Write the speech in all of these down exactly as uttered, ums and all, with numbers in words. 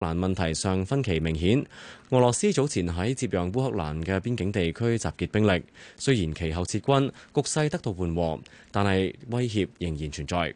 蘭問題上分歧明顯。俄羅斯早前喺接壤烏克蘭嘅邊境地區集結兵力，雖然其後撤軍，局勢得到緩和，但係威脅仍然存在。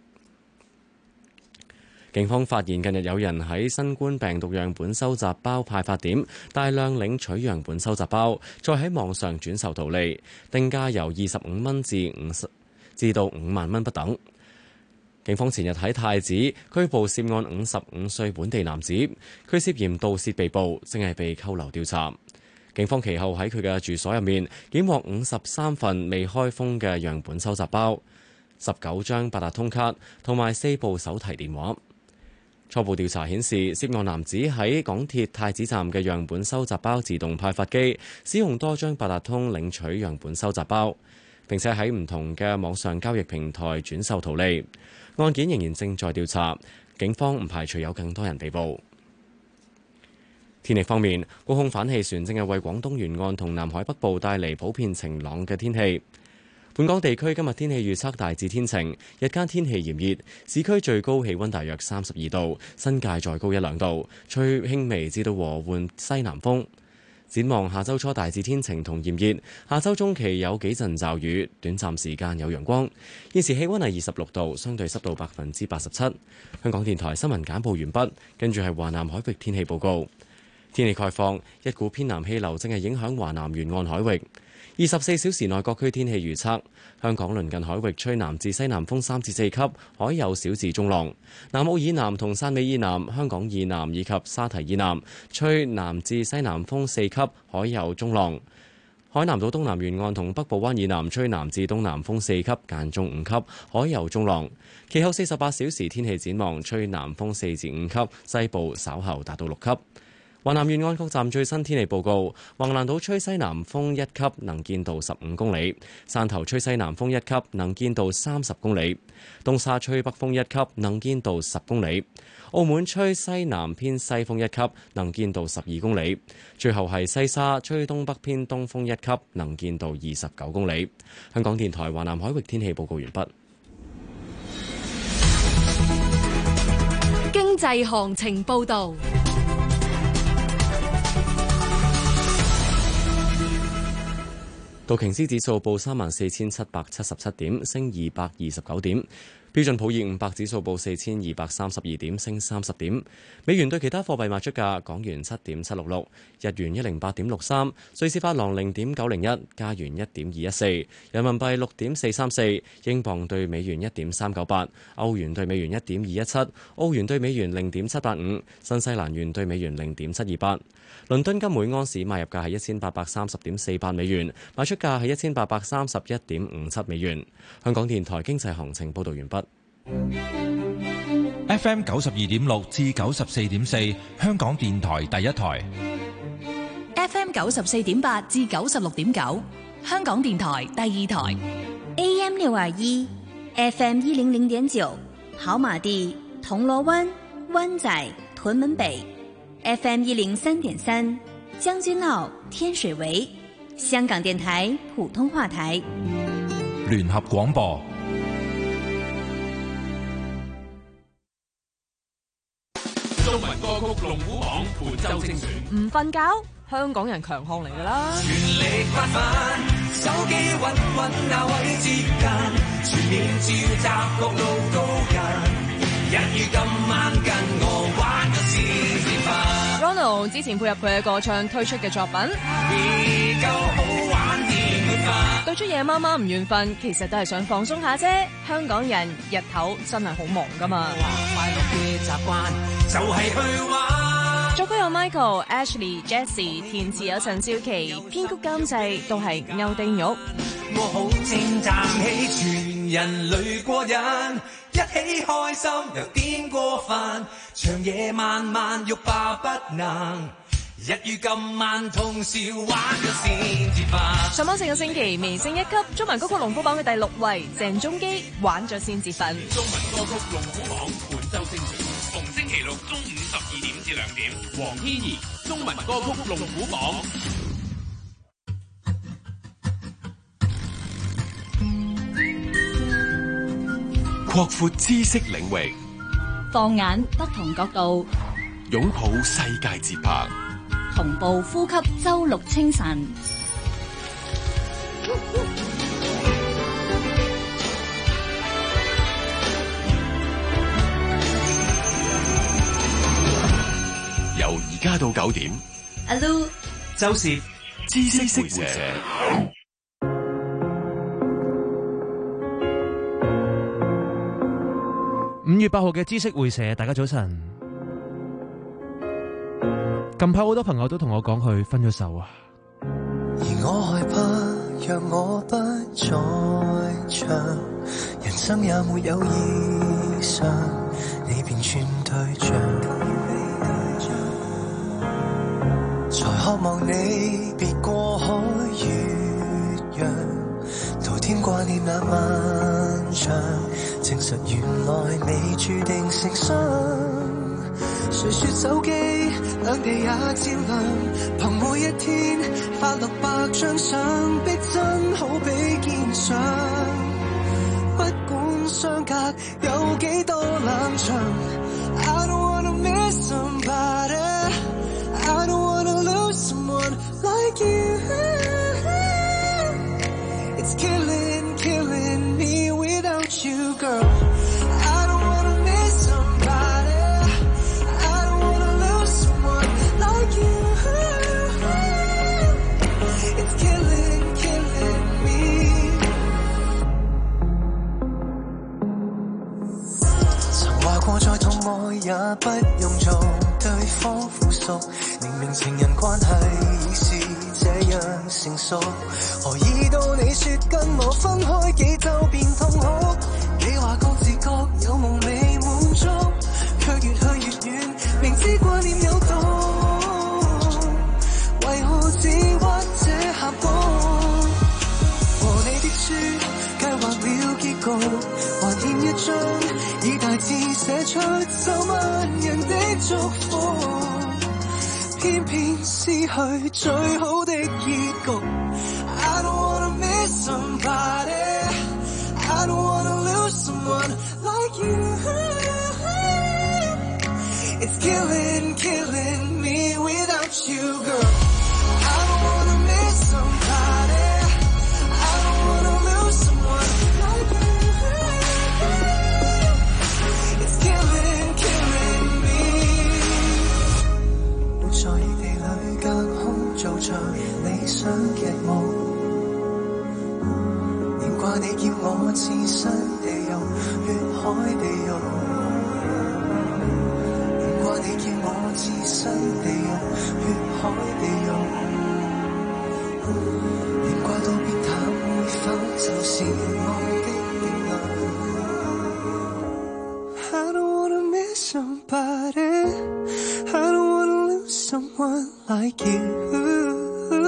警方發現近日有人喺新冠病毒樣本收集包派發點大量領取樣本收集包，再喺網上轉售圖利，定價由二十五蚊至五十至到五萬蚊不等。警方前日喺太子拘捕涉案五十五歲本地男子，佢涉嫌盜竊被捕，正係被扣留調查。警方其後喺佢嘅住所入面檢獲五十三份未開封嘅樣本收集包、十九張八達通卡同埋四部手提電話。初步調查顯示，涉案男子喺港鐵太子站嘅樣本收集包自動派發機使用多張八達通領取樣本收集包，並且喺唔同嘅網上交易平台轉售圖利。案件仍然正在調查，警方唔排除有更多人被捕。天氣方面，高空反氣旋正係為廣東沿岸同南海北部帶嚟普遍晴朗嘅天氣。本港地區今日天氣預測大致天晴，日間天氣炎熱，市區最高氣溫大約三十二度，新界再高一兩度，吹輕微至到和緩西南風。展望下周初大致天晴同炎熱，下周中期有幾陣驟雨，短暫時間有陽光。現時氣溫係二十六度，相對濕度百分之八十七。香港電台新聞簡報完畢，跟住係華南海域天氣報告。天氣概況，一股偏南氣流正係影響華南沿岸海域。二十四小時內各區天氣預測：香港鄰近海域吹南至西南風三至四級，海有小至中浪；南澳以南同汕尾以南、香港以南以及沙堤以南吹南至西南風四級，海有中浪；海南島東南沿岸同北部灣以南吹南至東南風四級，間中五級，海有中浪。其後四十八小時天氣展望：吹南風四至五級，西部稍後達到六級。華南沿岸各站最新天氣報告：橫瀾島吹西南風一級，能見度十五公里；汕頭吹西南風一級，能見度三十公里；東沙吹北風一級，能見度十公里；澳門吹西南偏西風一級，能見度十二公里；最後係西沙吹東北偏東風一級，能見度二十九公里。香港電台華南海域天氣報告完畢。 經濟行情報導。 道瓊斯指數報三萬四千七百七十七點，升二百二十九點。標準普爾五百指數報四千二百三十二點，升三十點。美元對其他貨幣賣出價：港元七點七六六，日元一零八點六三，瑞士法郎零點九零一，加元一點二一四，人民幣六點四三四，英鎊對美元一點三九八，歐元對美元一點二一七，澳元對美元零點七八五，新西蘭元對美元零點七二八。倫敦金每安士買入價係一千八百三十點四八美元，賣出價係一千八百三十一點五七美元。香港電台經濟行情報導完畢。 F M 九十二點六至九十四點四，香港電台第一台。 F M 九十四點八至九十六點九，香港電台第二台。 A M 六二一，F M 一零零點九，跑馬地、銅鑼灣、灣仔、屯門北。F M 一零三點三，將軍澳、天水圍，香港電台普通話台。 聯合廣播。 中文歌曲龍虎榜本周精選。 唔瞓覺，香港人強項嚟㗎啦。 全力發奮，手機穩穩那位接近，全面召集各路高人。一於今晚跟我玩個試試法。 Ronald 之前配合佢嘅歌唱推出嘅作品， 夠好玩啲會化。 對出夜媽媽唔願瞓，其實都係想放鬆下啫。香港人日頭真係好忙㗎嘛。 快樂嘅習慣就係去玩。 作曲有 Michael、Ashley、Jessie， 填詞有陳少琪，編曲監製都係歐丁玉。 我好正站起，全人類過癮，一起開心又點過飯，長夜漫漫欲罷不能，一於今晚通宵玩咗先至瞓。 上榜成個星期微升一級，中文歌曲龍虎榜嘅第六位，鄭中基玩咗先至瞓。 中文歌曲龍虎榜本周精選，逢星期六中午十二點至兩點，黃天怡中文歌曲龍虎榜。 擴闊知識領域， 放眼不同角度， 擁抱世界節拍， 同步呼吸周六清晨。 由而家到九點， 阿 Lu、 周氏知識會社。 五月八號嘅知識會社，大家早晨。近排好多朋友都同我講佢分咗手啊。 而我害怕，若我不再唱，人生也沒有異常，你便轉對象，才渴望你別過海越洋，徒添掛念那漫長，證實原來未注定成雙。誰說手機兩地也照亮，憑每一天發落百張相，逼真好比堅強。不管相隔有幾多冷場 I don't wanna miss somebody I don't wanna lose someone like you It's killing, killing me without you girl I don't wanna miss somebody I don't wanna lose someone like you It's killing, killing me 曾話過再痛愛也不用做對方附屬明明情人關係已是這樣成熟何以到你說跟我分開幾周便痛哭你話各自各有夢未滿足卻越去越遠明知掛念有毒為何只屈這峽谷和你的書計劃了結局還欠一張以大字寫出十萬人的祝福偏偏失去最好的結局 I don't wanna miss somebody I don't wanna lose someone like you It's killing, killing me without you girl I don't wanna miss somebody I don't wanna lose someone like you It's killing, killing me 活在異地裏隔空做着理想劇目念掛你叫我置身地獄血海地獄念掛你叫我置身地獄血海地獄念掛到變淡會否就是愛的定律 I don't wanna miss somebody I don't wanna lose someone like you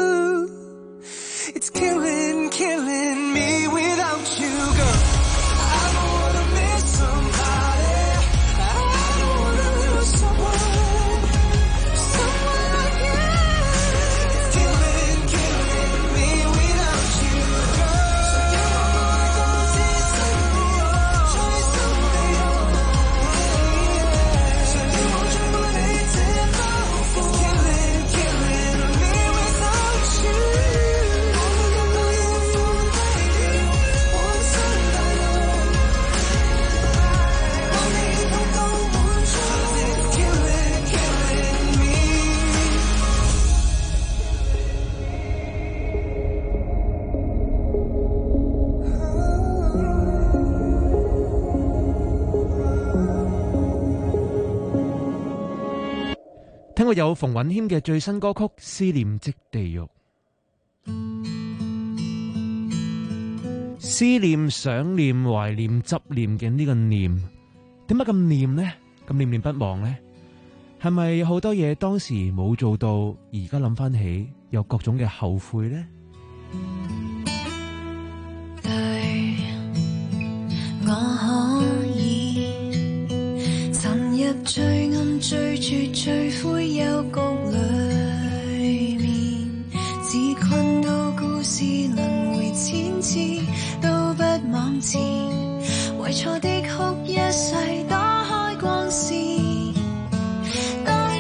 It's killing, killing me without you, girl. I don't wanna miss somebody. I don't wanna lose someone, someone like you. It's killing, killing me without you, girl. So you wanna go see someone, try someday on. So you want to believe it now. It's killing, killing me without you. 聽過有馮允謙嘅最新歌曲《思念即地獄》，思念、想念、懷念、執念嘅呢個念，點解咁念呢？咁念念不忘呢？係咪有好多嘢當時冇做到，而家諗翻起有各種嘅後悔呢？ 對，我可以沉入最暗、最絕、最灰幽谷裏面，自困到故事輪迴千次都不忘詞，為錯的哭一世，打開光線。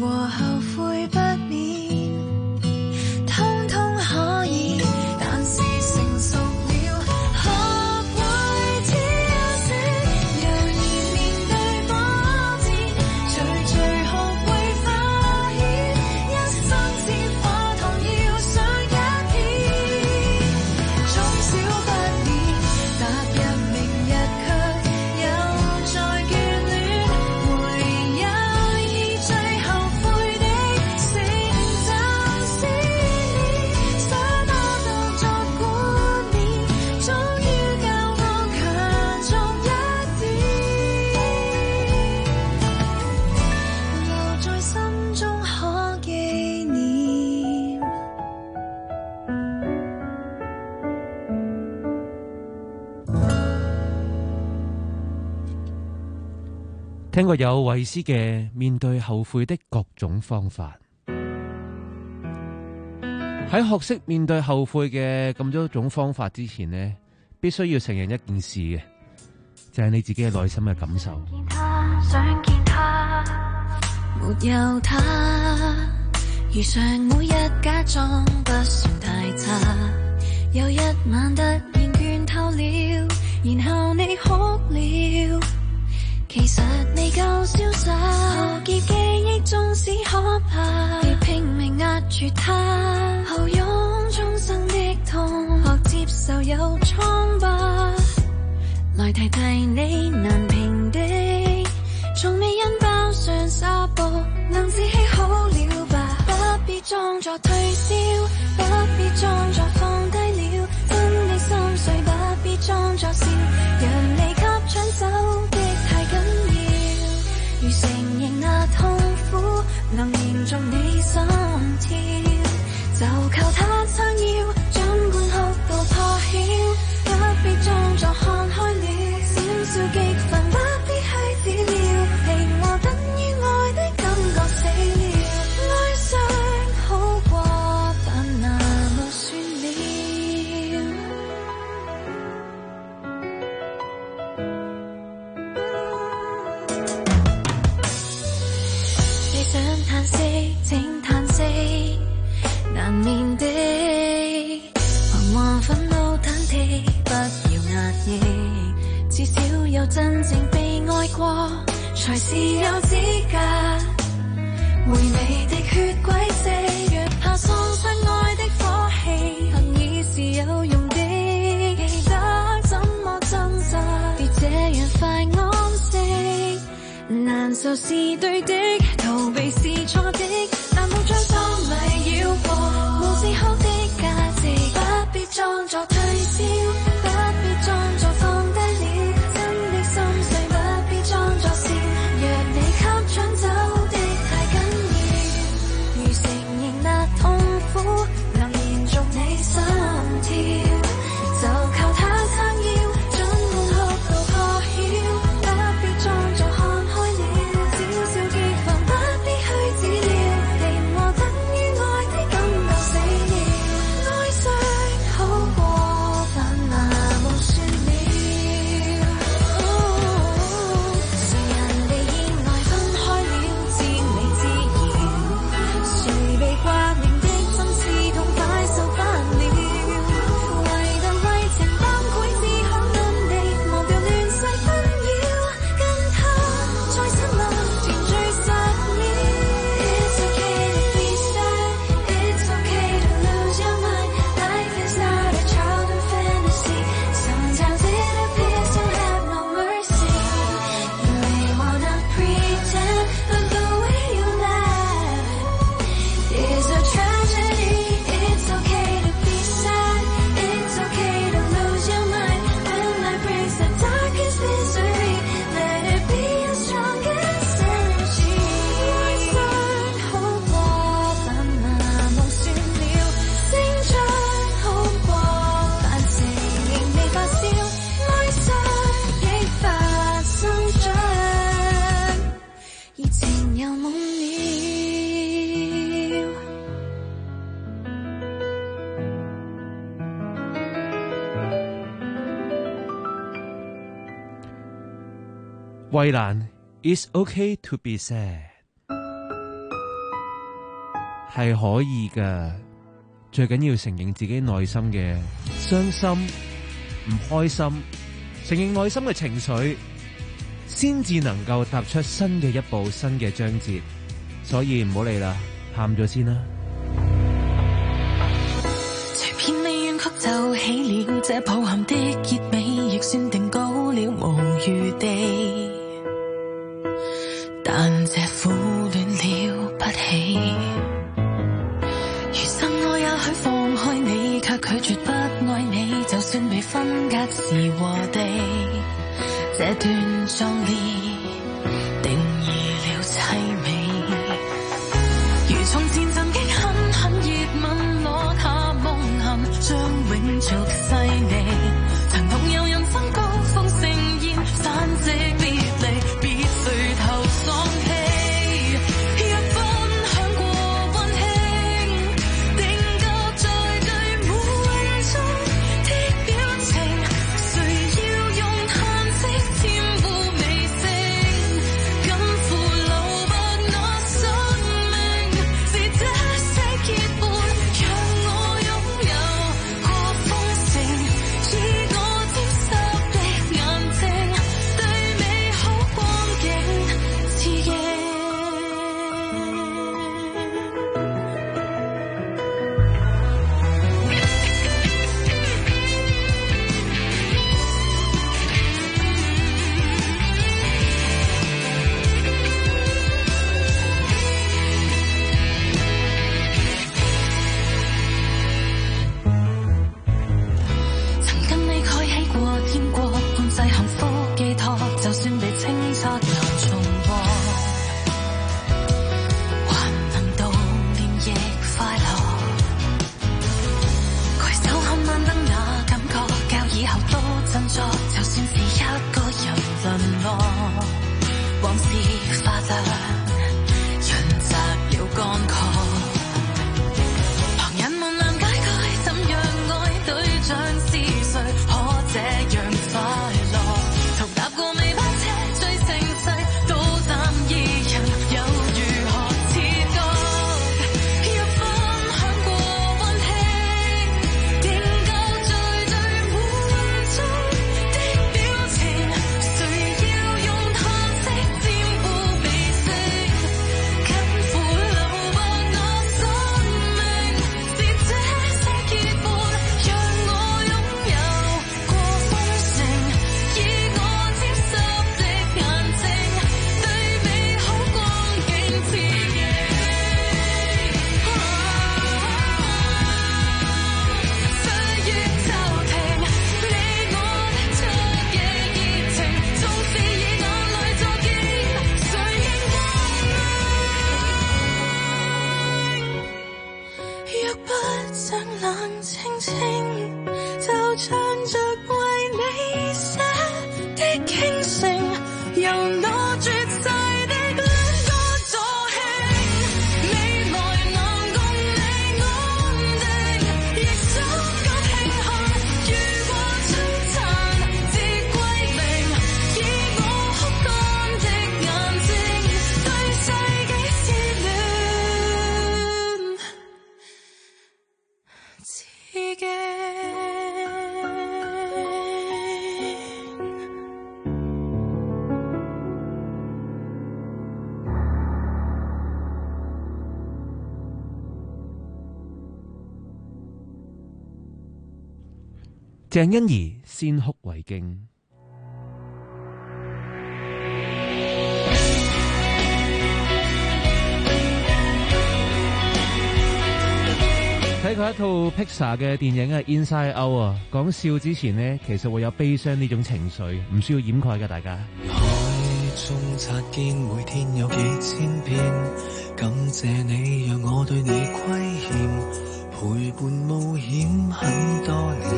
和後悔不免，通通可以，但是成熟了，學會挑選，讓年面對波折，隨隨學會發現，一生似課堂要上一遍，終少不免踏入明日卻又再眷戀，回憶以最後悔的成就是你，想多當作觀念，終於教我強壯一點，留在心中可紀念。 聽過有衛斯嘅面對後悔的各種方法，喺學識面對後悔嘅咁多種方法之前呢，必須要承認一件事嘅，就係你自己嘅內心嘅感受。 想見他，沒有他，如常每日假裝不算太差。有一晚突然倦透了，然後你哭了，其實未夠瀟灑。何結記憶縱使可怕，別拼命壓住它，後擁終生的痛，學接受有瘡疤。來提提你難平的，從未因包上紗布，能自欺好了吧？不必裝作退燒，不必裝作放低了，真的心碎不必裝作笑，讓你給搶走的太緊要。如承認那痛苦能延續你心跳，就靠他撐腰，儘管哭到破曉，不必裝作看開了，少少激憤不必去治療，令我等於愛的感覺死了，哀傷好過扮那無算了。你想嘆息請嘆息，難免的彷徨憤怒忐忑不要壓抑，至少有真正被愛過才是有資格回味的血軌跡。若怕喪失愛的火氣，恨已是有用的，記得怎麼掙扎，別這樣快安息。難受是對的，逃避是錯的，但冇將心裏繞過，無自學的價值，不必裝作退燒，不必裝作放低了，真的心碎不必裝作笑，若你給搶走的太緊要。如承認那痛苦能延續你心跳，就靠他撐腰，儘管哭到破曉，不必裝作看開了，少少激憤不必去治療，令我等於愛的感覺死了，哀傷好過扮那無算了。誰人被意外分開了，自未自擾，誰被掛念的心刺痛快受不了，為但為情崩潰只可暗地忘掉亂世紛擾，跟他在親密團聚十秒。It's okay to be sad, it's okay to lose your mind, life is not a childhood fantasy, sometimes it appears you have no mercy. You may wanna pretend, but the way you laugh is a tragedy. It's okay to be sad, it's okay to lose your mind, when life brings the darkest misery, let it be your strongest energy. 哀傷好過扮那無算了，成長好過扮承認未發燒，哀傷激發生長，熱情又懵了。 衛蘭 It's okay to be sad。 係可以㗎，最緊要承認自己內心嘅傷心、唔開心，承認內心嘅情緒，先至能夠踏出新嘅一步、新嘅章節。所以唔好理啦，喊咗先啦。 隨片尾怨曲就起了，這抱憾的結尾亦算定稿了，無餘地。但這苦戀了不起，餘生我也許放開你，卻拒絕不愛你，就算被分隔時和地，這段壯烈定義了凄美。如從前曾經狠狠熱吻落下夢痕，將永續細膩，曾同遊人生高峰盛宴，散席別離，別垂頭喪氣。若分享過溫馨，定格在對滿中的表情，誰要用嘆息沾污美聲，緊扶留白我生命，是這些結伴，讓我擁有過豐盛，以我沾濕的眼睛，對美好光景致敬。曾跟你蓋起過天國，半世幸福寄託，就算被清拆難重獲，還能悼念亦快樂。攜手看晚燈那感覺，較以後都振作，就算是一個人淪落，往事發亮，潤澤了乾涸。旁人們諒解該怎樣愛，對象是誰，可這樣快樂？同搭過尾班車最盛世，都擔二人又如何自覺？若分享過溫馨，定格在對滿中的表情，誰要用嘆息沾污美聲，緊扶留白我生命，是這些結伴，讓我擁有過豐盛，以我沾濕的眼睛，對美好光景致敬。歲月就停，你我的昨夜熱情，縱使以眼淚作見，誰應光明？若不想冷清清，就唱着為你寫的傾城，由我絕世的戀歌助興，未來能共你安定，亦足夠慶幸。如過璀璨至歸零，以我哭乾的眼睛，對世紀之戀致敬。 鄭欣宜先哭為敬。睇過一套 Pixar 嘅電影係 Inside Out 啊，講笑之前呢，其實會有悲傷呢種情緒，唔需要掩蓋嘅，大家。 海中擦肩，每天有幾千遍，感謝你讓我對你虧欠，陪伴冒險很多年。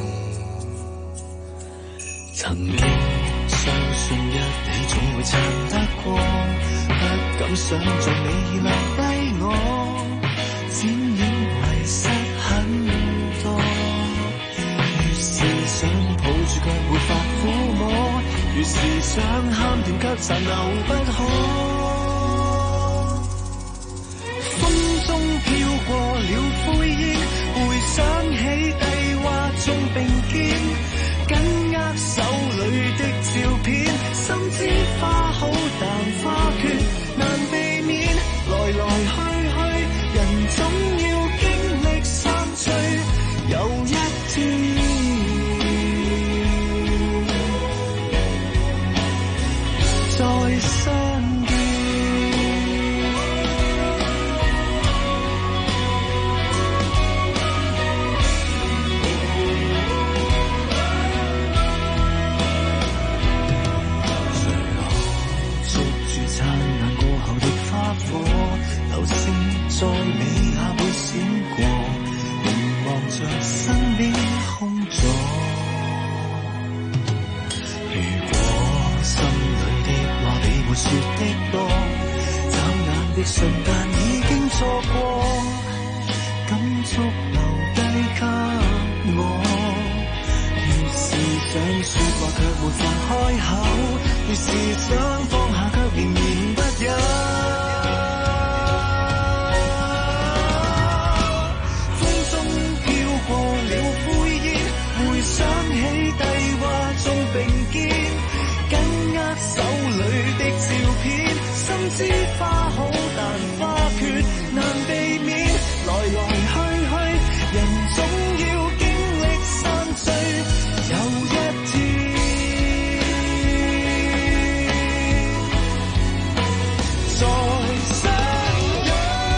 曾經相信一起總會撐得過，不敢想像你已留低我，漸以為失很多，越是想抱住腳沒法撫摸，越是想喊斷卻殘留不可。風中飄了灰煙，回想起帝華中並肩，緊握手裏的照片，心知花好但花缺難避免，來來去去人總要經歷散聚，有一天再相見。流星在你下會閃過，凝望着身邊空座。如果心裏的話比沒說的多，眨眼的瞬間已經錯過，感觸留低給我。越是想說話卻沒法開口，越是想放下卻仍然不忍。想起帝華中並肩，緊握手裏的照片，心知花好但花缺難避免，來來去去人總要經歷散聚，有一天再相約。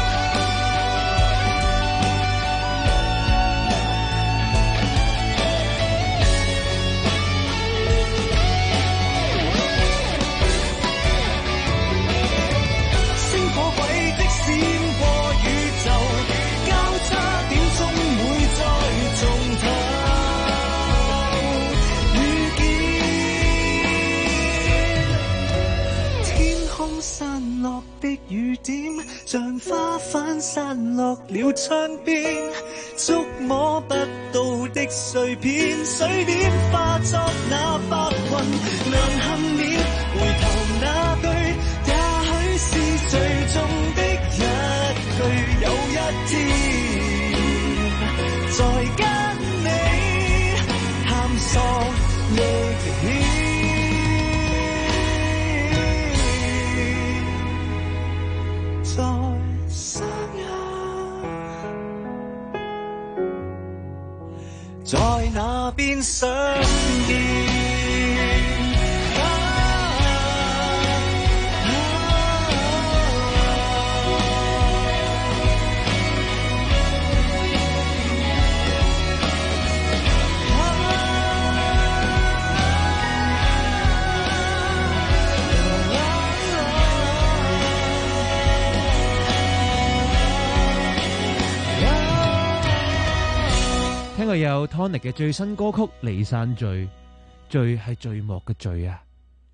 散落的雨點，像花瓣散落了窗邊，觸摸不到的碎片，水點化作那白雲，涼幸免。回頭那句，也許是最終的一句，有一天再跟你探索歷險。再相約，在那邊相見。 聽過有 Tonic 嘅最新歌曲《離散序》，序係序幕嘅序啊！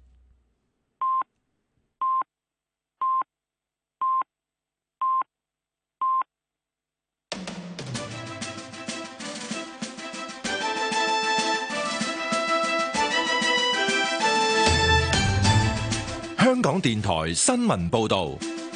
香港電台新聞報道。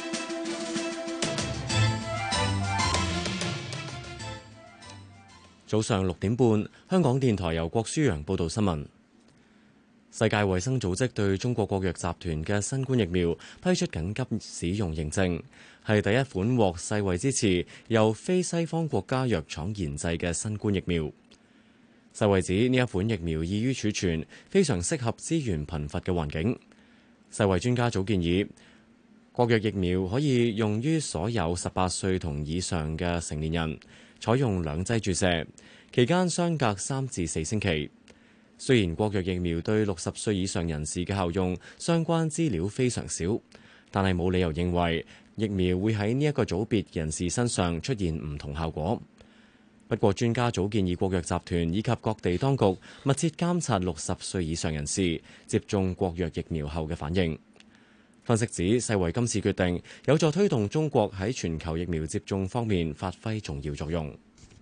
早上六點半，香港電台由郭舒揚報道新聞。世界衛生組織對中國國藥集團嘅新冠疫苗批出緊急使用認證，係第一款獲世衛支持由非西方國家藥廠研製嘅新冠疫苗。世衛指呢一款疫苗易於儲存，非常適合資源貧乏嘅環境。世衛專家組建議，國藥疫苗可以用於所有十八歲同以上嘅成年人，採用兩劑注射，期間相隔三至四星期。雖然國藥疫苗對六十歲以上人士嘅效用相關資料非常少，但係冇理由認為疫苗會喺呢一個組別人士身上出現唔同效果。不過專家組建議國藥集團以及各地當局密切監察六十歲以上人士接種國藥疫苗後嘅反應。分析指，世衛今次決定有助推動中國喺全球疫苗接種方面發揮重要作用。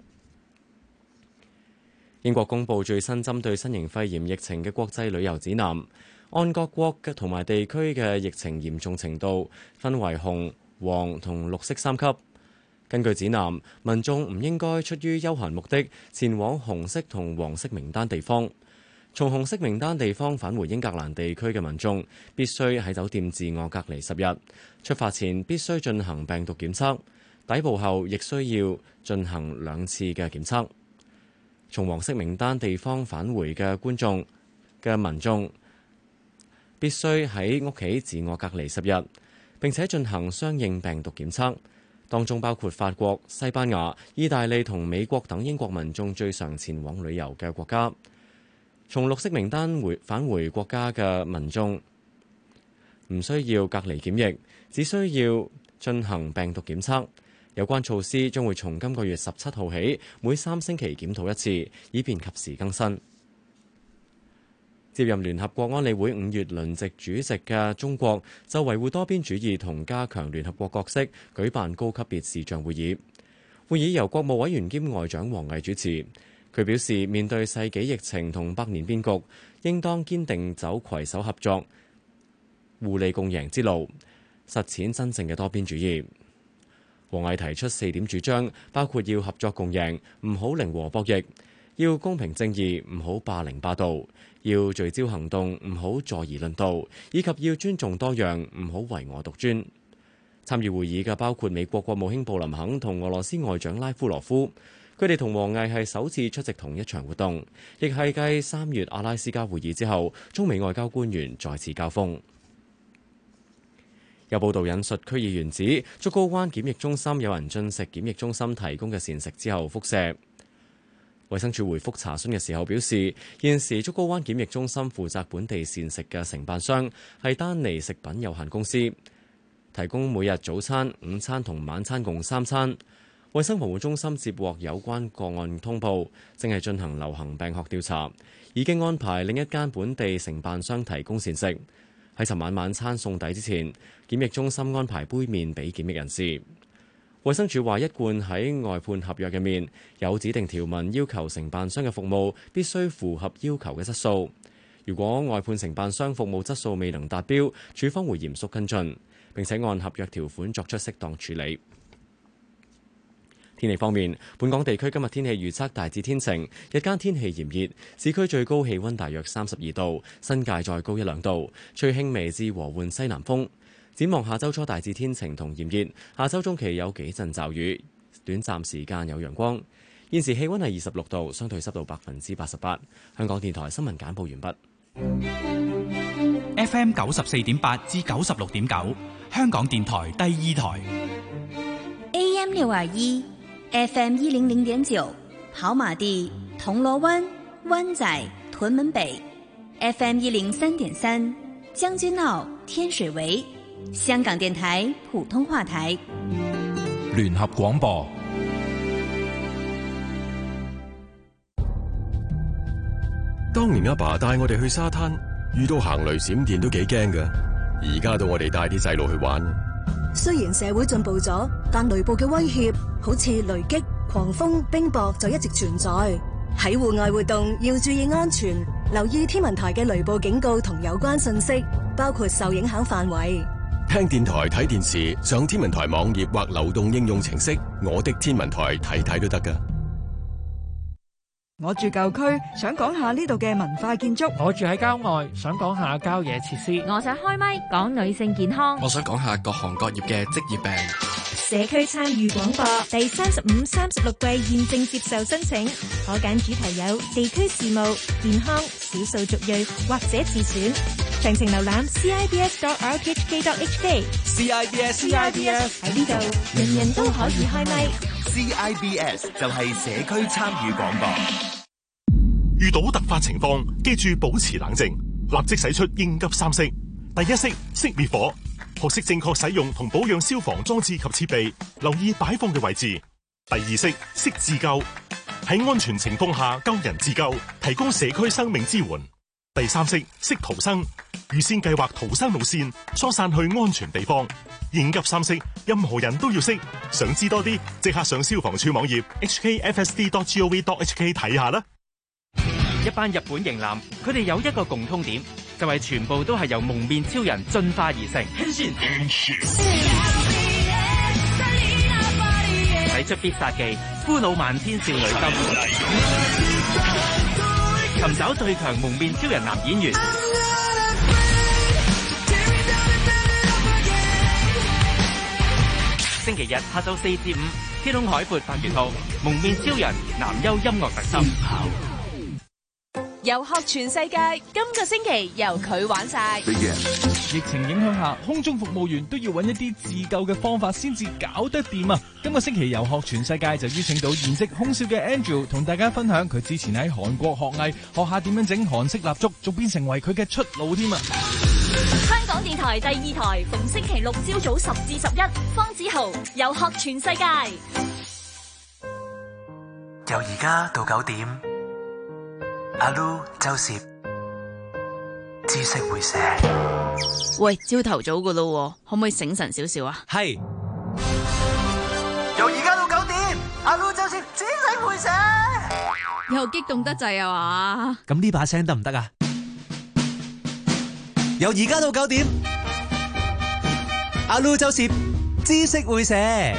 英國公布最新針對新型肺炎疫情嘅國際旅遊指南，按各國嘅同埋地區嘅疫情嚴重程度，分為紅、黃同綠色三級。 根據指南，民眾唔應該出於休閒目的前往紅色同黃色名單地方。從紅色名單地方返回英格蘭地區嘅民眾必須喺酒店自我隔離十日，出發前必須進行病毒檢測，抵埗後亦需要進行兩次嘅檢測。從黃色名單地方返回嘅觀眾嘅民眾必須喺屋企自我隔離十日，並且進行相應病毒檢測，當中包括法國、西班牙、意大利同美國等英國民眾最常前往旅遊嘅國家。從綠色名單回返回國家嘅民眾唔需要隔離檢疫，只需要進行病毒檢測。有關措施將會從今個月十七號起，每三星期檢討一次，以便及時更新。接任聯合國安理會五月輪值主席嘅中國，就維護多邊主義同加強聯合國角色，舉辦高級別視像會議。會議由國務委員兼外長王毅主持。佢表示，面對世紀疫情同百年變局，應當堅定走攜手合作、互利共贏之路，實踐真正嘅多邊主義。王毅提出四點主張，包括要合作共贏，唔好零和博弈；要公平正義，唔好霸凌霸道；要聚焦行動，唔好坐而論道；以及要尊重多樣，唔好唯我獨尊。參與會議嘅包括美國國務卿布林肯同俄羅斯外長拉夫羅夫。佢哋同王毅係首次出席同一場活動，亦係繼三月阿拉斯加會議之後，中美外交官員再次交鋒。有報道引述區議員指，竹篙灣檢疫中心有人進食檢疫中心提供嘅膳食之後輻射。衛生署回覆查詢嘅時候表示，現時竹篙灣檢疫中心負責本地膳食嘅承辦商係丹尼食品有限公司，提供每日早餐、午餐同晚餐共三餐。衛生防護中心接獲有關個案通報，正係進行流行病學調查，已經安排另一間本地承辦商提供膳食。喺尋晚晚餐送抵之前，檢疫中心安排杯麵俾檢疫人士。衛生署話，一貫喺外判合約入面有指定條文，要求承辦商嘅服務必須符合要求嘅質素。如果外判承辦商服務質素未能達標，署方會嚴肅跟進，並且按合約條款作出適當處理。天氣方面，本港地區今日天氣預測大致天晴，日間天氣炎熱，市區最高氣溫大約三十二度，新界再高一兩度，吹輕微至和緩西南風。展望下周初大致天晴同炎熱，下周中期有幾陣驟雨，短暫時間有陽光。現時氣溫係二十六度，相對濕度百分之八十八。香港電台新聞簡報完畢。F M 九十四點八至九十六點九，香港電台第二台。 A M 六二一。F M 一零零點九，跑馬地、銅鑼灣、灣仔、屯門北 ；F M 一零三點三，將軍澳、天水圍。香港電台普通話台。 聯合廣播。 當年阿爸帶我哋去沙灘，遇到行雷閃電都幾驚㗎。而家到我哋帶啲細路去玩。 雖然社會進步咗，但雷暴嘅威脅好似雷擊、狂風、冰雹就一直存在。喺戶外活動要注意安全，留意天文台嘅雷暴警告同有關信息，包括受影響範圍。 聽電台、睇電視，上天文台網頁或流動應用程式《我的天文台》睇睇都得㗎。 我住舊區，想講下呢度嘅文化建築。 我住喺郊外，想講下郊野設施。 我想開咪講女性健康。 我想講下各行各業嘅職業病。 社區參與廣播第三十五、三十六季現正接受申請，可揀主題有地區事務、健康、少數族裔或者自選。詳情瀏覽 c i b s dot r t h k dot h k。 C I B S C I B S 喺呢度，人人都可以開咪。 C I B S 就係社區參與廣播。 遇到突發情況，記住保持冷靜，立即使出應急三式。第一式，熄滅火，學識正確使用同保養消防裝置及設備，留意擺放嘅位置。第二式，識自救，喺安全情況下救人自救，提供社區生命支援。第三式，識逃生，預先計劃逃生路線，疏散去安全地方。應急三式，任何人都要識。想知多啲，即刻上消防處網頁 h k f s d dot gov dot h k 睇下啦。 一班日本型男，佢哋有一個共通點，就係、是、全部都係由蒙面超人進化而成。 使出必殺技，俘虜萬千少女心，尋找最強蒙面超人男演員。星期日下晝四至五，天空海闊八月號，蒙面超人男優音樂特輯。 遊學全世界，今個星期由佢玩晒。 疫情影響下，空中服務員都要揾一啲自救嘅方法先至搞得掂啊！今個星期遊學全世界就邀請到現職空少嘅 Andrew 同大家分享佢之前喺韓國學藝，學下點樣整韓式蠟燭，仲變成為佢嘅出路添啊！ 香港電台第二台，逢星期六朝早十至十一，方子豪遊學全世界。 由而家到九點，阿 Lu 周攝知識會寫。 喂，朝頭早噶咯，可唔可以醒神少少啊？ 係。 由而家到九點，阿 Lu 周攝知識會寫。 又激動得滯啊嘛？ 咁呢把聲得唔得啊？由而家到九點，阿 Lu 周攝知識會寫。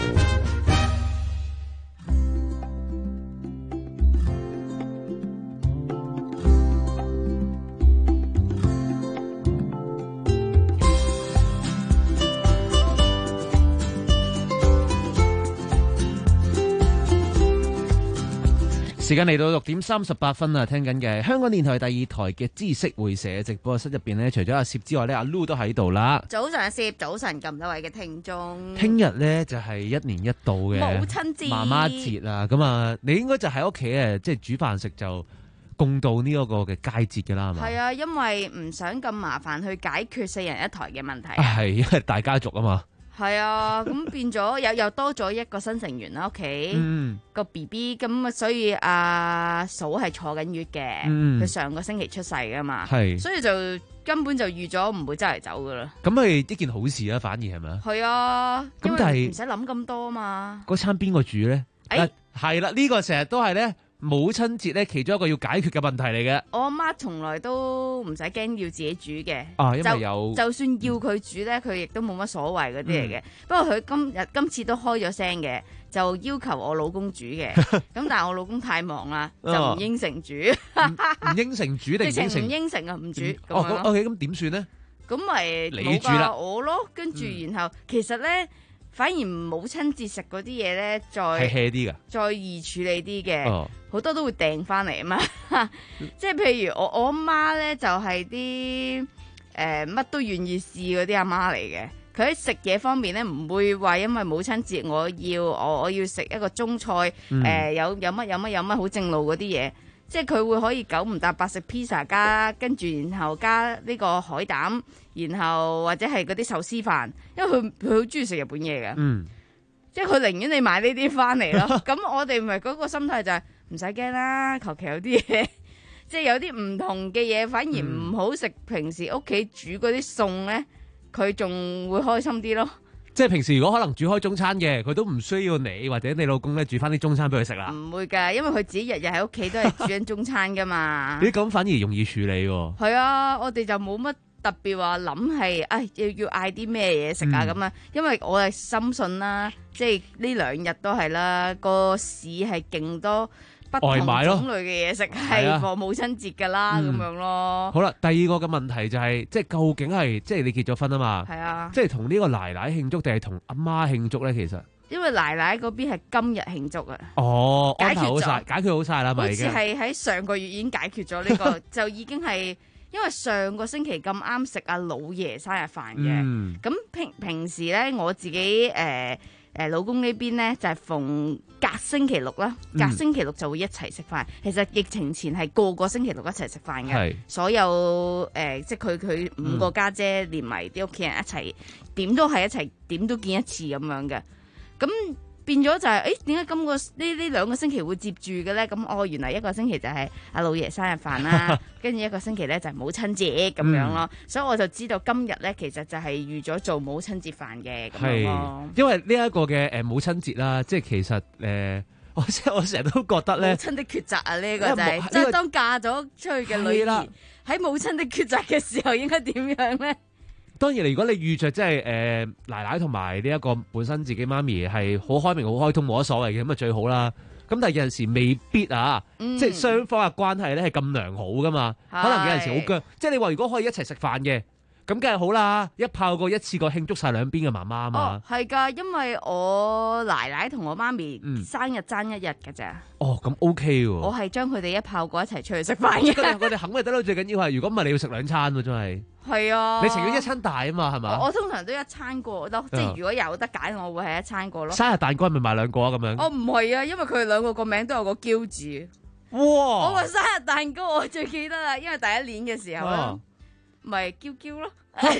時間嚟到六點三十八分啊！聽緊嘅香港電台第二台嘅知識會社直播室入邊呢，除咗阿攝之外呢，阿 Lu 都喺度啦。 早上阿攝，早晨咁多位嘅聽眾。 聽日呢，就係一年一度嘅母親節、 媽媽節啊！咁啊，你應該就喺屋企誒，即係煮飯食就共度呢一個嘅佳節㗎啦，係嘛？ 係啊，因為唔想咁麻煩去解決四人一台嘅問題。 係因為大家族啊嘛。 係啊，咁變咗又又多咗一個新成員啦，屋企、嗯、個 B B， 咁所以阿嫂係坐緊月嘅，佢、嗯、上個星期出世噶嘛，所以就根本就預咗唔會周圍走噶啦。咁係一件好事啊，反而係咪啊？ 係啊， 咁但係唔使諗咁多嘛。 嗰餐邊個煮咧？誒，係啦，呢個成日都係咧。母親節咧，其中一個要解決嘅問題嚟嘅。 我阿媽從來都唔使驚要自己煮嘅， 啊，因為有就，就算要佢煮咧，佢亦都冇乜所謂嗰啲嚟嘅。不過佢今日今次都開咗聲嘅，就要求我老公煮嘅。咁但係我老公太忙啦，就唔應承煮。 唔應承煮定應承？唔應承啊，唔煮。 哦，咁 OK，咁點算咧？ 咁咪你煮啦， 我咯。跟住然後，其實咧。反而母親節食嗰啲嘢咧，再係 hea 啲㗎， 再易處理啲嘅，好、哦、多都會訂翻嚟啊嘛。即係譬如我我阿媽咧，就係啲誒乜都願意試嗰啲阿媽嚟嘅。佢喺食嘢方面咧，唔會話因為母親節我要我我要食一個中菜，誒、嗯呃、有有乜有乜有乜好正路嗰啲嘢。即係佢會可以九唔搭八食 pizza 加跟住然後加呢個海膽，然後或者係嗰啲壽司飯，因為佢佢好中意食日本嘢嘅，嗯，即係佢寧願你買呢啲翻嚟咯。咁我哋咪嗰個心態就係唔使驚啦，求其有啲嘢，即係有啲唔同嘅嘢，反而唔好食平時屋企煮嗰啲餸咧，佢仲會開心啲咯。 即係平時如果可能煮開中餐嘅，佢都唔需要你或者你老公咧煮翻啲中餐俾佢食啦。 唔會㗎，因為佢自己日日喺屋企都係煮緊中餐㗎嘛。 你咁反而容易處理喎。 係啊，我哋就冇乜特別話諗係，誒要要嗌啲咩嘢食啊咁啊。因為我係深信啦，即係呢兩日都係啦，個市係勁多不同種類嘅嘢食，係過母親節㗎啦，咁樣咯。 好啦，第二個嘅問題就係，即係究竟係即係你結咗婚啊嘛？ 係啊， 即係同呢個奶奶慶祝定係同阿媽慶祝咧？其實因為奶奶嗰邊係今日慶祝啊。 哦， 解決好晒，解決好晒啦，咪已經。 好似係喺上個月已經解決咗呢個，就已經係因為上個星期咁啱食阿老爺生日飯嘅。咁平平時咧，我自己誒。誒老公呢邊咧就係、是、逢隔星期六啦，隔星期六就會一齊食飯。嗯、其實疫情前係個個星期六一齊食飯嘅，所有誒、呃、即係佢佢五個家姐，姐連埋啲屋企人一齊，點都係一齊，點都見一次咁樣嘅。咁變咗就係、是，誒點解今個呢呢兩個星期會接住嘅咧？咁我、哦、原來一個星期就係阿老爺生日飯啦，跟住一個星期咧就係母親節咁樣咯。嗯、所以我就知道今日咧其實就係預咗做母親節飯嘅咁樣咯。 因為呢一個嘅誒母親節啦，即係其實誒、呃，我即係我成日都覺得咧， 母親的抉擇啊，呢、這個就係、是、即係當嫁咗出去嘅女兒喺母親的抉擇嘅時候應該點樣咧？ 當然，如果你遇着即係誒奶奶同埋呢一個本身自己媽咪係好開明、好開通，冇乜所謂嘅，咁啊最好啦。咁但係有陣時未必啊， 嗯、 即係雙方嘅關係咧係咁良好噶嘛， 係可能有陣時好僵。即係你話如果可以一齊食飯嘅，咁梗係好啦，一炮過一次過慶祝晒兩邊嘅媽媽啊嘛。 哦，係㗎，因為我奶奶同我媽咪嗯生日爭一日㗎咋。 哦，咁 OK 喎。 我係將佢哋一炮過一齊出去食飯嘅。 我哋肯咪得咯，最緊要係如果唔係你要食兩餐喎，真係。 係啊， 你情願一餐大啊嘛，係嘛？ 我我通常都一餐過咯，即係如果有得揀，我會係一餐過咯。 生日蛋糕係咪買兩個啊？咁樣。 我唔係啊，因為佢哋兩個個名都有個嬌字。 哇！ 我個生日蛋糕我最記得啦，因為第一年嘅時候咧，咪嬌嬌咯。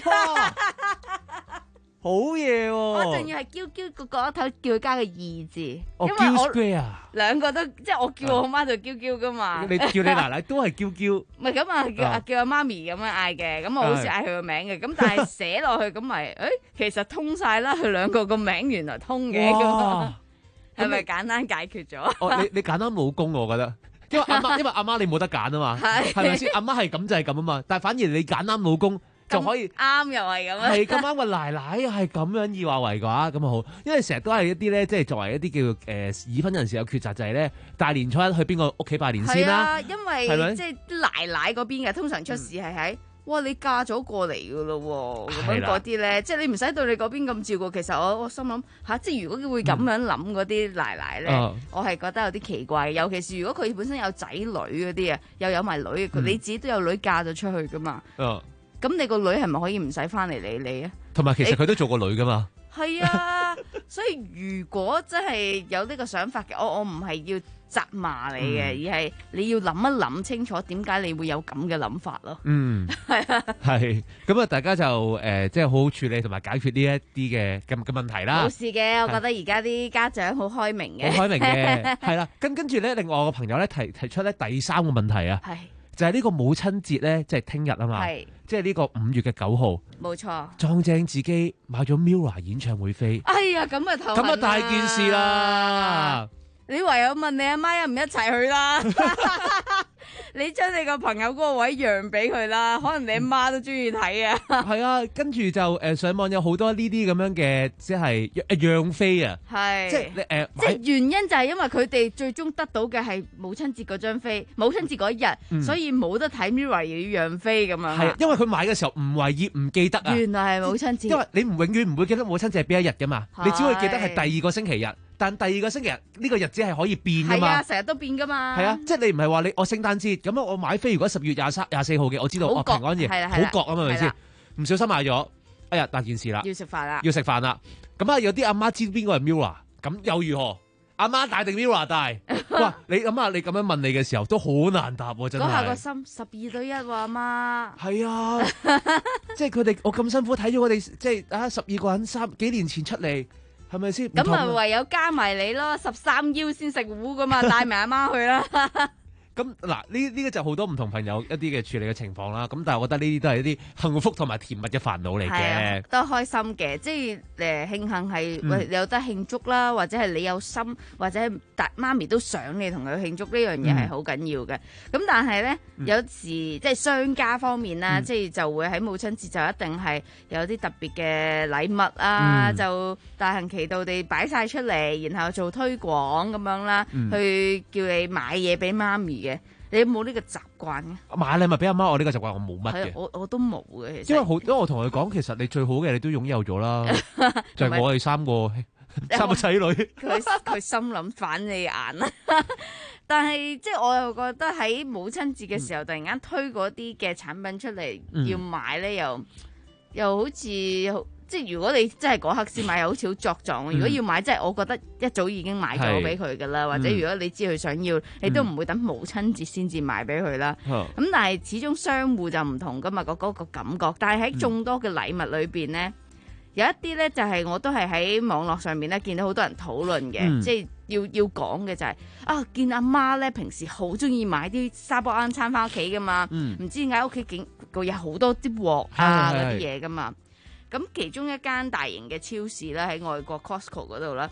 好嘢喎！ 我仲要係嬌嬌個角落頭叫佢加個二字， 哦， 因為我 Square 兩個都即係我叫我媽就嬌嬌噶嘛。 你叫你奶奶都係嬌嬌。 唔係咁啊，叫啊叫阿媽咪咁樣嗌嘅，咁我好似嗌佢個名嘅，咁但係寫落去咁咪，誒，其實通晒啦，佢兩個個名原來通嘅，咁係咪簡單解決咗？ 哦，你你簡單老公我覺得，因為阿媽因為阿媽你冇得揀啊嘛， 係係咪先？阿媽係咁就係咁啊嘛，但係反而你揀啱老公。就可以啱又係咁啊！ 係咁啱個奶奶係咁樣以話為嘅話，咁啊好，因為成日都係一啲咧，即係作為一啲叫誒已婚人士有抉擇，就係咧大年初一去邊個屋企拜年先啦。 係啊，因為即係奶奶嗰邊嘅通常出事係喺哇你嫁咗過嚟嘅咯喎，咁樣嗰啲咧，即係你唔使對你嗰邊咁照顧。其實我我心諗嚇，即係如果會咁樣諗嗰啲奶奶咧，我係覺得有啲奇怪。尤其是如果佢本身有仔女嗰啲啊，又有埋女，佢你自己都有女嫁咗出去噶嘛。咁你個女係咪可以唔使翻嚟理你啊？ 同埋其實佢都做過女噶嘛。 係啊，所以如果真係有呢個想法嘅，我我唔係要責罵你嘅，嗯、而係你要諗一諗清楚點解你會有咁嘅諗法咯。 嗯，係啊，係咁啊，大家就誒即係好好處理同埋解決呢一啲嘅咁嘅問題啦。 冇事嘅，我覺得而家啲家長好開明嘅， 好開明嘅，係啦。咁跟住咧，另外我個朋友咧提提出咧第三個問題啊。係。就係呢個母親節咧，即係聽日啊嘛，即係呢個五月嘅九號， 冇錯， 撞正自己買咗 Mirror 演唱會飛， 哎呀，咁啊頭， 咁啊大件事啦！ 你唯有問你阿媽一唔一齊去啦，你將你個朋友嗰個位讓俾佢啦，可能你阿媽都中意睇啊。係啊，跟住就誒上網有好多呢啲咁樣嘅，即係誒讓飛啊， 係即係你誒， 即係原因就係因為佢哋最終得到嘅係母親節嗰張飛，母親節嗰一日，嗯、所以冇得睇 Mirror 要讓飛咁樣。 係，因為佢買嘅時候唔為意唔記得啊。 原來係母親節， 因為你唔永遠唔會記得母親節係邊一日噶嘛，你只會記得係第二個星期日。但第二個星期日呢、呢個日子係可以變噶嘛？ 係啊，成日都變噶嘛。 係啊，即係你唔係話你我聖誕節咁樣我買飛，如果十月廿三廿四號嘅，我知道我平安夜好覺啊嘛，係咪先？唔小心買咗，哎呀大件事啦， 要食飯啦， 要食飯啦。咁啊有啲阿媽知邊個係 Mirror，咁又如何？阿媽大定 Mirror 大？哇！你諗下，你咁樣問你嘅時候都好難答喎，真係。 嗰下個心十二對一喎，阿媽。 係啊，即係佢哋我咁辛苦睇咗我哋，即係啊十二個人三幾年前出嚟。係咪先？ 咁啊，唯有加埋你咯，十三邀先食糊噶嘛，帶埋阿媽去啦。 咁嗱，呢呢個就好多唔同朋友一啲嘅處理嘅情況啦。咁但係我覺得呢啲都係一啲幸福同埋甜蜜嘅煩惱嚟嘅， 都開心嘅。即係誒慶幸係、嗯、有得慶祝啦，或者係你有心，或者係大媽咪都想你同佢慶祝呢樣嘢係好緊要嘅。咁、嗯、但係咧、嗯、有時即係商家方面啦，嗯、即係就會喺母親節就一定係有啲特別嘅禮物啊，嗯、就大行其道地擺晒出嚟，然後做推廣咁樣啦，嗯、去叫你買嘢俾媽咪。你有冇呢個習慣嘅？買禮物俾阿媽，我呢個習慣我冇乜嘅。 我我都冇嘅，其實。 因為好，因為我同佢講，其實你最好嘅你都擁有咗啦，就係我哋三個三個仔女。 佢佢心諗反你眼啦，但係即係我又覺得喺母親節嘅時候，嗯、突然間推嗰啲嘅產品出嚟、嗯、要買咧，又又好似。即係如果你真係嗰刻先買，又好似好作狀。嗯、如果要買，即係我覺得一早已經買咗俾佢噶啦。或者如果你知佢想要，嗯、你都唔會等母親節先至買俾佢啦。咁、嗯、但係始終商戶就唔同噶嘛，嗰、嗰個感覺。但係喺眾多嘅禮物裏邊咧，嗯、有一啲咧就係、是、我都係喺網絡上面咧見到好多人討論嘅，嗯、即係要要講嘅就係、是、啊，見阿媽咧平時好中意買啲沙煲罌餐翻屋企噶嘛，唔、嗯、知點解屋企竟佢有好多啲鑊啊嗰啲嘢噶嘛。咁其中一間大型嘅超市咧喺外國 Costco 嗰度啦，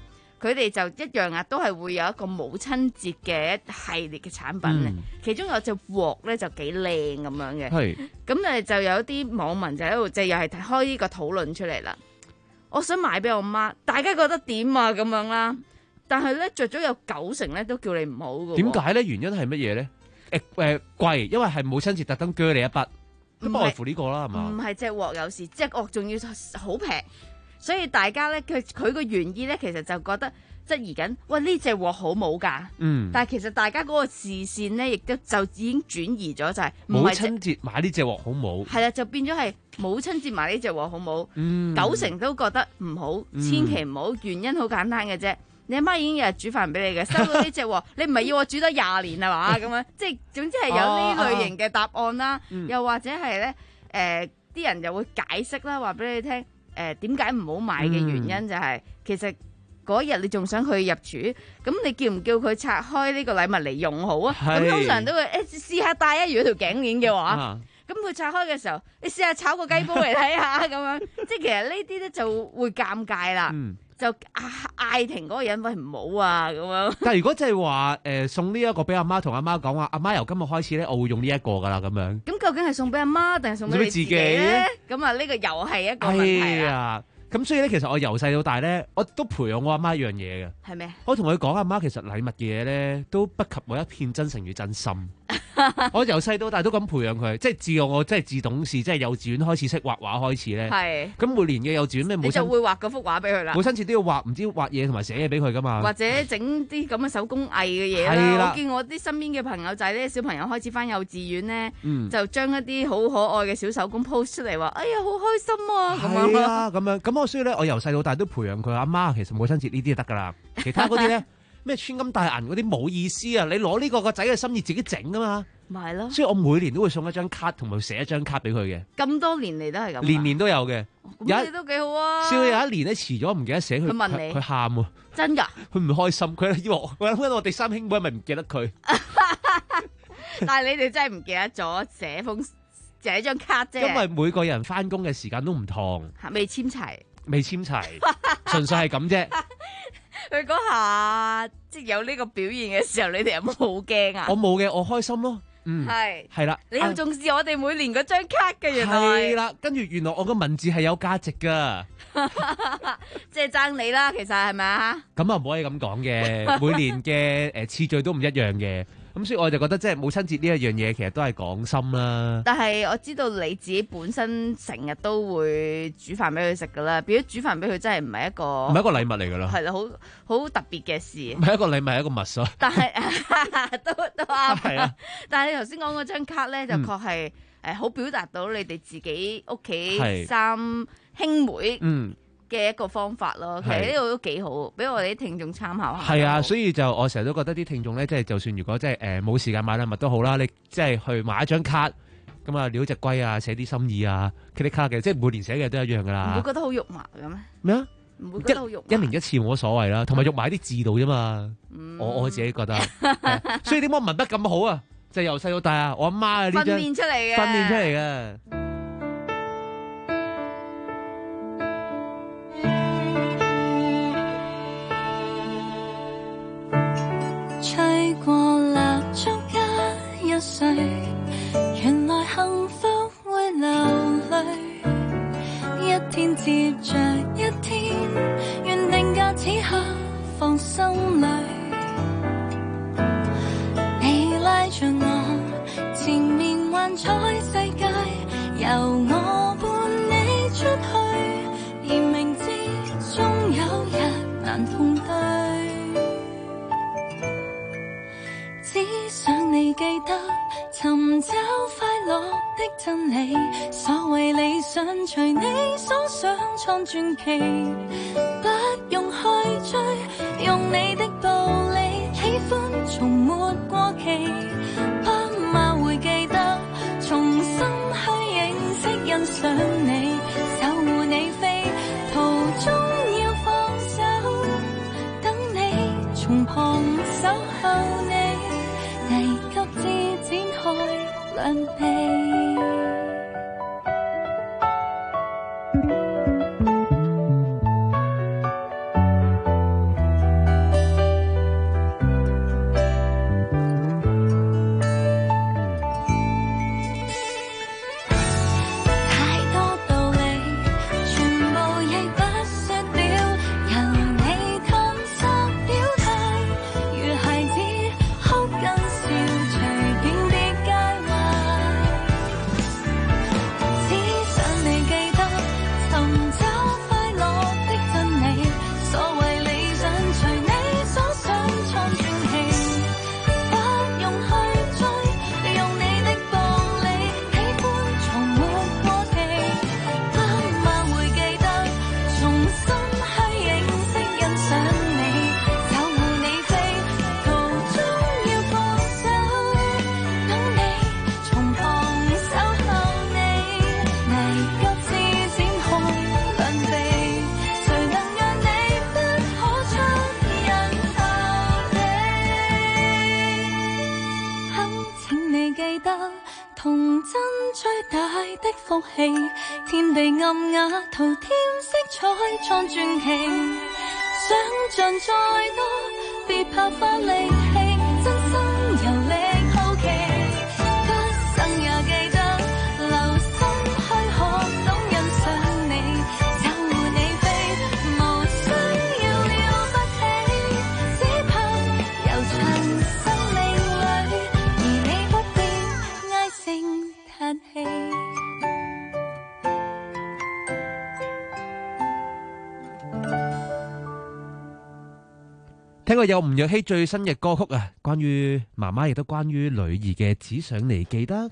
佢哋就一樣啊，都係會有一個母親節嘅一系列嘅產品嘅， 嗯、 其中有隻鑊咧就幾靚咁樣嘅。 係咁誒就有啲網民就喺度，就又係開呢個討論出嚟啦。我想買俾我媽，大家覺得點啊咁樣啦？但係咧着咗有九成咧都叫你唔好嘅。 點解咧？原因係乜嘢咧？誒、呃、誒貴，因為係母親節特登鋸你一筆，都不外乎呢個啦，係嘛？ 唔係隻鑊有時，隻鑊仲要好平，所以大家咧佢佢個原意咧，其實就覺得質疑緊，喂呢隻鑊好冇㗎。嗯。但係其實大家嗰個視線咧，亦都就已經轉移咗，就係母親節買呢隻鑊好冇。 係啦，就變咗係母親節買呢隻鑊好冇。 嗯。 九成都覺得唔好，千祈唔好。原因好簡單嘅啫。你阿媽已經日日煮飯俾你嘅，收到呢隻鑊，你唔係要我煮多廿年係嘛？咁樣，即係總之係有呢類型嘅答案啦。 嗯、 又或者係咧，誒、呃、啲人又會解釋啦，話俾你聽，誒點解唔好買嘅原因就係、是，嗯、其實嗰日你仲想去入廚，咁你叫唔叫佢拆開呢個禮物嚟用好啊？咁通常都會誒試下戴啊，如果條頸鏈嘅話。咁佢拆開嘅時候，你試下炒個雞煲嚟睇下咁樣，即係其實呢啲咧就會尷尬啦。嗯就嗌嗌停嗰個人，喂唔好啊咁樣。 但係如果即係話誒送呢一個俾阿媽，同阿媽講話，阿媽由今日開始咧，我會用呢一個噶啦咁樣。 咁究竟係送俾阿媽定係送俾你自己咧？咁啊呢個又係一個問題啦。 咁所以咧，其實我由細到大咧，我都培養我阿媽一樣嘢嘅。 係咩？ 我同佢講，阿媽其實禮物嘅嘢咧，都不及我一片真誠與真心。我由細到大都咁培養佢，即係自我，即係自懂事，即係幼稚園開始識畫畫開始咧。係。咁每年嘅幼稚園咩？ 你就會畫嗰幅畫俾佢啦。 母親節都要畫，唔知畫嘢同埋寫嘢俾佢噶嘛。 或者整啲咁嘅手工藝嘅嘢啦。係啦。我見我啲身邊嘅朋友仔咧，小朋友開始返幼稚園咧，嗯、就將一啲好可愛嘅小手工 post 出嚟話：哎呀，好開心啊！咁樣。係啊， 咁樣咁我所以咧，我由細到大都培養佢阿媽。其實母親節呢啲就得噶啦，其他嗰啲咧咩穿金戴銀嗰啲冇意思啊！你攞呢個個仔嘅心意自己整啊嘛。 咪係咯， 所以我每年都會送一張卡，同埋寫一張卡俾佢嘅。 咁多年嚟都係咁， 年年都有嘅。 咁你都幾好啊！ 笑有一年咧遲咗唔記得寫佢， 佢問你， 佢喊喎。 真㗎？ 佢唔開心，佢以為我諗我哋三兄妹係咪唔記得佢？ 但係你哋真係唔記得咗寫封寫張卡啫。 因為每個人翻工嘅時間都唔同， 未簽齊， 未簽齊，純粹係咁啫。 佢嗰下即係有呢個表現嘅時候，你哋有冇好驚啊？ 我冇嘅，我開心咯。嗯， 係係啦， 你好重視我哋每年嗰張卡嘅，原來係啦。跟住原來我個文字係有價值噶， 即係爭你啦。其實係咪啊？ 咁啊唔可以咁講嘅，每年嘅誒次序都唔一樣嘅。咁所以我就覺得即係母親節呢一樣嘢，其實都係講心啦。 但係我知道你自己本身成日都會煮飯俾佢食噶啦，變咗煮飯俾佢真係唔係一個唔係一個禮物嚟噶啦， 係啦，好好特別嘅事。 唔係一個禮物，係一個物咯。 但係都都啱。 係啊。 但係你頭先講嗰張卡咧，就確係誒好表達到你哋自己屋企三兄妹。嗯。嘅一個方法咯，其實呢個都幾好，俾我哋啲聽眾參考下。 係啊，所以就我成日都覺得啲聽眾咧，即係就算如果即係誒冇時間買禮物都好啦，你即係去買一張卡，咁啊撩隻龜啊，寫啲心意啊 ，credit card 嘅，即係每年寫嘅都一樣噶啦。 唔會覺得好肉麻嘅咩？ 咩啊？ 唔會覺得好肉麻。 一年一次冇乜所謂啦，同埋肉埋喺啲字度啫嘛。嗯、我我自己覺得，所以點解文筆咁好啊？就係由細到大啊，我阿媽啊呢張訓練出嚟嘅， 訓練出嚟嘅。 吹過蠟燭加一歲，原來幸福會流淚，一天接着一天，原定假此刻放心裏，你拉着我，前面幻彩世界，由我伴你出去，而明知終有日難同對。只想你記得尋找快樂的真理，所謂理想隨你所想創傳奇，不用去追，用你的道理，喜歡從沒過期，不罵會記得重新去認識欣賞你，守護你飛途中要放手，等你從旁守候你，危急至展開兩臂。 天地暗雅，塗添色彩創傳奇。想像再多，別怕花力氣，真心遊歷好奇，不生也記得留心去學懂欣賞你，守護你飛，無需要了不起，只怕悠長生命裏，而你不必唉聲嘆氣。 聽過有吳若希最新嘅歌曲啊，關於媽媽亦都關於女兒嘅，只想你記得。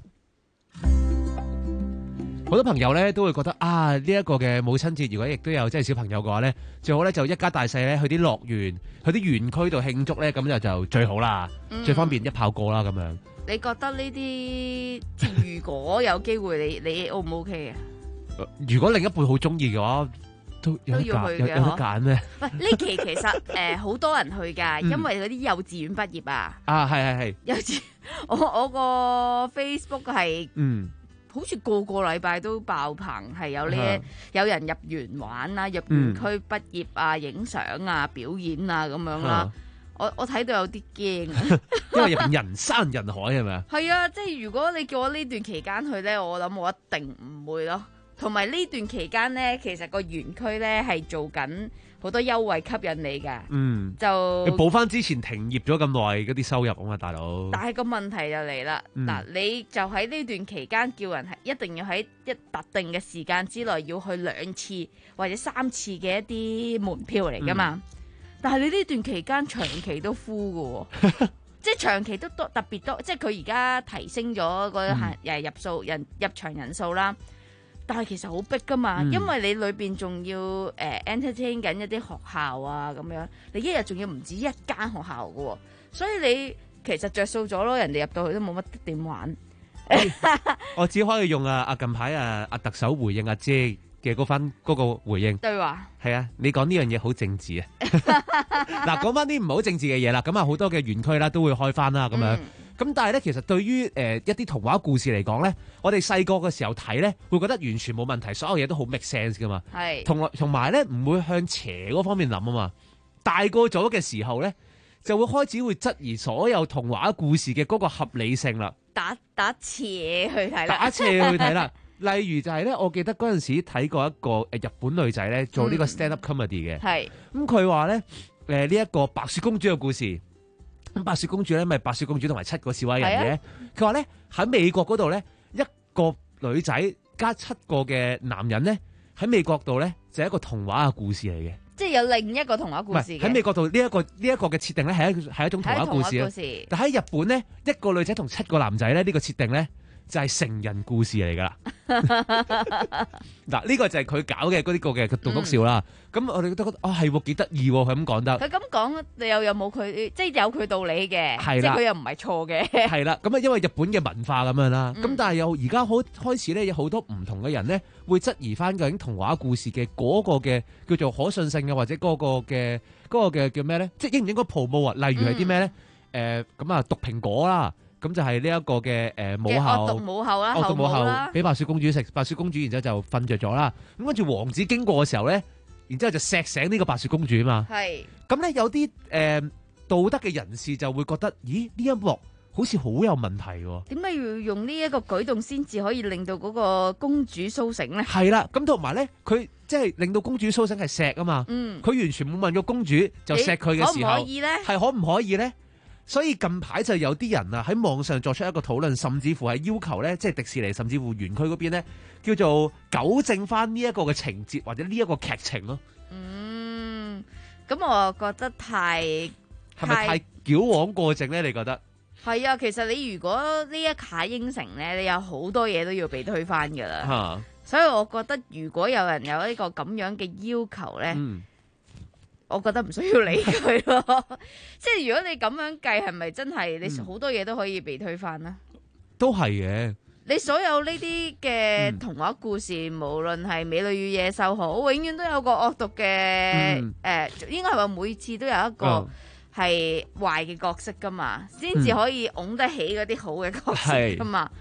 好多朋友咧都會覺得啊，呢一個嘅母親節，如果亦都有即係小朋友嘅話咧，最好咧就一家大細咧去啲樂園、去啲園區度慶祝咧，咁就就最好啦， 嗯、 最方便一炮過啦咁樣。 你覺得呢啲如果有機會，你你 O 唔 OK 啊？ 如果另一半好中意嘅話，都有得揀，有有得揀咩？ 喂，呢期其實誒好、呃、多人去噶，因為嗰啲幼稚園畢業啊。啊，係係係。幼稚，我我個 Facebook 係，嗯，好似個個禮拜都爆棚，係有呢、嗯，有人入園玩啊，入園區畢業啊，影相啊，表演啊咁樣啦。嗯、我我睇到有啲驚， 因為入邊人山人海係咪啊？ 係啊，即係如果你叫我呢段期間去咧，我諗我一定唔會咯。同埋呢段期間咧，其實個園區咧係做緊好多優惠吸引你㗎。嗯，就你補翻之前停業咗咁耐嗰啲收入啊嘛，大佬。 但係個問題就嚟啦，嗱、嗯，你就喺呢段期間叫人係一定要喺一特定嘅時間之內要去兩次或者三次嘅一啲門票嚟㗎嘛。嗯、但係你呢段期間長期都 full 㗎喎，即係長期都多特別多，即係佢而家提升咗個限誒入數人入場人數啦。但係其實好逼噶嘛，嗯、因為你裏邊仲要誒、呃、entertain 緊一啲學校啊咁樣，你一日仲要唔止一間學校噶、哦，所以你其實着數咗咯，人哋入到去都冇乜點玩。 我只可以用啊啊近排啊啊特首回應阿姐嘅嗰番嗰個回應。對話係啊，你講呢樣嘢好政治啊。嗱，講翻啲唔好政治嘅嘢啦，咁啊好多嘅園區啦都會開翻啦咁樣。嗯咁但係咧，其實對於誒、呃、一啲童話故事嚟講咧，我哋細個嘅時候睇咧，會覺得完全冇問題，所有嘢都好 make sense 噶嘛。係同同埋咧，唔會向邪嗰方面諗啊嘛。大個咗嘅時候咧，就會開始會質疑所有童話故事嘅嗰個合理性啦。打打斜去睇啦，打斜去睇啦。例如就係咧，我記得嗰陣時睇過一個誒日本女仔咧做呢個 stand up comedy 嘅。係咁佢話咧誒呢一個白雪公主嘅故事。咁白雪公主咧，咪白雪公主同埋七個小矮人嘅。佢話咧喺美國嗰度咧，一個女仔加七個嘅男人咧，喺美國度咧就係一個童話嘅故事嚟嘅。即係有另一個童話故事嘅。喺美國度呢一個呢一個嘅設定咧，係一係一種童話故事。故事但喺日本咧，一個女仔同七個男仔咧，呢、這個設定咧就係成人故事嚟噶啦。嗱，呢個就係佢搞嘅嗰啲個嘅棟篤笑啦。咁、嗯、我哋都覺得啊，係幾得意，佢咁講得。佢咁講，你又有冇佢，即係有佢道理嘅，即係佢又唔係錯嘅。係啦，咁啊，因為日本嘅文化咁樣啦。咁、嗯、但係又而家好開始咧，有好多唔同嘅人咧，會質疑翻究竟童話故事嘅嗰個嘅叫做可信性嘅，或者嗰個嘅嗰個嘅叫咩咧？即係應唔應該 promote啊？例如係啲咩咧？誒、嗯，咁啊，毒蘋果啦。咁就係呢一個嘅誒母后，惡毒母后啦，惡毒母后俾白雪公主食，白雪公主然之後就瞓着咗啦。咁跟住王子經過嘅時候咧，然之後就錫醒呢個白雪公主啊嘛。係。咁咧有啲誒、呃、道德嘅人士就會覺得，咦呢一幕好似好有問題喎。點解要用呢一個舉動先至可以令到嗰個公主甦醒咧？係啦，咁同埋咧，佢即係令到公主甦醒係錫啊嘛。嗯。佢完全冇問過公主就錫佢嘅時候，可唔可以咧？係可唔可以咧？所以近排就有啲人啊喺網上作出一個討論，甚至乎係要求咧，即係迪士尼甚至乎園區嗰邊咧，叫做糾正翻呢一個嘅情節或者呢一個劇情咯。嗯，咁我覺得太係咪太矯枉過正咧？你覺得？係啊，其實你如果呢一卡應承咧，你有好多嘢都要被推翻噶啦。啊、所以我覺得如果有人有呢個咁樣嘅要求咧。嗯我覺得唔需要理佢咯，即係如果你咁樣計，係咪真係你好多嘢都可以被推翻呢？都係嘅。你所有呢啲嘅童話故事，嗯、無論係美女與野獸好，永遠都有個惡毒嘅誒、嗯呃，應該係話每次都有一個係壞嘅角色噶嘛，先至、嗯、可以拱得起嗰啲好嘅角色噶嘛。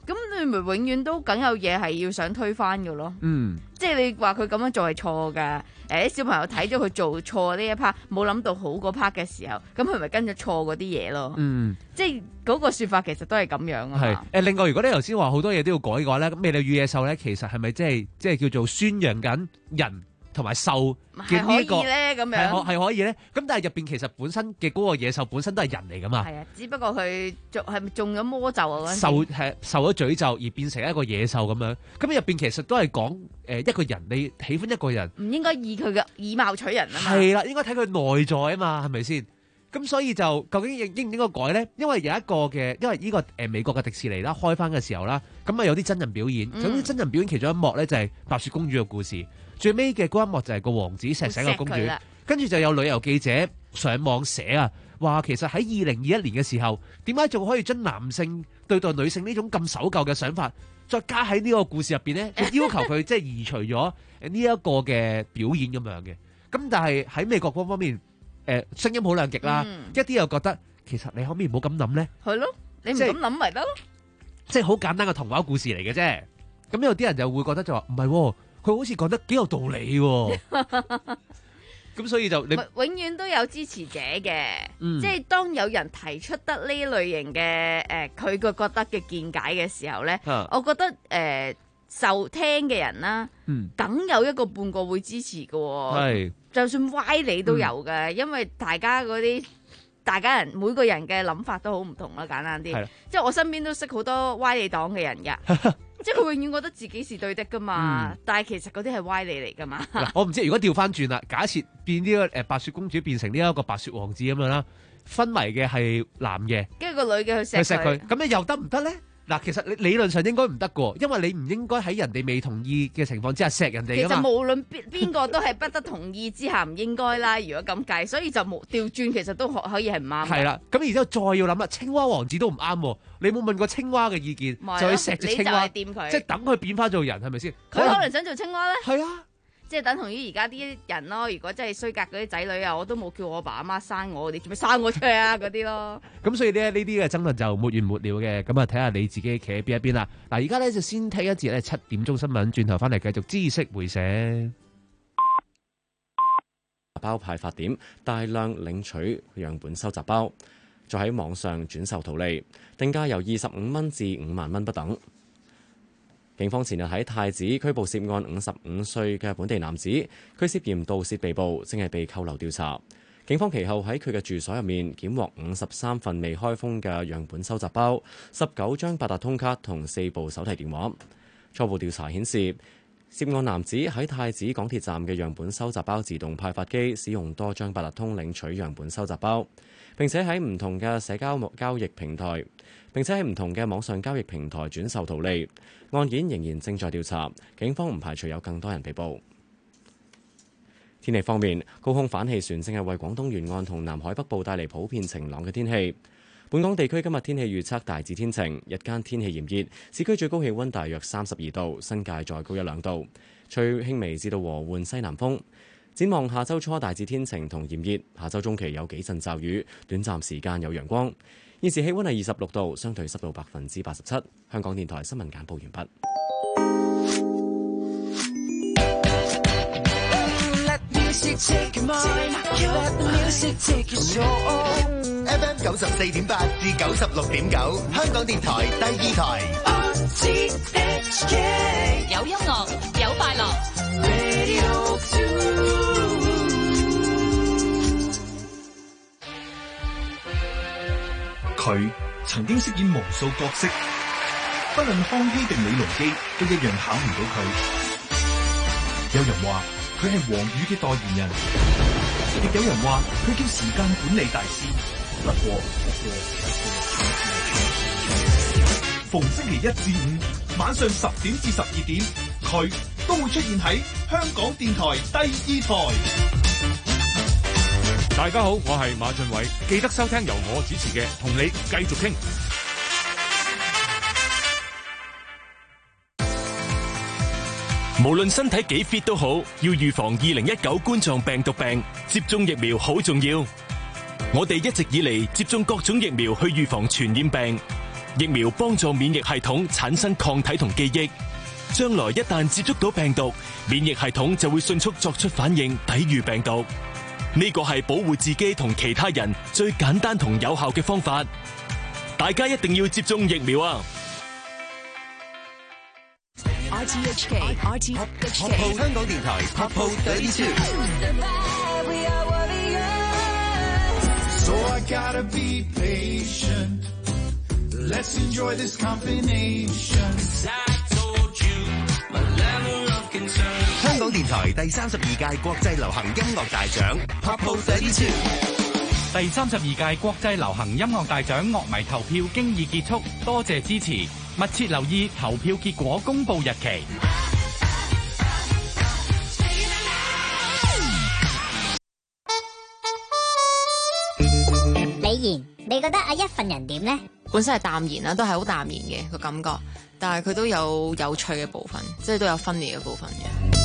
咁你咪永遠都梗有嘢係要想推翻嘅咯。 嗯， 即係你話佢咁樣做係錯㗎。誒啲小朋友睇咗佢做錯呢一 part，冇諗到好嗰 part 嘅時候，咁佢咪跟咗錯嗰啲嘢咯。 嗯， 即係嗰個説法其實都係咁樣啊。 係誒，另外如果你頭先話好多嘢都要改嘅話咧，咁美女與野獸咧，其實係咪即係即係叫做宣揚緊人同埋獸嘅呢一個咧咁樣係可係可以咧？咁但係入邊其實本身嘅嗰個野獸本身都係人嚟噶嘛？ 係啊，只不過佢中係咪中咗魔咒啊？嗰陣時受係受咗詛咒而變成一個野獸咁樣，咁入邊其實都係講誒一個人，你喜歡一個人， 唔應該以佢嘅以貌取人啊嘛。 係啦，應該睇佢內在啊嘛，係咪先？咁所以就究竟應應唔應該改咧？因為有一個嘅，因為呢個誒美國嘅迪士尼啦開翻嘅時候啦，咁啊有啲真人表演，咁啲、嗯、真人表演其中一幕咧就係白雪公主嘅故事，最尾嘅嗰一幕就係個王子錫醒個公主，跟住就有旅遊記者上網寫啊，話其實喺二零二一年嘅時候，點解仲可以將男性對待女性呢種咁守舊嘅想法，再加喺呢個故事入邊咧，要求佢即係移除咗呢一個嘅表演咁樣嘅。咁但係喺美國嗰方面。誒聲音好兩極啦，嗯、一啲又覺得其實你可唔可以唔好咁諗咧？ 係咯，你唔咁諗咪得咯？ 即係好簡單嘅童話故事嚟嘅啫。咁有啲人就會覺得就話唔係，佢好似講得幾有道理喎。咁所以就你永遠都有支持者嘅， 嗯、 即係當有人提出得呢類型嘅誒佢個覺得嘅見解嘅時候咧，啊、我覺得誒。呃受聽嘅人啦，梗、嗯、有一個半個會支持嘅、哦， 係就算歪理都有嘅， 嗯、 因為大家嗰啲大家人每個人嘅諗法都好唔同啦，簡單啲，即係我身邊都識好多歪理黨嘅人㗎，即係佢永遠覺得自己是對的噶嘛，嗯、但係其實嗰啲係歪理嚟噶嘛。 我唔知如果調翻轉啦，假設變呢個誒白雪公主變成呢一個白雪王子咁樣啦，昏迷嘅係男嘅， 跟住個女嘅去錫佢， 咁你又得唔得咧？嗱，其實你理論上應該唔得嘅，因為你唔應該喺人哋未同意嘅情況之下錫人哋㗎嘛。 其實無論邊邊個都係不得同意之下唔應該啦。如果咁計，所以就冇調轉，其實都可可以係唔啱。係啦， 咁然之後再要諗啦，青蛙王子都唔啱。你冇問過青蛙嘅意見，就去錫隻青蛙，即係等佢變翻做人，係咪先？ 佢可能想做青蛙咧。 係啊。 即係等同於而家啲人咯，如果真係衰格嗰啲仔女啊，我都冇叫我阿爸阿媽生我，你做咩生我出嚟啊？嗰啲咯。咁所以咧，呢啲嘅爭論就沒完沒了嘅。咁啊，睇下你自己企喺邊一邊啦。嗱，而家咧就先睇一節咧七點鐘新聞，轉頭翻嚟繼續知識回社。 包派發點大量領取樣本收集包，再喺網上轉售圖利，定價由二十五蚊至五萬蚊不等。警方前日喺太子拘捕涉案五十五歲嘅本地男子，佢涉嫌盜竊被捕，正係被扣留調查。警方其後喺佢嘅住所入面檢獲五十三份未開封嘅樣本收集包、十九張八達通卡同四部手提電話。初步調查顯示，涉案男子喺太子港鐵站嘅樣本收集包自動派發機使用多張八達通領取樣本收集包，並且喺唔同嘅社交交易平台，並且喺唔同嘅網上交易平台轉售圖利。案件仍然正在調查，警方唔排除有更多人被捕。天氣方面，高空反氣旋正係為廣東沿岸同南海北部帶嚟普遍晴朗嘅天氣。本港地區今日天氣預測大致天晴，日間天氣炎熱，市區最高氣溫大約三十二度，新界再高一兩度，吹輕微至到和緩西南風。展望下周初大致天晴同炎熱，下周中期有幾陣驟雨，短暫時間有陽光。現時氣溫係二十六度，相對濕度百分之八十七。香港電台新聞簡報完畢。 F M 九十四點八至九十六點九，香港電台第二台。 有音樂，有快樂。 佢曾經飾演無數角色，不論康熙定李隆基，都一樣考唔到佢。有人話佢係黃宇嘅代言人，亦有人話佢叫時間管理大師。不過，逢星期一至五晚上十點至十二點，佢都會出現喺香港電台第二台。 大家好，我係馬俊偉，記得收聽由我主持嘅《同你繼續傾》。 無論身體幾 fit 都好，要預防二零一九冠狀病毒病，接種疫苗好重要。我哋一直以嚟接種各種疫苗去預防傳染病， 疫苗幫助免疫系統產生抗體同記憶，將來一旦接觸到病毒，免疫系統就會迅速作出反應，抵禦病毒。呢個係保護自己同其他人最簡單同有效嘅方法。大家一定要接種疫苗啊 ！R T H K，R T H K， 香港電台 Pop Pop thirty-two。 So I gotta be patient. Let's enjoy this combination. I told you my level of concern. 香港電台第三十二屆國際流行音樂大獎 Pop Pop thirty-two。 第三十二屆國際流行音樂大獎樂迷投票經已結束，多謝支持，密切留意投票結果公佈日期。 李賢，你覺得阿一份人點呢？ 本身係淡然啦，都係好淡然嘅個感覺，但係佢都有有趣嘅部分，即係都有分裂嘅部分嘅。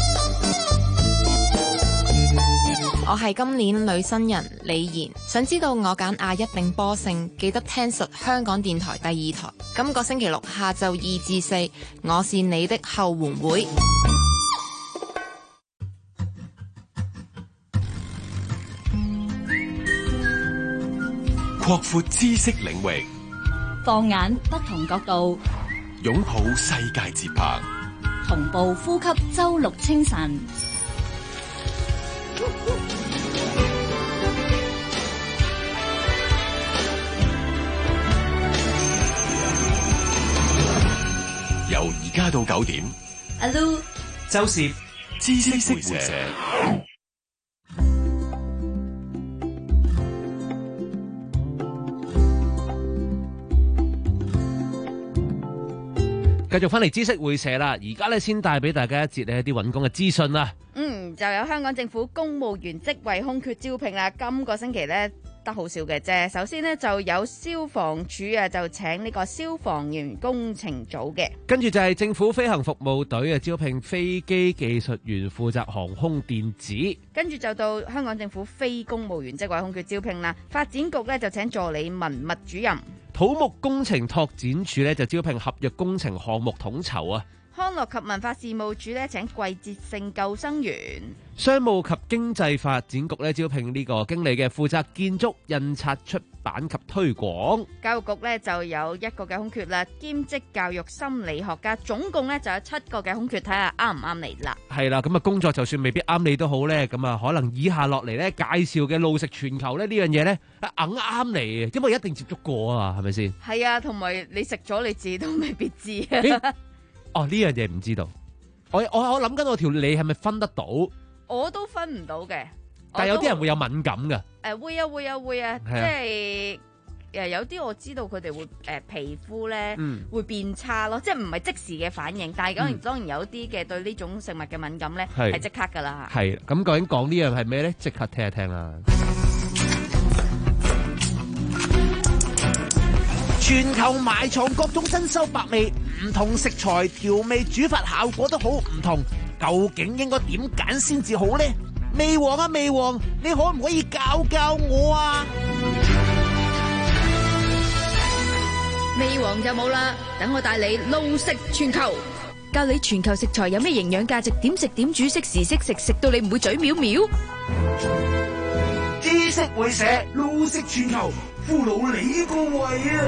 我係今年女新人李賢，想知道我揀阿一定波勝，記得聽實香港電台第二台。今個星期六下晝二至四，我是你的後援會。 擴闊知識領域， 放眼不同角度， 擁抱世界節拍， 同步呼吸周六清晨。 由而家到九點， 阿 Lu、 周攝知識會社。 繼續翻嚟知識會社啦，而家咧先帶俾大家一節呢一啲揾工嘅資訊啦。 嗯，就有香港政府公務員職位空缺招聘啦。今個星期呢，得好少嘅啫。首先呢，就有消防處啊，就請呢個消防員工程組嘅。 跟住就係政府飛行服務隊啊，招聘飛機技術員，負責航空電子。 跟住就到香港政府非公務員職位空缺招聘啦。發展局呢，就請助理文物主任。 土木工程拓展署咧就招聘合約工程項目統籌啊。 康樂及文化事務署咧請季節性救生員。 商務及經濟發展局咧招聘呢個經理嘅，負責建築、印刷、出版及推廣。 教育局咧就有一個嘅空缺啦，兼職教育心理學家，總共咧就有七個嘅空缺，睇下啱唔啱你啦。 係啦，咁啊工作就算未必啱你都好咧，咁啊可能以下落嚟咧介紹嘅路食全球咧呢樣嘢咧硬啱你，因為一定接觸過啊，係咪先？ 係啊，同埋你食咗你自己都未必知啊。 哦，呢樣嘢唔知道，我我我諗緊我條脷係咪分得到？ 我都分唔到嘅， 但係有啲人會有敏感㗎。 誒會啊會啊會啊，即係誒有啲我知道佢哋會誒皮膚咧會變差咯，即係唔係即時嘅反應，但係當然當然有啲嘅對呢種食物嘅敏感咧係即刻㗎啦。 係咁，究竟講呢樣係咩咧？即刻聽一聽啦！ 全球埋藏各種珍饈百味，唔同食材調味煮法效果都好唔同，究竟應該點揀先至好呢？味王啊味王，你可唔可以教教我啊？ 味王就冇啦，等我帶你路食全球，教你全球食材有咩營養價值，點食點煮，適時適食，食到你唔會嘴藐藐。 知識會社路食全球，俘虜你個胃啊！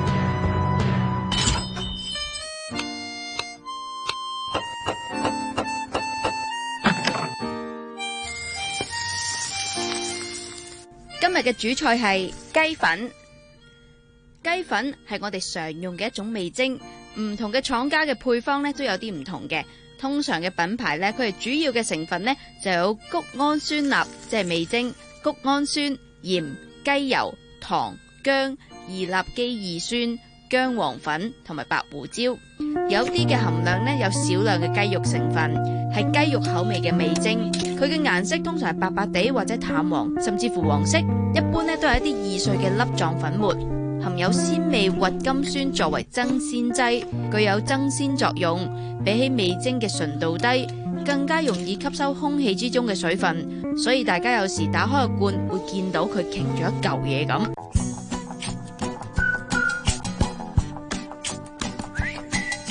今日嘅主菜係雞粉。雞粉係我哋常用嘅一種味精，唔同嘅廠家嘅配方咧都有啲唔同嘅。通常嘅品牌咧，佢哋主要嘅成分咧就有谷氨酸鈉，即係味精、谷氨酸、鹽、雞油、糖、薑、二納基二酸、薑黃粉同埋白胡椒。有啲嘅含量咧有少量嘅雞肉成分，係雞肉口味嘅味精。佢嘅顏色通常係白白地或者淡黃，甚至乎黃色。一般咧都係一啲易碎嘅粒狀粉末，含有鮮味鬱金酸作為增鮮劑，具有增鮮作用。比起味精嘅純度低，更加容易吸收空氣之中嘅水分，所以大家有時打開個罐會見到佢擎咗一嚿嘢咁。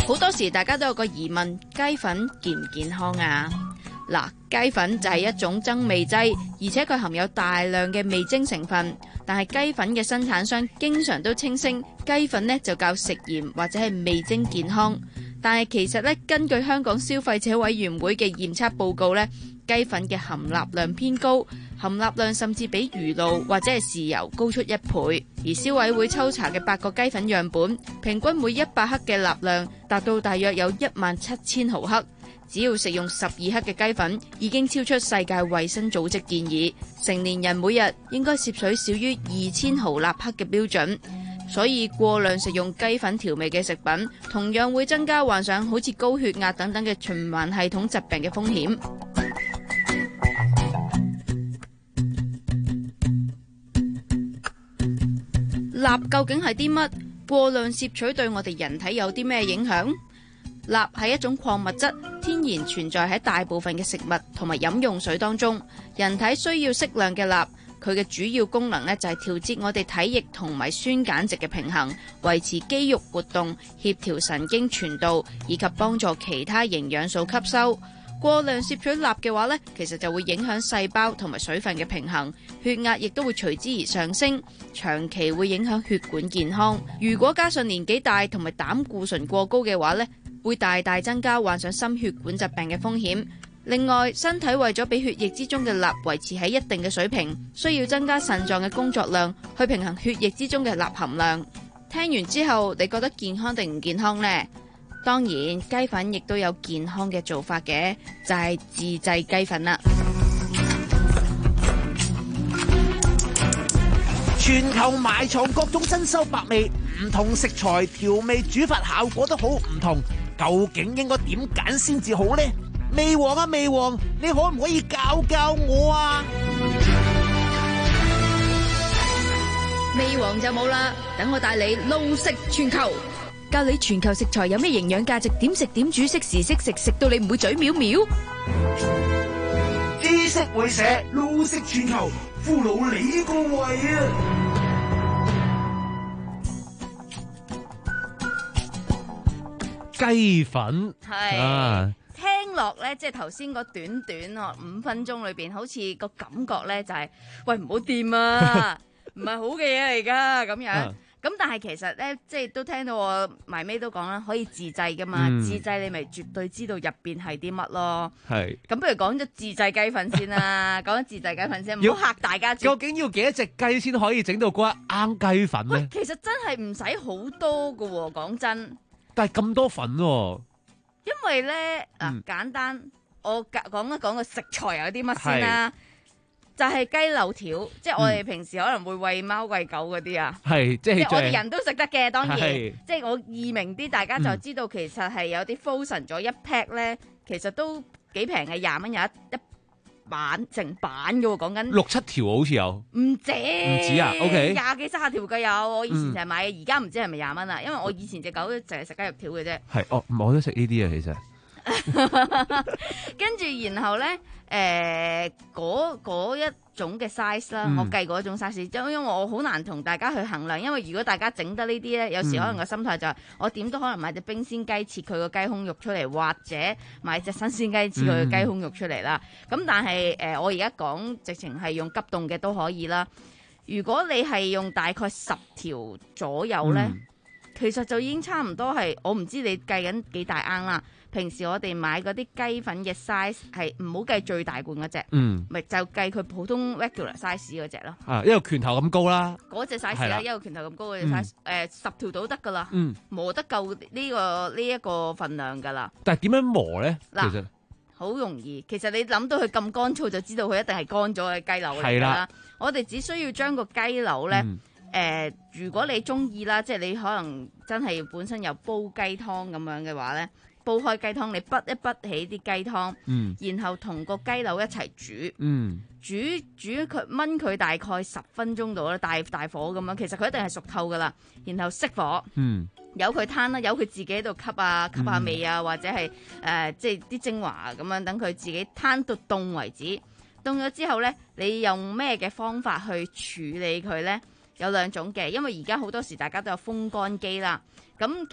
好多時大家都有個疑問，雞粉健唔健康啊？嗱，雞粉就係一種增味劑，而且佢含有大量嘅味精成分。但係雞粉嘅生產商經常都稱聲雞粉呢就較食鹽或者係味精健康。但係其實呢，根據香港消費者委員會嘅驗測報告呢，雞粉嘅含鈉量偏高，含鈉量甚至比魚露或者係豉油高出一倍。而消委會抽查嘅八個雞粉樣本，平均每一百克嘅鈉量達到大約有一萬七千毫克。只要食用十二克嘅雞粉，已經超出世界衛生組織建議成年人每日應該攝取少於二千毫納克嘅標準。所以過量食用雞粉調味嘅食品，同樣會增加患上好似高血壓等等嘅循環系統疾病嘅風險。鈉究竟係啲乜？過量攝取對我哋人體有啲咩影響？鈉係一種礦物質，天然存在喺大部分嘅食物同埋飲用水當中。人體需要適量嘅鈉，佢嘅主要功能呢就係調節我哋體液同埋酸鹼值嘅平衡，維持肌肉活動，協調神經傳導，以及幫助其他營養素吸收。過量攝取鈉嘅話呢，其實就會影響細胞同埋水分嘅平衡，血壓亦都會隨之而上升，長期會影響血管健康。如果加上年紀大同埋膽固醇過高嘅話呢，會大大增加患上心血管疾病嘅風險。另外，身體為咗俾血液之中嘅鈉維持喺一定嘅水平，需要增加腎臟嘅工作量，去平衡血液之中嘅鈉含量。聽完之後，你覺得健康定唔健康呢？當然，雞粉亦都有健康嘅做法嘅，就係自製雞粉啦。 全球埋藏各種珍饈百味，唔同食材調味煮法效果都好唔同，究竟應該點揀先至好呢？味王啊味王，你可唔可以教教我啊？ 味王就冇啦，等我帶你撈食全球，教你全球食材有咩營養價值，點食點煮，識時識食，食到你唔會嘴藐藐。 知識會社撈食全球，俘虜你個胃啊！ 雞粉係。 啊聽落咧，即係頭先嗰短短哦五分鐘裏邊，好似個感覺咧就係、是，喂唔好掂啊，唔係好嘅嘢嚟噶咁樣。咁、啊、但係其實咧，即係都聽到我埋尾都講啦，可以自製噶嘛，嗯、自製你咪絕對知道入邊係啲乜咯。係。咁不如講咗自製雞粉先啦，講咗自製雞粉先，唔好嚇大家。 究竟要幾多隻雞先可以整到嗰一啱雞粉咧？ 其實真係唔使好多噶喎，講真。 但係咁多粉喎、啊。 因為咧，嗱、嗯、簡單，我講一講個食材有啲乜先啦，就係雞柳條，即係我哋平時可能會餵貓餵狗嗰啲啊，係即係我哋人都食得嘅，當然，即係我易明啲，大家就知道其實係有啲 frozen 咗一 pack 咧，其實都幾平嘅，廿蚊有一一板成板嘅喎，講緊六七條好似有， 唔止唔止啊 ，OK， 廿幾卅條嘅有，我以前成日買嘅，而家唔知係咪廿蚊啦，因為我以前隻狗淨係食雞肉條嘅啫。係，哦，我都食呢啲啊，其實。跟住然後咧，誒嗰嗰一種嘅 size 啦，嗯、我計過一種 size，因為我好難同大家去衡量，因為如果大家整得呢啲咧，有時可能個心態就係、是嗯、我點都可能買隻冰鮮雞切佢個雞胸肉出嚟，或者買隻新鮮雞切佢個雞胸肉出嚟啦。咁、嗯、但係誒、呃，我而家講直情係用急凍嘅都可以啦。如果你係用大概十條左右咧，嗯、其實就已經差唔多係，我唔知你計緊幾大罌啦。平時我哋買嗰啲雞粉嘅 size 係唔好計最大罐嗰隻，嗯，咪就計佢普通 regular size 嗰隻咯。 啊，一個拳頭咁高啦， 嗰隻 size 啦，一個拳頭咁高嘅 size，誒十條到得噶啦，嗯，磨得夠呢個呢一個份量噶啦。 但係點樣磨咧？其實好容易，其實你諗到佢咁乾燥，就知道佢一定係乾咗嘅雞柳嚟㗎啦。我哋只需要將個雞柳咧，誒，如果你中意啦，即係你可能真係本身有煲雞湯咁樣嘅話咧。煲開雞湯，你滗一滗起啲雞湯，嗯、然後同個雞柳一齊煮，嗯、煮煮佢燜佢大概十分鐘度啦，大大火咁樣，其實佢一定係熟透噶啦。然後熄火，由佢攤啦，由佢自己喺度吸啊吸下味啊，嗯、或者係誒、呃、即係啲精華咁樣，等佢自己攤到凍為止。凍咗之後咧，你用咩嘅方法去處理佢咧？有兩種嘅，因為而家好多時大家都有風乾機啦，咁其實。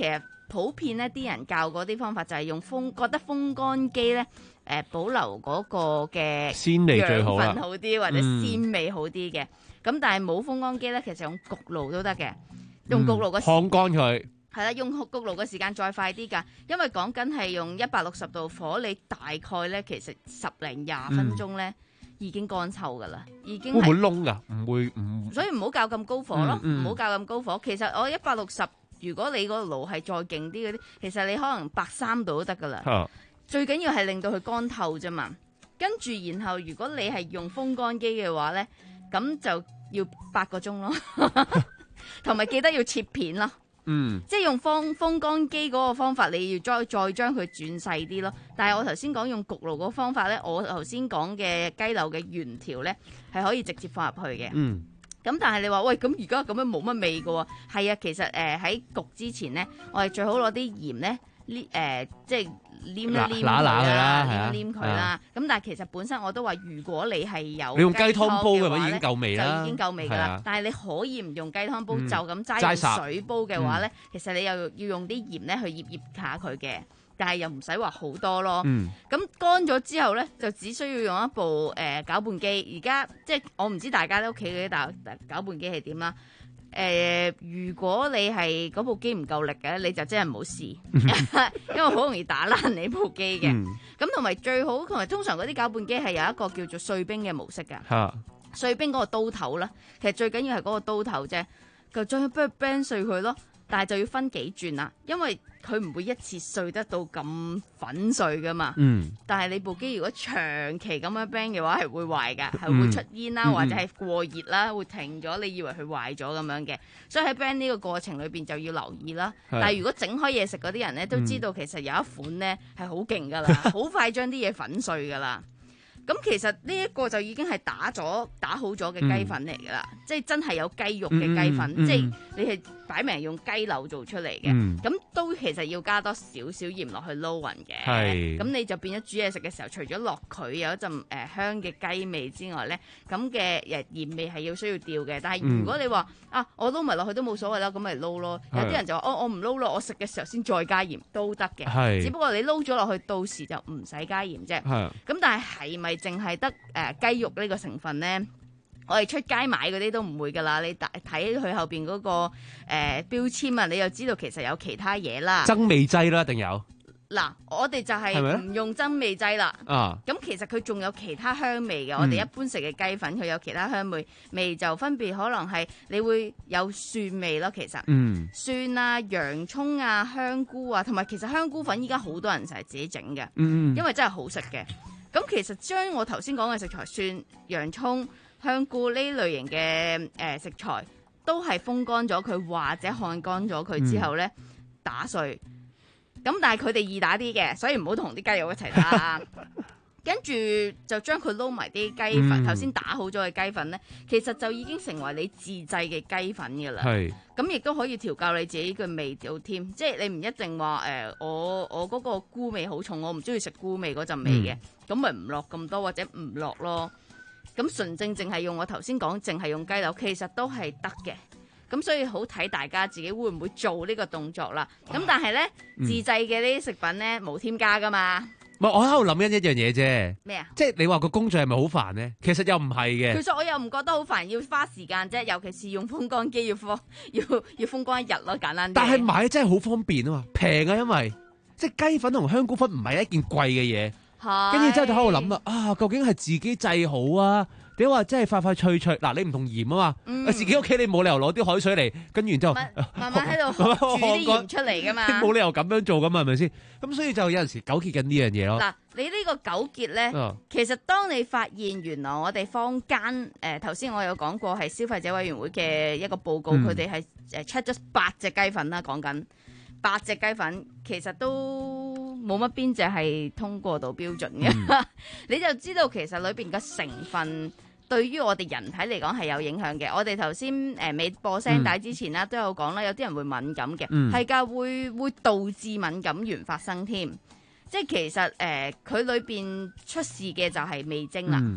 普遍咧啲人教嗰啲方法就係用風，覺得風乾機咧誒保留嗰個嘅鮮味最好啦， 養分好啲或者鮮味好啲嘅。咁、嗯、但係冇風乾機咧，其實用焗爐都得嘅，用焗爐嘅烘乾佢。 係啦，用焗爐嘅時間再快啲㗎，因為講緊係用一百六十度火，你大概咧其實十零廿分鐘咧、嗯、已經乾臭㗎啦，已經係會唔會燶㗎？唔會唔， 所以唔好較咁高火咯，唔嗯嗯好較咁高火。其實我一百六十，如果你個爐係再勁啲嗰啲，其實你可能百三度都得㗎啦。 啊、 最緊要係令到佢乾透啫嘛。跟住然後如果你係用風乾機嘅話咧，咁就要八個鐘咯，同埋記得要切片咯。 嗯， 即係用風風乾機嗰個方法，你要再再將佢轉細啲咯。但係我頭先講用焗爐嗰個方法咧，我頭先講嘅雞柳嘅原條咧係可以直接放入去嘅。 嗯， 咁但係你話喂，咁而家咁樣冇乜味㗎喎？係啊，其實誒喺、呃、焗之前咧，我哋最好攞啲鹽咧，呢、呃、誒即係黏一黏佢啦，黏一黏佢啦。咁但係其實本身我都話，如果你係有你用雞湯煲嘅話， 話已經夠味啦， 就已經夠味㗎啦。但係你可以唔用雞湯煲， 嗯、 就咁齋用水煲嘅話咧，嗯、其實你又要用啲鹽咧去醃醃下佢嘅，但係又唔使話好多咯。咁、嗯、乾咗之後咧，就只需要用一部誒、呃、攪拌機。而家即係我唔知大家屋企嗰啲大攪拌機係點啦。誒、呃，如果你係嗰部機唔夠力嘅，你就真係唔好試，因為好容易打爛你部機嘅。咁同埋最好，同埋通常嗰啲攪拌機係有一個叫做碎冰嘅模式㗎。 啊、 碎冰嗰個刀頭啦，其實最緊要係嗰個刀頭啫，就將佢 bang 碎佢咯。但係就要分幾轉啦，因為佢唔會一次碎得到咁粉碎噶嘛。嗯。但係你部機如果長期咁樣 bang 嘅話，係會壞㗎，係、嗯、會出煙啦，或者係過熱啦，會停咗，你以為佢壞咗咁樣嘅。所以喺 bang 呢個過程裏邊就要留意啦。但係如果整開嘢食嗰啲人咧，都知道其實有一款咧係好勁㗎啦，好快將啲嘢粉碎㗎啦。咁其實呢一個就已經係打咗打好咗嘅雞粉嚟㗎啦，嗯、即係真係有雞肉嘅雞粉，嗯嗯、即係你係擺明用雞柳做出嚟嘅。咁、嗯、都其實要加多少少鹽落去撈勻嘅。咁你就變咗煮嘢食嘅時候，除咗落佢有一陣誒、呃、香嘅雞味之外咧，咁嘅誒鹽味係要需要調嘅。但係如果你話、嗯、啊，我撈埋落去都冇所謂啦，咁咪撈咯。有啲人就話哦，我唔撈咯，我食嘅時候先再加鹽都得嘅。只不過你撈咗落去，到時就唔使加鹽啫。咁但係係咪淨係得誒雞肉呢個成分咧？我哋出街買嗰啲都唔會噶啦，你睇佢後邊嗰、那個誒、呃、標籤啊，你就知道其實有其他嘢啦。 增味劑啦，一定有。 嗱，我哋就係唔用增味劑啦。啊，咁其實佢仲有其他香味嘅。嗯、我哋一般食嘅雞粉，佢有其他香味，味就分別可能係你會有蒜味咯。其實，嗯，蒜啊、洋葱啊、香菇啊，同埋其實香菇粉依家好多人就係自己整嘅，嗯，因為真係好食嘅。咁其實將我頭先講嘅食材，蒜、洋葱、香菇呢類型嘅誒、呃、食材，都係風乾咗佢或者烘乾咗佢之後咧、嗯、打碎。咁但係佢哋易打啲嘅，所以唔好同啲雞肉一齊打。跟住就將佢撈埋啲雞粉，頭先、嗯、打好咗嘅雞粉咧，其實就已經成為你自製嘅雞粉㗎啦。係。咁亦都可以調教你自己嘅味道添，即係你唔一定話誒、呃，我我嗰個菇味好重，我唔中意食菇味嗰陣味嘅，咁咪唔落咁多或者唔落咯。咁純正淨係用我頭先講，淨係用雞柳，其實都係得嘅。咁所以好睇大家自己會唔會做呢個動作啦。咁但係咧，嗯、自製嘅呢啲食品咧冇添加噶嘛。 唔係，我喺度諗緊一樣嘢啫。 咩啊？ 即係你話個工序係咪好煩咧？其實又唔係嘅。 其實我又唔覺得好煩，要花時間啫。尤其是用風乾機要風要要風乾一日咯，簡單啲。 但係買真係好方便啊嘛，平啊，因為即係雞粉同香菇粉唔係一件貴嘅嘢。係。跟住之後就喺度諗啦，啊，究竟係自己製好啊？你話真係快快脆脆，嗱你唔同鹽啊嘛，嗯、自己屋企你冇理由攞啲海水嚟，跟住然之後慢慢喺度煮啲鹽出嚟噶嘛， 冇理由咁樣做噶嘛，係咪先？咁所以就有陣時糾結緊呢樣嘢咯。 嗱，你呢個糾結咧，哦、其實當你發現原來我哋坊間誒頭先我有講過係消費者委員會嘅一個報告，佢哋係誒 check 咗八隻雞粉啦，講緊八隻雞粉，其實都冇乜邊隻係通過到標準嘅，嗯、你就知道其實裏邊嘅成分。對於我哋人體嚟講係有影響嘅。我哋頭先誒未播聲帶之前啦，嗯、都有講啦，有啲人會敏感嘅，係㗎、嗯，會會導致敏感源發生添。即係其實誒佢裏邊出事嘅就係味精啦，嗯、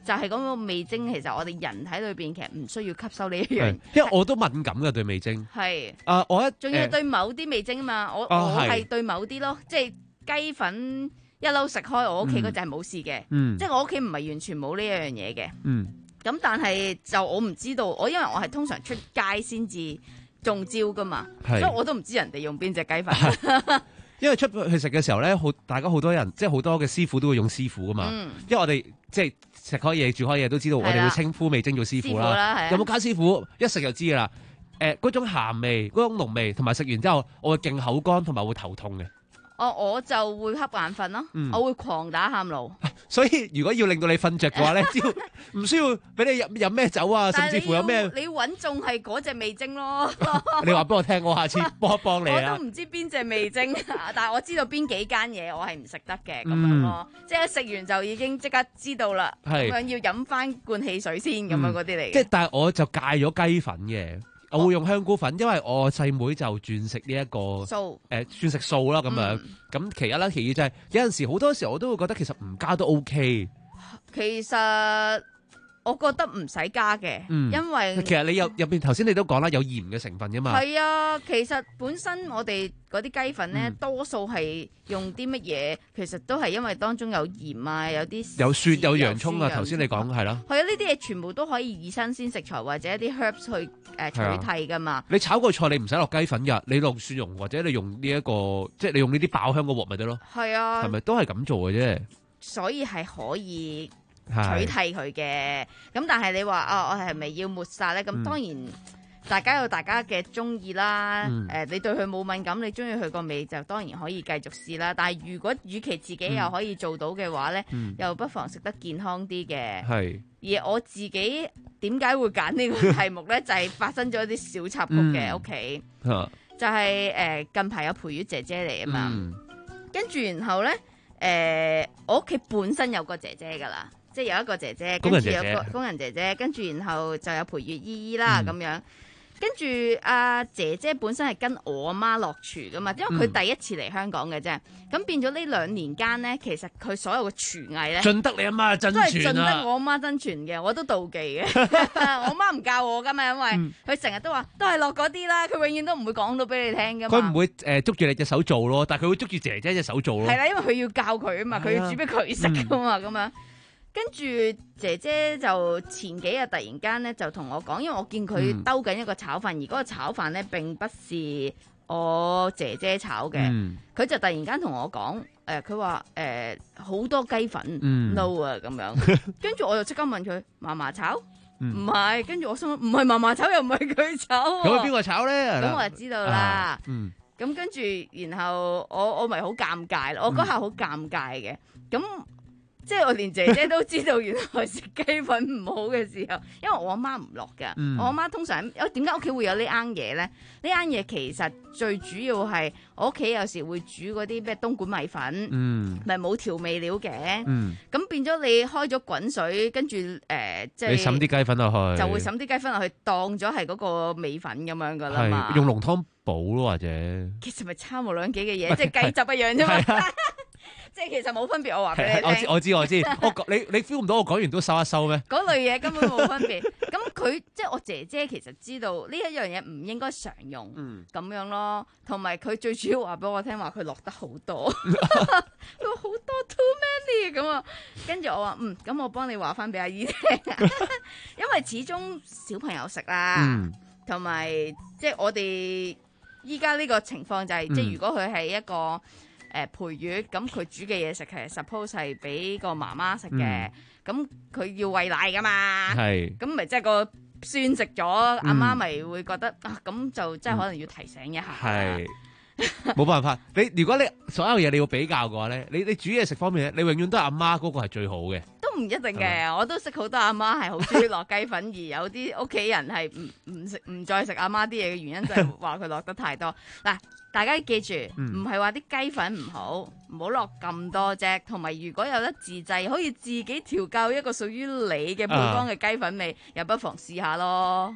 就係嗰個味精，其實我哋人體裏邊其實唔需要吸收呢一樣。 因為我都敏感嘅對味精。 係。 啊，我一仲要對某啲味精啊嘛，我我係對某啲咯，即係雞粉一撈食開，我屋企嗰隻係冇事嘅，即係我屋企唔係完全冇呢一樣嘢嘅。 嗯。 咁但係就我唔知道，我因為我係通常出街先至中招噶嘛，所以我都唔知人哋用邊隻雞粉。 因為出去食嘅時候咧，好大家好多人，即係好多嘅師傅都會用師傅噶嘛。嗯、因為我哋即係食開嘢、煮開嘢都知道，我哋會稱呼味精做師傅啦。啦有冇加師傅？一食就知噶啦。誒、呃，嗰種鹹味、嗰種濃味，同埋食完之後，我會勁口乾，同埋會頭痛嘅。 哦，我就會瞌眼瞓咯，嗯、我會狂打喊路。 所以如果要令到你瞓着嘅話咧，只要唔需要俾你飲飲咩酒啊，甚至乎有咩， 你揾中係嗰隻味精咯。 你話俾我聽，我下次幫一幫你啊。 我都唔知邊隻味精，但係我知道邊幾間嘢我係唔食得嘅咁樣咯。即係食完就已經即刻知道啦。咁樣要飲翻罐汽水先咁樣嗰啲嚟嘅。 即係但係我就戒咗雞粉嘅。我會用香菇粉，因為我細妹，妹就轉食呢一個素，誒轉食素啦咁樣。咁、嗯、其一啦，其二就係、是、有陣時好多時候我都會覺得其實唔加都 OK。 其實我覺得唔使加嘅，嗯、因為其實你入入邊頭先你都講啦，有鹽嘅成分噶嘛。 係啊，其實本身我哋嗰啲雞粉咧，嗯、多數係用啲乜嘢？其實都係因為當中有鹽啊，有啲有蒜有洋葱啊。頭先你講係啦， 係啊，呢啲嘢全部都可以以新鮮食材或者一啲 herbs 去誒、呃、取替噶嘛。 你炒個菜你唔使落雞粉㗎，你落蒜蓉或者你用呢、這、一個，即係你用呢啲爆香嘅鑊咪得咯。係啊，係咪都係咁做嘅啫？所以係可以取替佢嘅。咁但係你話啊，我係咪要抹殺咧？咁當然。嗯大家有大家嘅中意啦，誒、嗯呃，你對佢冇敏感，你中意佢個味就當然可以繼續試啦。但係如果與其自己又可以做到嘅話咧，嗯、又不妨食得健康啲嘅。係。而我自己點解會揀呢個題目咧？就係發生咗啲小插曲嘅屋企，就係、是、誒、呃、近排有陪月姐姐嚟啊嘛，嗯、跟住然後咧誒、呃、我屋企本身有個姐姐噶啦，即係有一個姐姐，跟住有個工人姐姐，跟住然後就有陪月姨姨啦咁、嗯、樣。跟住阿姐姐本身係跟我阿媽落廚噶嘛，因為佢第一次嚟香港嘅啫，咁、嗯、變咗呢兩年間咧，其實佢所有嘅廚藝咧，盡得你阿媽真傳啊，都係盡得我阿媽真傳嘅，我都妒忌嘅。我媽唔教我噶嘛，因為佢成日都話都係落嗰啲啦，佢永遠都唔會講到俾你聽噶嘛。佢唔會誒捉住你隻手做咯，但係佢會捉住姐姐隻手做咯。係啦，因為佢要教佢啊嘛，佢要煮俾佢食噶嘛，咁、嗯、樣。跟住姐姐就前幾日突然間咧就同我講，因為我見佢兜緊一個炒飯，嗯、而嗰個炒飯咧並不是我姐姐炒嘅，佢、嗯、就突然間同我講，誒佢話誒好多雞粉、嗯、no 啊咁樣，跟住我就即刻問佢嫲嫲炒，唔係、嗯，跟住我心諗唔係嫲嫲炒又唔係佢炒，咁係邊個炒咧？咁我就知道啦。啊、嗯，咁跟住然後我我咪好尷尬咯，我嗰下好尷尬嘅，咁。即係我連姐姐都知道原來食雞粉唔好嘅時候，因為我阿媽唔落㗎，嗯、我阿媽通常有點解屋企會有呢啱嘢咧？呢啱嘢其實最主要係我屋企有時會煮嗰啲咩東莞米粉，咪冇、嗯、調味料嘅，咁、嗯、變咗你開咗滾水，跟住誒即係你揼啲雞粉落去，就會揼啲雞粉落去當咗係嗰個米粉咁樣噶啦嘛，用濃湯補咯或者，其實咪差無兩幾嘅嘢，即係雞汁一樣啫嘛。即係其實冇分別，我話俾你聽。我知我知我知，我你你 feel 唔到我講完都收一收咩？嗰類嘢根本冇分別。咁佢即係我姐姐，其實知道呢一樣嘢唔應該常用，咁、嗯、樣咯。同埋佢最主要話俾我聽話，佢落得好多，佢話好多 too many 咁啊。跟住我話嗯，咁我幫你話翻俾阿姨聽，因為始終小朋友食啦，同埋、嗯、即係我哋依家呢個情況就係、是，嗯、即係如果佢係一個。誒、呃、陪月咁佢煮嘅嘢食係 suppose 係俾個媽媽食嘅，咁佢、嗯、要餵奶噶嘛，咁咪即係個孫食咗，阿、嗯、媽咪會覺得啊，咁就即係可能要提醒一下。係冇辦法，你如果你所有嘢你要比較嘅話咧，你你煮嘢食方面咧，你永遠都係阿媽嗰個係最好嘅。都唔一定嘅，吧我都識好多阿媽係好中意落雞粉，而有啲屋企人係唔唔食唔再食阿媽啲嘢嘅原因就係話佢落得太多嗱。大家記住，唔係話啲雞粉唔好，唔好落咁多啫。同埋，如果有得自製，可以自己調教一個屬於你嘅配方嘅雞粉味，啊、又不妨試下咯。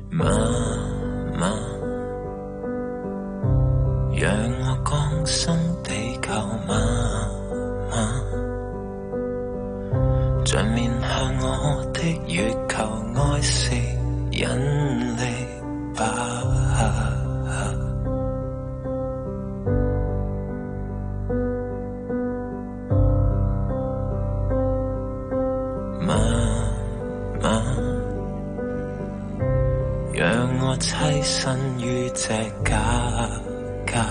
媽媽，讓我降生地球，媽媽，像面向我的月球，愛是引力吧。棲身於這家家，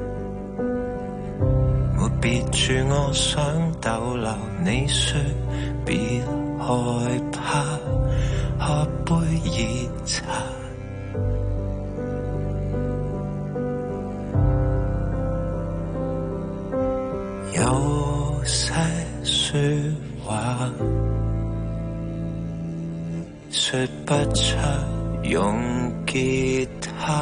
沒別住我想逗留。你說別害怕，喝杯熱茶。有些說話說不出，用吉他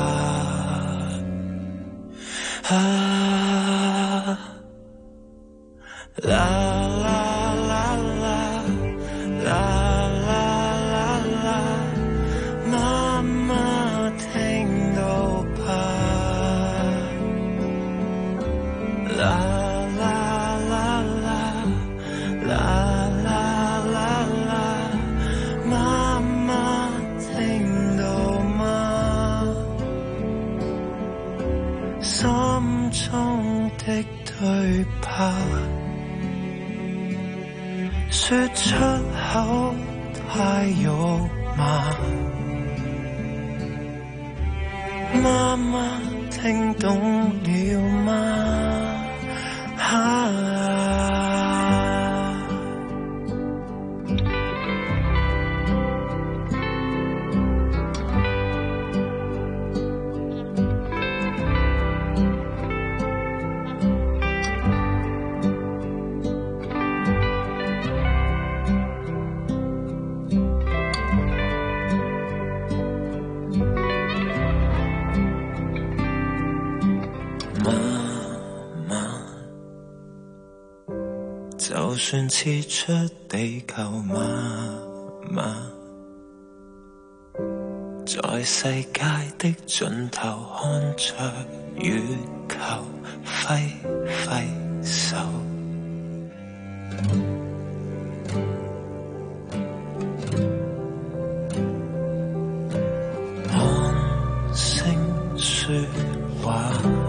啊，啦啦啦啦啦啦啦，媽媽聽到怕，啦啦啦啦啦啦啦啦，媽媽聽到嗎？心中的對白，說出口太肉麻，媽媽聽懂了嗎？啊就算撤出地球，媽媽，在世界的盡頭看着月球揮揮手，看星說話，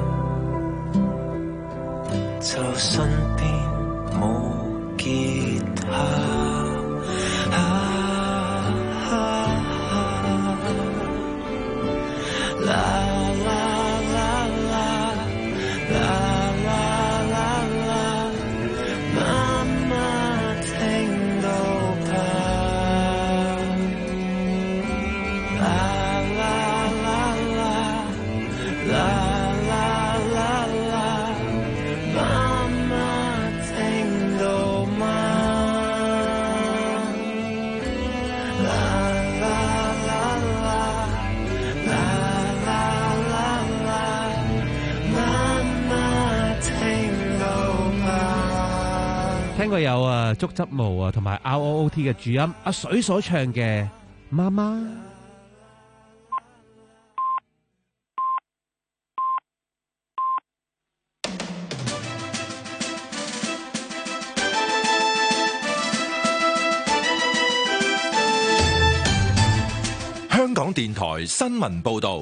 就身邊冇吉他，啊啊啊、啦啦啦啦啦啦啦啦，媽媽聽到吧，啦啦啦啦啦啦啦啦，媽媽聽到嗎？啦啦啦啦啦啦啦，媽媽聽到嗎？ 聽過有啊竹執毛啊同埋 R O O T 嘅主音，阿水所唱嘅媽媽。 香港電台新聞報道，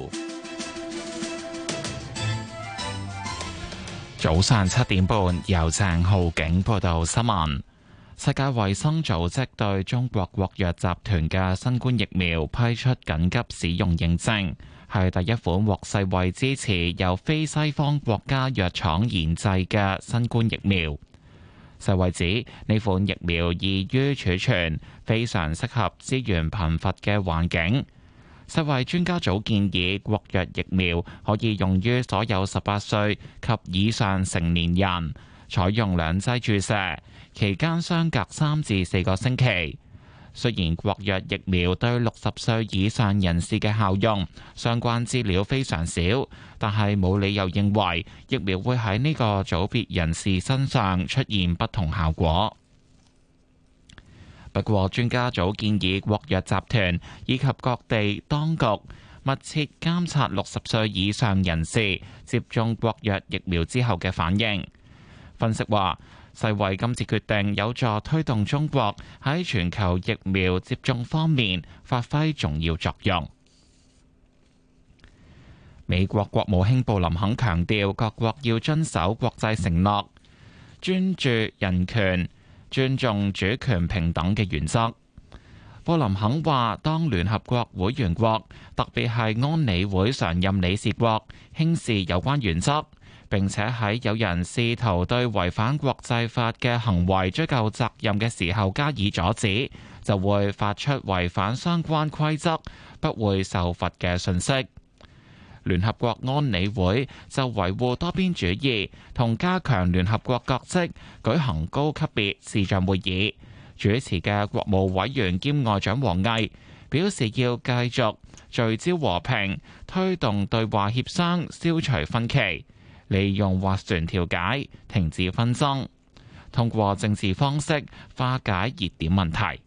早上七點半，由鄭浩景報道新聞。世界衛生組織對中國國藥集團嘅新冠疫苗批出緊急使用認證，係第一款獲世衛支持由非西方國家藥廠研製嘅新冠疫苗。世衛指呢款疫苗易於儲存，非常適合資源貧乏嘅環境。世衛專家組建議國藥疫苗可以用於所有十八歲及以上成年人，採用兩劑注射，期間相隔三至四個星期。雖然國藥疫苗對六十歲以上人士嘅效用相關資料非常少，但係冇理由認為疫苗會喺呢個組別人士身上出現不同效果。 不過，專家組建議國藥集團以及各地當局密切監察六十歲以上人士接種國藥疫苗之後嘅反應。分析話，世衛今次決定有助推動中國喺全球疫苗接種方面發揮重要作用。美國國務卿布林肯強調，各國要遵守國際承諾，專注人權、尊重主權平等嘅原則。布林肯話，當聯合國會員國，特別係安理會常任理事國，輕視有關原則，並且喺有人試圖對違反國際法嘅行為追究責任嘅時候加以阻止，就會發出違反相關規則不會受罰嘅訊息。聯合國安理會就維護多邊主義同加強聯合國角色舉行高級別視像會議，主持嘅國務委員兼外長王毅表示，要繼續聚焦和平，推動對話協商，消除分歧，利用斡旋調解，停止紛爭，通過政治方式化解熱點問題。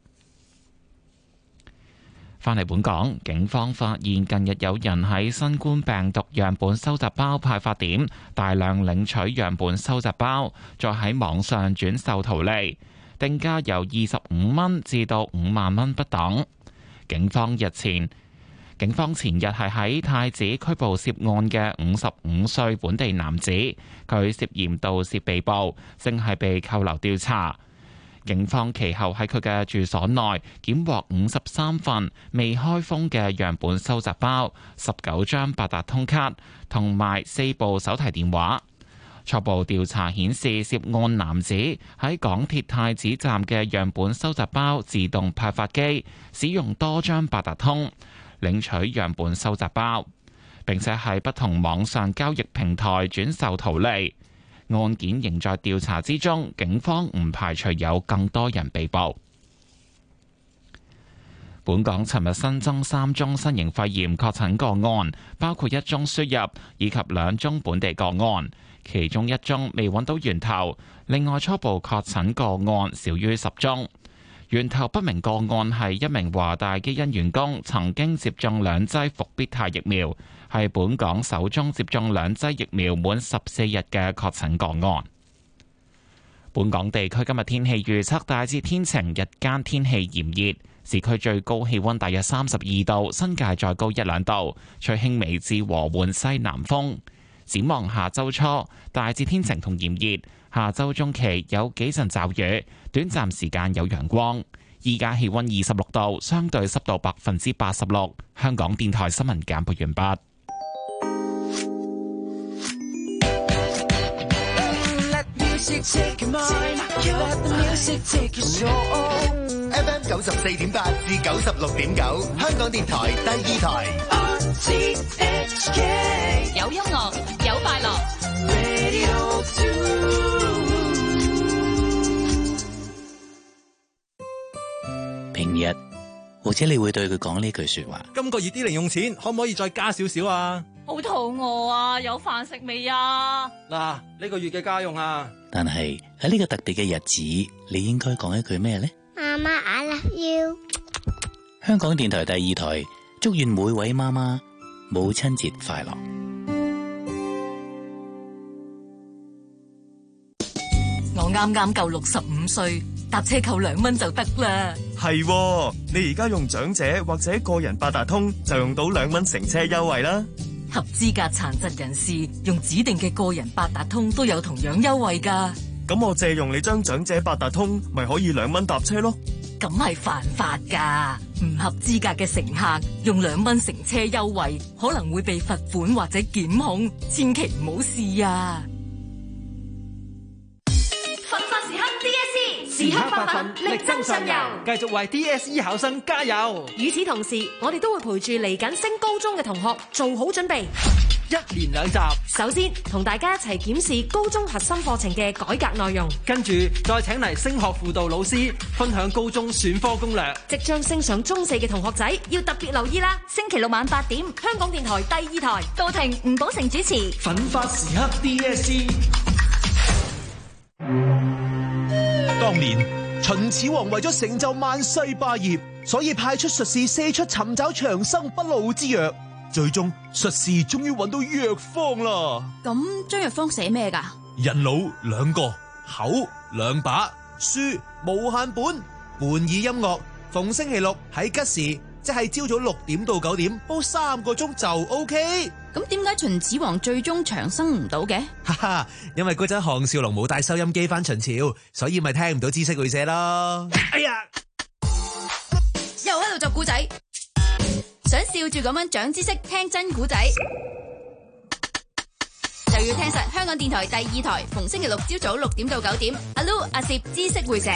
返嚟本港，警方發現近日有人喺新冠病毒樣本收集包派發點大量領取樣本收集包，再喺網上轉售圖利，定價由二十五蚊至到五萬蚊不等。警方日前，警方前日係喺太子拘捕涉案嘅五十五歲本地男子，佢涉嫌盜竊被捕，正係被扣留調查。警方其後喺佢嘅住所內檢獲五十三份未開封嘅樣本收集包、十九張八達通卡同埋四部手提電話。初步調查顯示，涉案男子喺港鐵太子站嘅樣本收集包自動派發機使用多張八達通領取樣本收集包，並且喺不同網上交易平台轉售圖利。案件仍在調查之中，警方唔排除有更多人被捕。本港尋日新增三宗新型肺炎確診個案，包括一宗輸入以及兩宗本地個案，其中一宗未揾到源頭。另外初步確診個案少於十宗。源頭不明個案係一名華大基因員工，曾經接種兩劑復必泰疫苗，係本港首宗接種兩劑疫苗滿十四日嘅確診個案。本港地區今日天氣預測大致天晴，日間天氣炎熱，市區最高氣溫大約三十二度，新界再高一兩度，吹輕微至和緩西南風。展望下周初，大致天晴同炎熱，下周中期有幾陣驟雨，短暫時間有陽光。依家氣溫二十六度，相對濕度百分之八十六。香港電台新聞簡報完畢。 F M 九十四點八至九十六點九，香港電台第二台。 有音樂，有快樂。 平日或者你會對佢講呢句說話： 今個月啲零用錢可唔可以再加少少啊？ 好肚餓啊！有飯食未啊？ 嗱，呢個月嘅家用啊！ 但係喺呢個特別嘅日子，你應該講一句咩呢？ 媽媽 I love you。 香港電台第二台祝願每位媽媽母親節快樂。 我啱啱夠六十五歲，搭車扣兩蚊就得啦。 係喎，你而家用長者或者個人八達通就用到兩蚊乘車優惠啦。 合資格殘疾人士用指定嘅個人八達通都有同樣優惠㗎。 咁我借用你張長者八達通，咪可以兩蚊搭車咯？ 咁係犯法㗎，唔合資格嘅乘客用兩蚊乘車優惠，可能會被罰款或者檢控，千祈唔好試啊！ 奮發時刻 D S E， 時刻發奮，力爭上游， 繼續為 D S E 考生加油。 與此同時，我哋都會陪住嚟緊升高中嘅同學做好準備。 一連兩集， 首先同大家一齊檢視高中核心課程嘅改革內容， 跟住再請嚟升學輔導老師分享高中選科攻略。 即將升上中四嘅同學仔要特別留意啦！ 星期六晚八點，香港電台第二台，杜婷、吳寶成主持《 奮發時刻 D S E》。 當年秦始皇為咗成就萬世霸業，所以派出術士四出尋找長生不老之藥。最終術士終於揾到藥方啦。 咁張藥方寫咩㗎？ 人腦兩個，口兩把，書無限本，伴以音樂。逢星期六喺吉時，即係朝早六點到九點，煲三個鐘就 OK。 咁點解秦始皇最終長生唔到嘅？ 哈哈，因為嗰陣項少龍冇帶收音機返秦朝，所以咪聽唔到知識會社咯。哎呀， 又喺度作古仔，想笑住咁樣長知識，聽真古仔就要聽實香港電台第二台，逢星期六朝早六點到九點，阿 Lu 阿攝知識會社。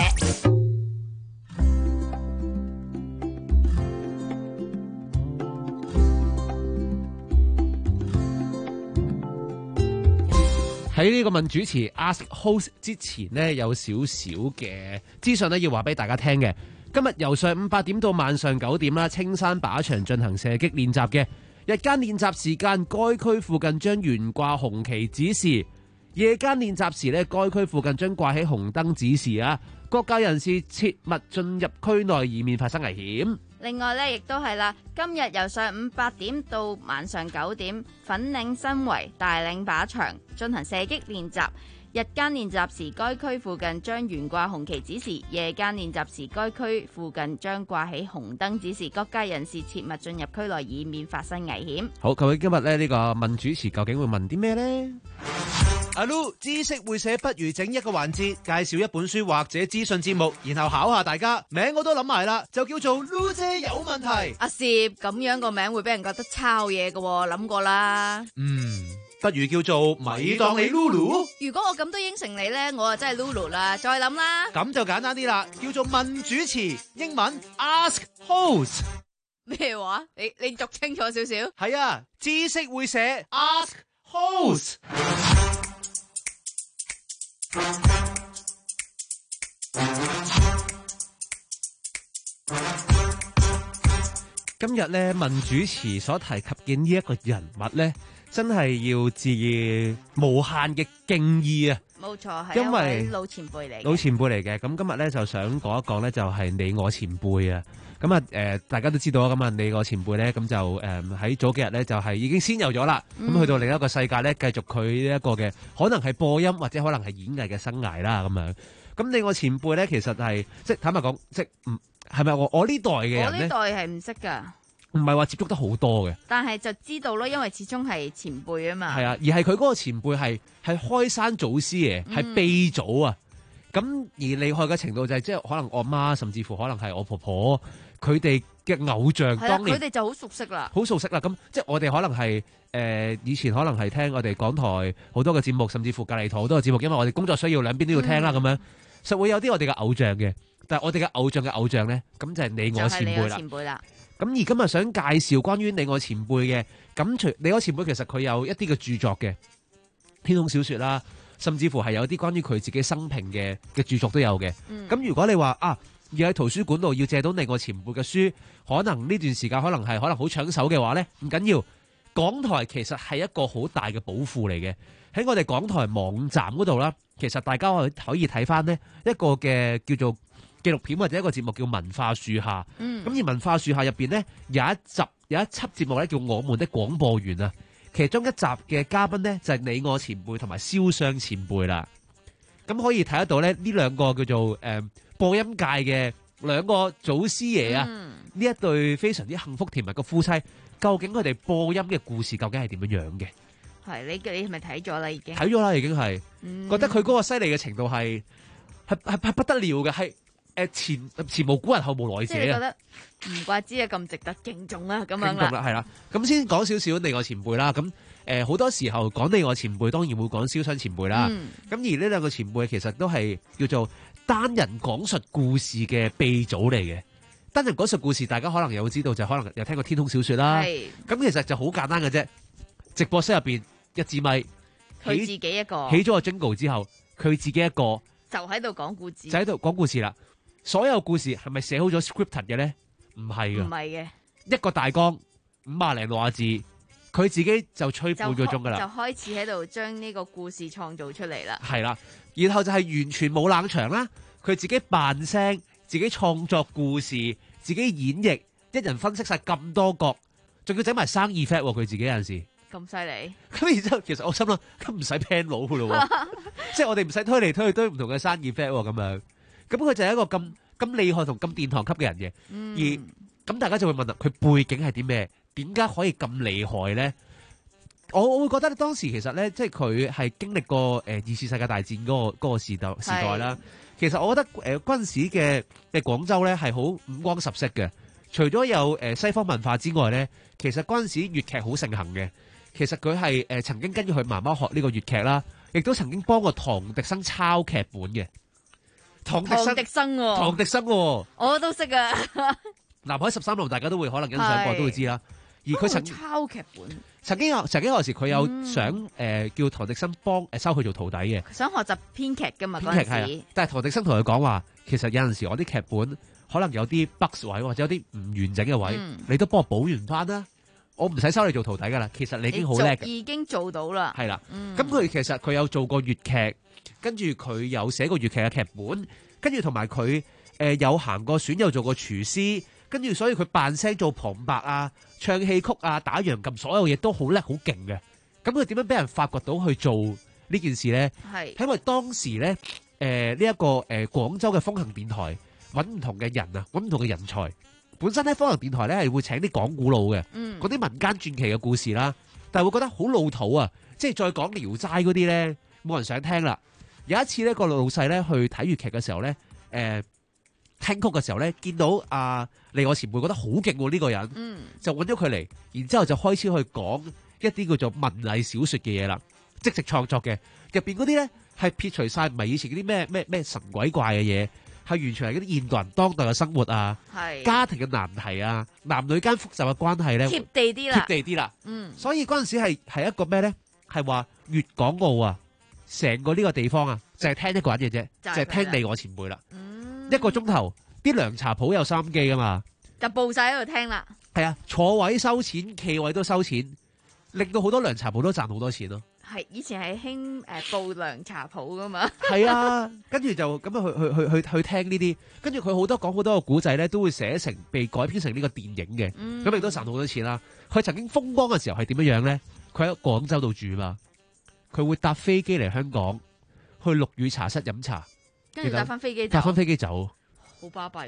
喺呢個問主持 Ask Host 之前呢，有少少嘅資訊呢要話俾大家聽嘅。今日由上午八點到晚上九點啦，青山靶場進行射擊練習嘅。日間練習時間，該區附近將懸掛紅旗指示；夜間練習時呢，該區附近將掛起紅燈指示啊。各界人士切勿進入區內，以免發生危險。 另外咧，亦都係啦，今日由上午八點到晚上九點，粉嶺新圍大嶺靶場進行射擊練習。日間練習時，該區附近將懸掛紅旗指示；夜間練習時，該區附近將掛起紅燈指示。各界人士切勿進入區內，以免發生危險。 好，各位今日咧呢個問主持究竟會問啲咩呢？ 阿 Lu 知識會社不如整一個環節，介紹一本書或者資訊節目，然後考下大家。名我都諗埋啦，就叫做 Lu 姐有問題。 阿攝咁樣個名會俾人覺得抄嘢㗎喎，諗過啦。 嗯，不如叫做咪當你 Lulu。 如果我咁都應承你咧，我就真係 Lulu 啦。再諗啦。 咁就簡單啲啦，叫做問主持，英文 Ask Host。 咩話？你你讀清楚少少。 係啊，知識會社 Ask Host。 今日咧問主持所提及嘅呢一個人物咧，真係要致以無限嘅敬意啊！ 冇錯，係因為老前輩嚟， 老前輩嚟嘅。咁今日咧就想講一講咧，就係你我前輩啊！咁啊，誒，大家都知道啊，咁啊，你我前輩咧，咁就誒喺早幾日咧，就係已經仙遊咗啦。咁、嗯、去到另一個世界咧，繼續佢呢一個嘅可能係播音或者可能係演藝嘅生涯啦，咁樣。咁你我前輩咧，其實係即係坦白講，即係唔係咪我我呢代嘅人咧？ 我呢代係唔識噶， 唔係話接觸得好多嘅， 但係就知道咯，因為始終係前輩啊嘛。 係啊，而係佢嗰個前輩係係開山祖師嘅，係鼻祖啊。咁、嗯、而厲害嘅程度就係、是、即係可能我媽，甚至乎可能係我婆婆。佢哋嘅偶像，當年佢哋就好熟悉啦， 好熟悉啦。咁即係我哋可能係誒、呃、以前可能係聽我哋港台好多嘅節目，甚至乎隔離台好多嘅節目，因為我哋工作需要兩邊都要聽啦。咁、嗯、樣實會有啲我哋嘅偶像嘅，但係我哋嘅偶像嘅偶像咧，咁就係你我前輩啦。 前輩啦。 咁而今日想介紹關於你我前輩嘅，咁除你我前輩其實佢有一啲嘅著作嘅天空小説啦，甚至乎係有啲關於佢自己生平嘅嘅著作都有嘅。咁、嗯、如果你話啊，而喺圖書館度要借到你我前輩嘅書，可能呢段時間可能係可能好搶手嘅話呢，唔緊要。港台其實係一個好大嘅寶庫嚟嘅，喺我哋港台網站嗰度啦，其實大家可可以睇翻呢一個嘅叫做紀錄片或者一個節目叫《文化樹下》。咁、嗯、而《文化樹下》入邊呢，有一集有一輯節目咧叫《我們的廣播員》啊，其中一集嘅嘉賓呢，就係你我前輩同埋蕭湘前輩啦。咁可以睇得到咧呢兩個叫做誒。呃播音界嘅兩個祖師爺啊，呢、嗯、一對非常之幸福甜蜜嘅夫妻，究竟佢哋播音嘅故事究竟係點樣樣嘅？ 係你你係咪睇咗啦？已經睇咗啦，已經係、嗯、覺得佢嗰個犀利嘅程度係係係係不得了嘅，係誒前前無古人後無來者啊！ 即係覺得唔怪之啊，咁值得敬重啊，咁樣啦， 係啦。咁先講少少你我前輩啦，咁誒好多時候講你我前輩，當然會講蕭湘前輩啦。咁、嗯、而呢兩個前輩其實都係叫做單人講述故事嘅鼻祖嚟嘅。單人講述故事，大家可能有知道，就可能有聽過天空小說啦。咁其實就好簡單嘅啫。直播室入邊一支咪， 佢自己一個起咗個 jingle 之後，佢自己一個就喺度講故事， 就喺度講故事啦。所有故事係咪寫好咗 scripted 嘅咧？唔係噶， 唔係嘅， 一個大綱五廿零六廿字，佢自己就吹半個鐘噶啦， 就開始喺度將呢個故事創造出嚟啦。 係啦，然後就係完全冇冷場啦。 佢自己扮聲，自己創作故事，自己演繹，一人分析晒咁多角，仲要整埋生意 effect 喎，佢自己有陣時。 咁犀利。 咁然之後，其實我心諗，咁唔使 plan 佬噶咯喎，即係我哋唔使推嚟推去推唔同嘅生意 effect 喎，咁樣。咁佢就係一個咁咁厲害同咁殿堂級嘅人嘅。 嗯、 而咁大家就會問啦，佢背景係啲咩？點解可以咁厲害咧？我我會覺得當時其實咧，即係佢係經歷過誒二次世界大戰嗰、嗰個嗰個時代時代啦。其實我覺得誒嗰陣時嘅嘅廣州咧係好五光十色嘅。除咗有誒西方文化之外咧，其實嗰陣時粵劇好盛行嘅。其實佢係誒曾經跟住佢媽媽學呢個粵劇啦，亦都曾經幫過唐迪生抄劇本嘅。唐迪生， 唐迪生、哦， 唐迪生、哦， 我都識啊。 南海十三郎大家都會可能欣賞過，都會知啦。而佢曾抄劇本， 曾經有曾經有時佢有想誒、 嗯呃、叫唐迪生幫誒收佢做徒弟嘅， 想學習編劇噶嘛嗰陣時。 係，但係唐迪生同佢講話，其實有陣時我啲劇本可能有啲 bug 位或者有啲唔完整嘅位，嗯、你都幫我補完翻啦。我唔使收你做徒弟噶啦，其實你已經好叻嘅， 已經做到啦。 係啦，咁佢、嗯、其實佢有做過粵劇，跟住佢有寫過粵劇嘅劇本，跟住同埋佢誒有行過選，有做過廚師。跟住，所以佢扮聲做旁白啊、唱戲曲啊、打洋cầm，所有嘢都好叻、好勁嘅。咁佢點樣俾人發掘到去做呢件事咧？係因為當時咧，誒呢一個誒、呃、廣州嘅風行電台揾唔同嘅人啊，揾唔同嘅人才。本身咧，風行電台咧係會請啲講古佬嘅，嗰、嗯、啲民間傳奇嘅故事啦，但係會覺得好老土啊，即係再講聊齋嗰啲咧，冇人想聽啦。有一次咧，個老細咧去睇粵劇嘅時候咧，誒、呃。聽曲嘅時候咧，見到阿離我前輩覺得好勁喎呢個人，嗯、就揾咗佢嚟，然之後就開始去講一啲叫做文藝小說嘅嘢啦，即席創作嘅，入邊嗰啲咧係撇除晒唔係以前嗰啲咩咩咩神鬼怪嘅嘢，係完全係嗰啲現代人當代嘅生活啊，家庭嘅難題啊，男女間複雜嘅關係咧， 貼地啲啦，貼地啲啦， 嗯， 所以嗰陣時係係一個咩咧？係話粵港澳啊，成個呢個地方啊，就係、是、聽一個人嘅啫，就係、是、聽離我前輩啦。一個鐘頭，啲涼茶鋪有收音機噶嘛， 就報晒喺度聽啦。 係啊，坐位收錢，企位都收錢，令到好多涼茶鋪都賺好多錢咯。 係以前係興誒報涼茶鋪噶嘛。 係啊，跟住就咁樣去去去去去聽呢啲，跟住佢好多講好多個古仔咧，都會寫成被改編成呢個電影嘅，咁亦都賺好多錢啦。佢曾經風光嘅時候係點樣樣咧？佢喺廣州度住嘛，佢會搭飛機嚟香港，去陸羽茶室飲茶。 跟住搭翻飛機走， 搭翻飛機走， 好巴閉。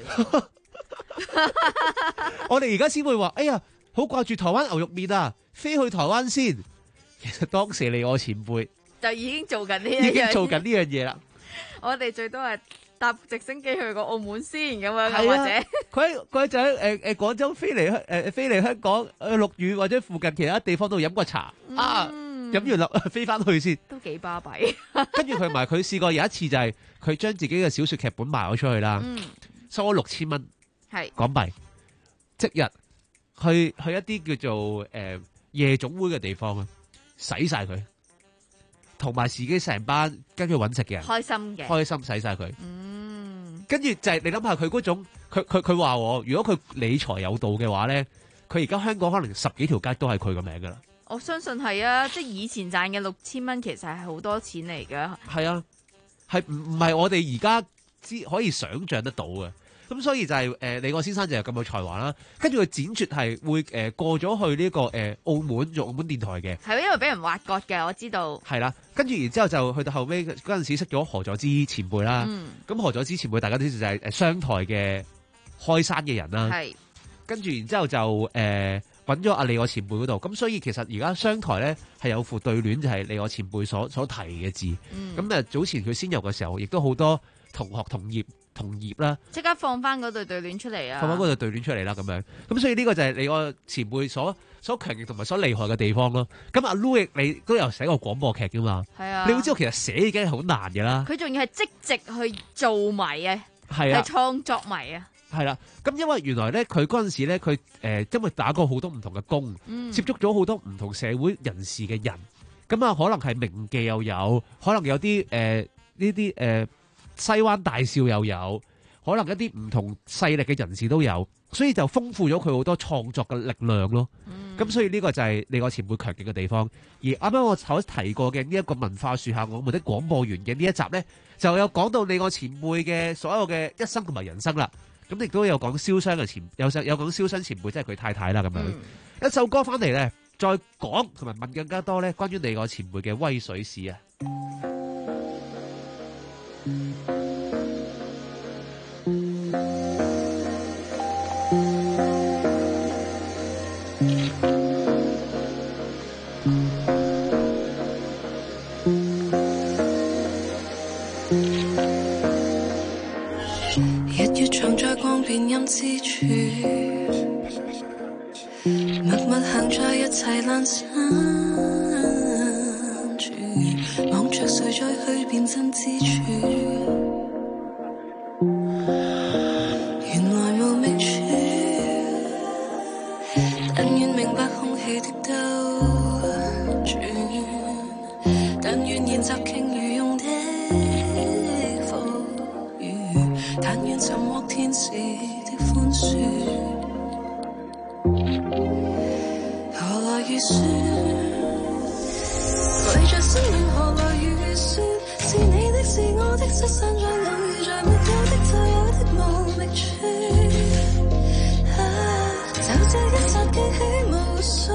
我哋而家先會話，哎呀，好掛住台灣牛肉麵啊，飛去台灣先。其實當時離我前輩就已經做緊呢一樣， 已經做緊呢樣嘢啦。 我哋最多係搭直升機去過澳門先咁樣， 啊、 或者佢佢就喺誒誒廣州飛嚟香誒飛嚟香港誒陸羽或者附近其他地方度飲過茶、嗯、啊。飲完啦，飛翻去先， 都幾巴閉。 跟住佢埋佢試過有一次就係佢將自己嘅小說劇本賣咗出去啦，嗯、收咗六千蚊，係港幣，即日去去一啲叫做誒、呃、夜總會嘅地方啊，洗晒佢，同埋自己成班跟住揾食嘅人， 開心嘅， 開心洗晒佢。嗯，跟住就係、是、你諗下佢嗰種，佢佢佢話我，如果佢理財有道嘅話咧，佢而家香港可能十幾條街都係佢個名噶啦。 我相信係啊，即係以前賺嘅六千蚊，其實係好多錢嚟噶。 係啊，係唔唔係我哋而家知可以想象得到嘅。咁所以就係、是、誒，李、呃、我先生就係咁有才華啦。跟住佢剪接係會誒、呃、過咗去呢、這個誒、呃、澳門做澳門電台嘅。 係因為俾人挖角嘅，我知道。係啦，跟住然之後就去到後尾嗰陣時識咗何佐芝前輩啦。咁、嗯、何佐芝前輩大家都知就係誒商台嘅開山嘅人啦。係。跟住然之後就誒。呃揾咗阿李我前輩嗰度，咁所以其實而家商台咧係有副對聯，就係李我前輩所所提嘅字。咁、嗯、誒早前佢先遊嘅時候，亦都好多同學同業同業啦， 即刻放翻嗰對對聯出嚟啊！ 放翻嗰對對聯出嚟啦，咁樣。咁所以呢個就係李我前輩所所強勁同埋所厲害嘅地方咯。咁阿 Louis 你都有寫過廣播劇噶嘛？係啊，你會知道其實寫已經係好難嘅啦。佢仲要係即席去做迷啊，係啊，係創作迷啊。 係啦，咁因為原來咧，佢嗰陣時咧，佢誒、呃，因為打過好多唔同嘅工，嗯、接觸咗好多唔同社會人士嘅人，咁啊，可能係名妓又有，可能有啲誒呢啲誒西灣大少又有， 可能一啲唔同勢力嘅人士都有，所以就豐富咗佢好多創作嘅力量咯。咁、嗯、所以呢個就係你我前輩強勁嘅地方。而啱啱我頭提過嘅呢一個文化樹下我們的廣播員嘅呢一集呢，就有講到你我前輩嘅所有嘅一生同埋人生啦。咁亦都有講蕭商嘅前有有講蕭商前輩，即係佢太太啦咁樣。嗯、一首歌翻嚟呢，再講同埋問更加多呢關於你我前輩嘅威水史啊！ 日月藏在光變陰之處，默默行在一切闌珊處，望着誰再去辨真之處，原來無覓處，但願明白空氣的兜轉，但願言習傾如用的但願尋獲天使的寬恕，何來預算？為着生命何來預算？是你的，是我的，失散在偶遇，在沒有的就有的無覓處。啊，就這一剎記起無數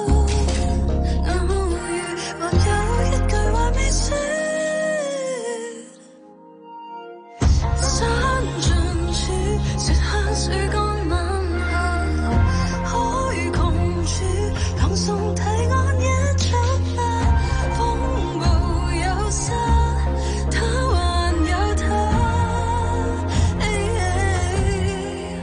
偶遇，或有一句話未說。雪下樹幹晚霞，海窮處，朗誦提案一出發，風暴有沙，他還有他。哎哎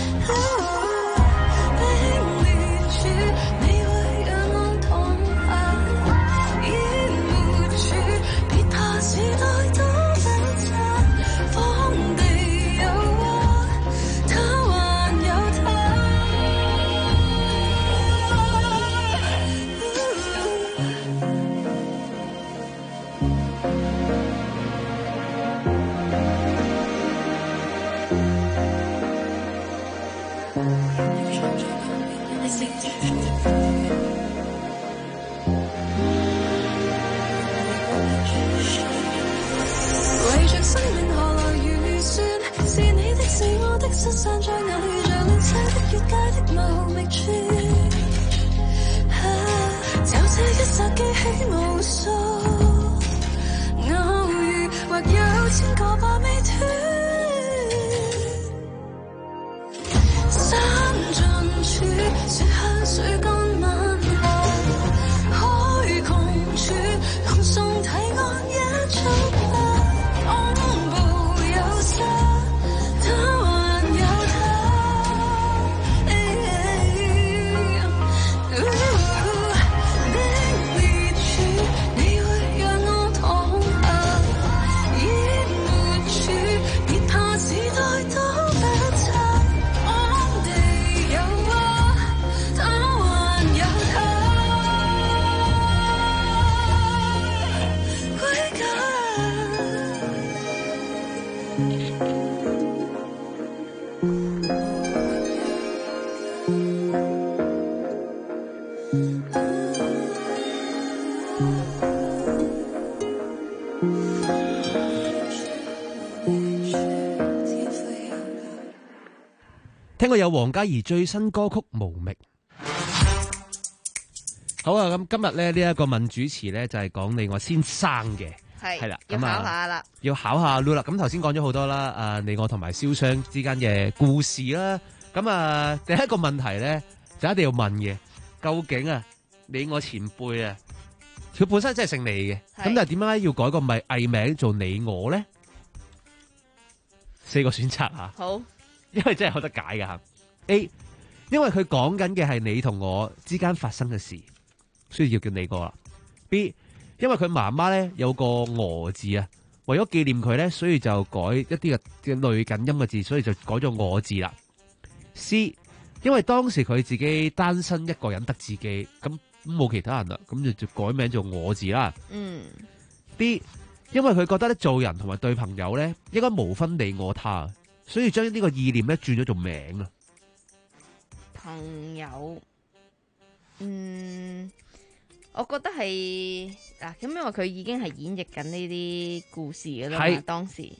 哦、冰裂處，你會讓我躺下，淹沒處，別怕時代都不差，荒地有為着生命何來預算？是你的，是我的，失散在偶遇，像亂寫的越界的無覓處。啊，就這一剎記起無數偶遇，或有千個把未斷。山盡處，雪下樹幹晚霞，海窮處，朗誦提案一出發。風暴有沙，他還有他。哎哎哦、冰裂處，你會讓我躺下，淹沒處，別怕時代都不差。安地有蛙，他還有他。歸家。 聽過有黃嘉怡最新歌曲《無覓》。好啊，咁今日咧呢一個問主持咧就係講你我先生嘅。係係啦， 要考下啦， 要考下 Lulu 啦。咁頭先講咗好多啦，啊，你我同埋蕭商之間嘅故事啦。咁啊，第一個問題咧就一定要問嘅，究竟啊你我前輩啊，佢本身真係姓李嘅，咁但係點解要改個咪藝名做你我咧？四個選擇啊，好，因為真係有得解㗎吓。A， 因為佢講緊嘅係你同我之間發生嘅事，所以要叫你我啦。B，因為佢媽媽咧有個我字啊，為咗紀念佢咧，所以就改一啲嘅嘅類近音嘅字，所以就改咗我字啦。C，因為當時佢自己單身一個人得自己，咁冇其他人啦，咁就就改名做我字啦。嗯。D，因為佢覺得咧做人同埋對朋友咧應該無分你我他， 所以將呢個意念咧轉咗做名啊。 朋友，嗯，我覺得係嗱，咁因為佢已經係演繹緊呢啲故事噶啦嘛，當時，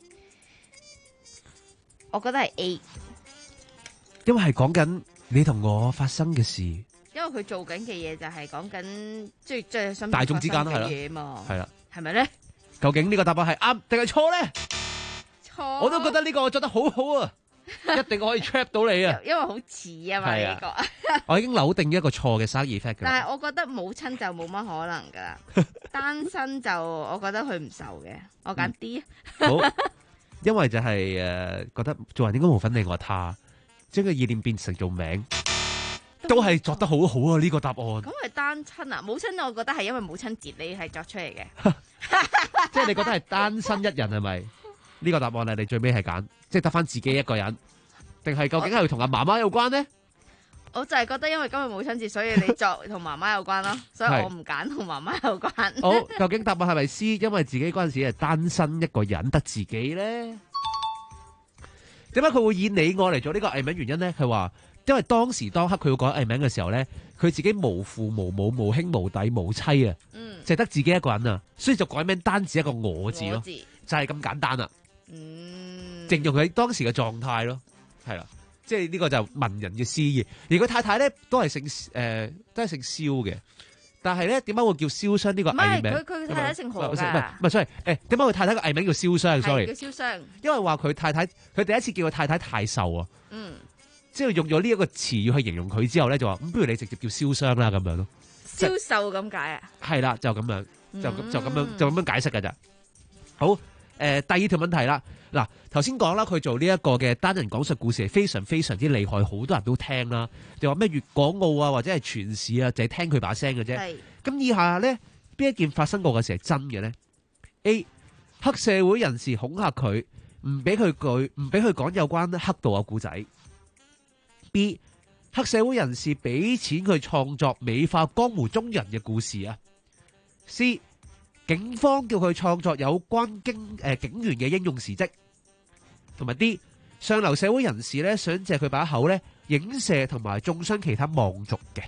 我覺得係 A， 因為係講緊你同我發生嘅事。 因為佢做緊嘅嘢就係講緊即係即係身邊大眾之間嘅嘢嘛， 係啦， 係咪咧？ 究竟呢個答案係啱定係錯咧？ 錯， 我都覺得呢個我做得好好啊，一定可以 trap 到你啊！ 因為好似啊嘛呢個， 我已經扭定一個錯嘅生意 effect 㗎。 但係我覺得母親就冇乜可能噶啦，單身就我覺得佢唔受嘅，我揀 D。 好，因為就係誒覺得做人應該無分你我他，將個意念變成做名。都係作得好好啊！呢個答案咁係單親啊，母親我覺得係因為母親節你係作出嚟嘅， 即係你覺得係單身一人係咪？呢個答案你最尾係揀，即係得翻自己一個人，定係究竟係同阿媽媽有關呢？ 我就係覺得因為今日母親節，所以你作同媽媽有關咯，所以我唔揀同媽媽有關。 好，究竟答案係咪 C？ 因為自己嗰陣時係單身一個人得自己咧？點解佢會以你我嚟做呢個藝名原因咧？佢話。因為當時當刻佢要改藝名嘅時候咧，佢自己無父無母無兄無弟無妻啊，嗯，就係得自己一個人啊，所以就改名單止一個我字咯，字就係咁簡單啦，嗯，形容佢當時嘅狀態咯，係啦，即係呢個就文人嘅詩意。而佢太太咧都係姓誒、呃，都係姓蕭嘅，但係咧點解會叫蕭湘呢個藝名？ 佢佢太太姓何㗎？唔係唔係，sorry，誒點解佢太太個藝名叫蕭湘 ？sorry， 叫蕭湘，因為話佢太太佢第一次叫佢太太太瘦啊，嗯。即係用咗呢一個詞語去形容佢之後咧，就話咁不如你直接叫蕭湘啦咁樣咯。 消瘦咁解啊？係啦，就咁樣，就就咁樣，就咁樣解釋噶咋。好，誒、呃，第二條問題啦。嗱，頭先講啦，佢做呢一個嘅單人講述故事係非常非常之厲害，好多人都聽啦。就話咩粵港澳啊，或者係全市啊，就係聽佢把聲嘅啫。咁以下咧，邊一件發生過嘅事係真嘅咧 ？A. 黑社會人士恐嚇佢，唔俾佢舉，唔俾佢講有關黑道嘅故仔。B. 黑社會人士俾錢佢創作美化江湖中人嘅故事啊。C. 警方叫佢創作有關警誒警員嘅英勇事蹟。同埋 D. 上流社會人士咧想借佢把口咧影射同埋中傷其他望族嘅。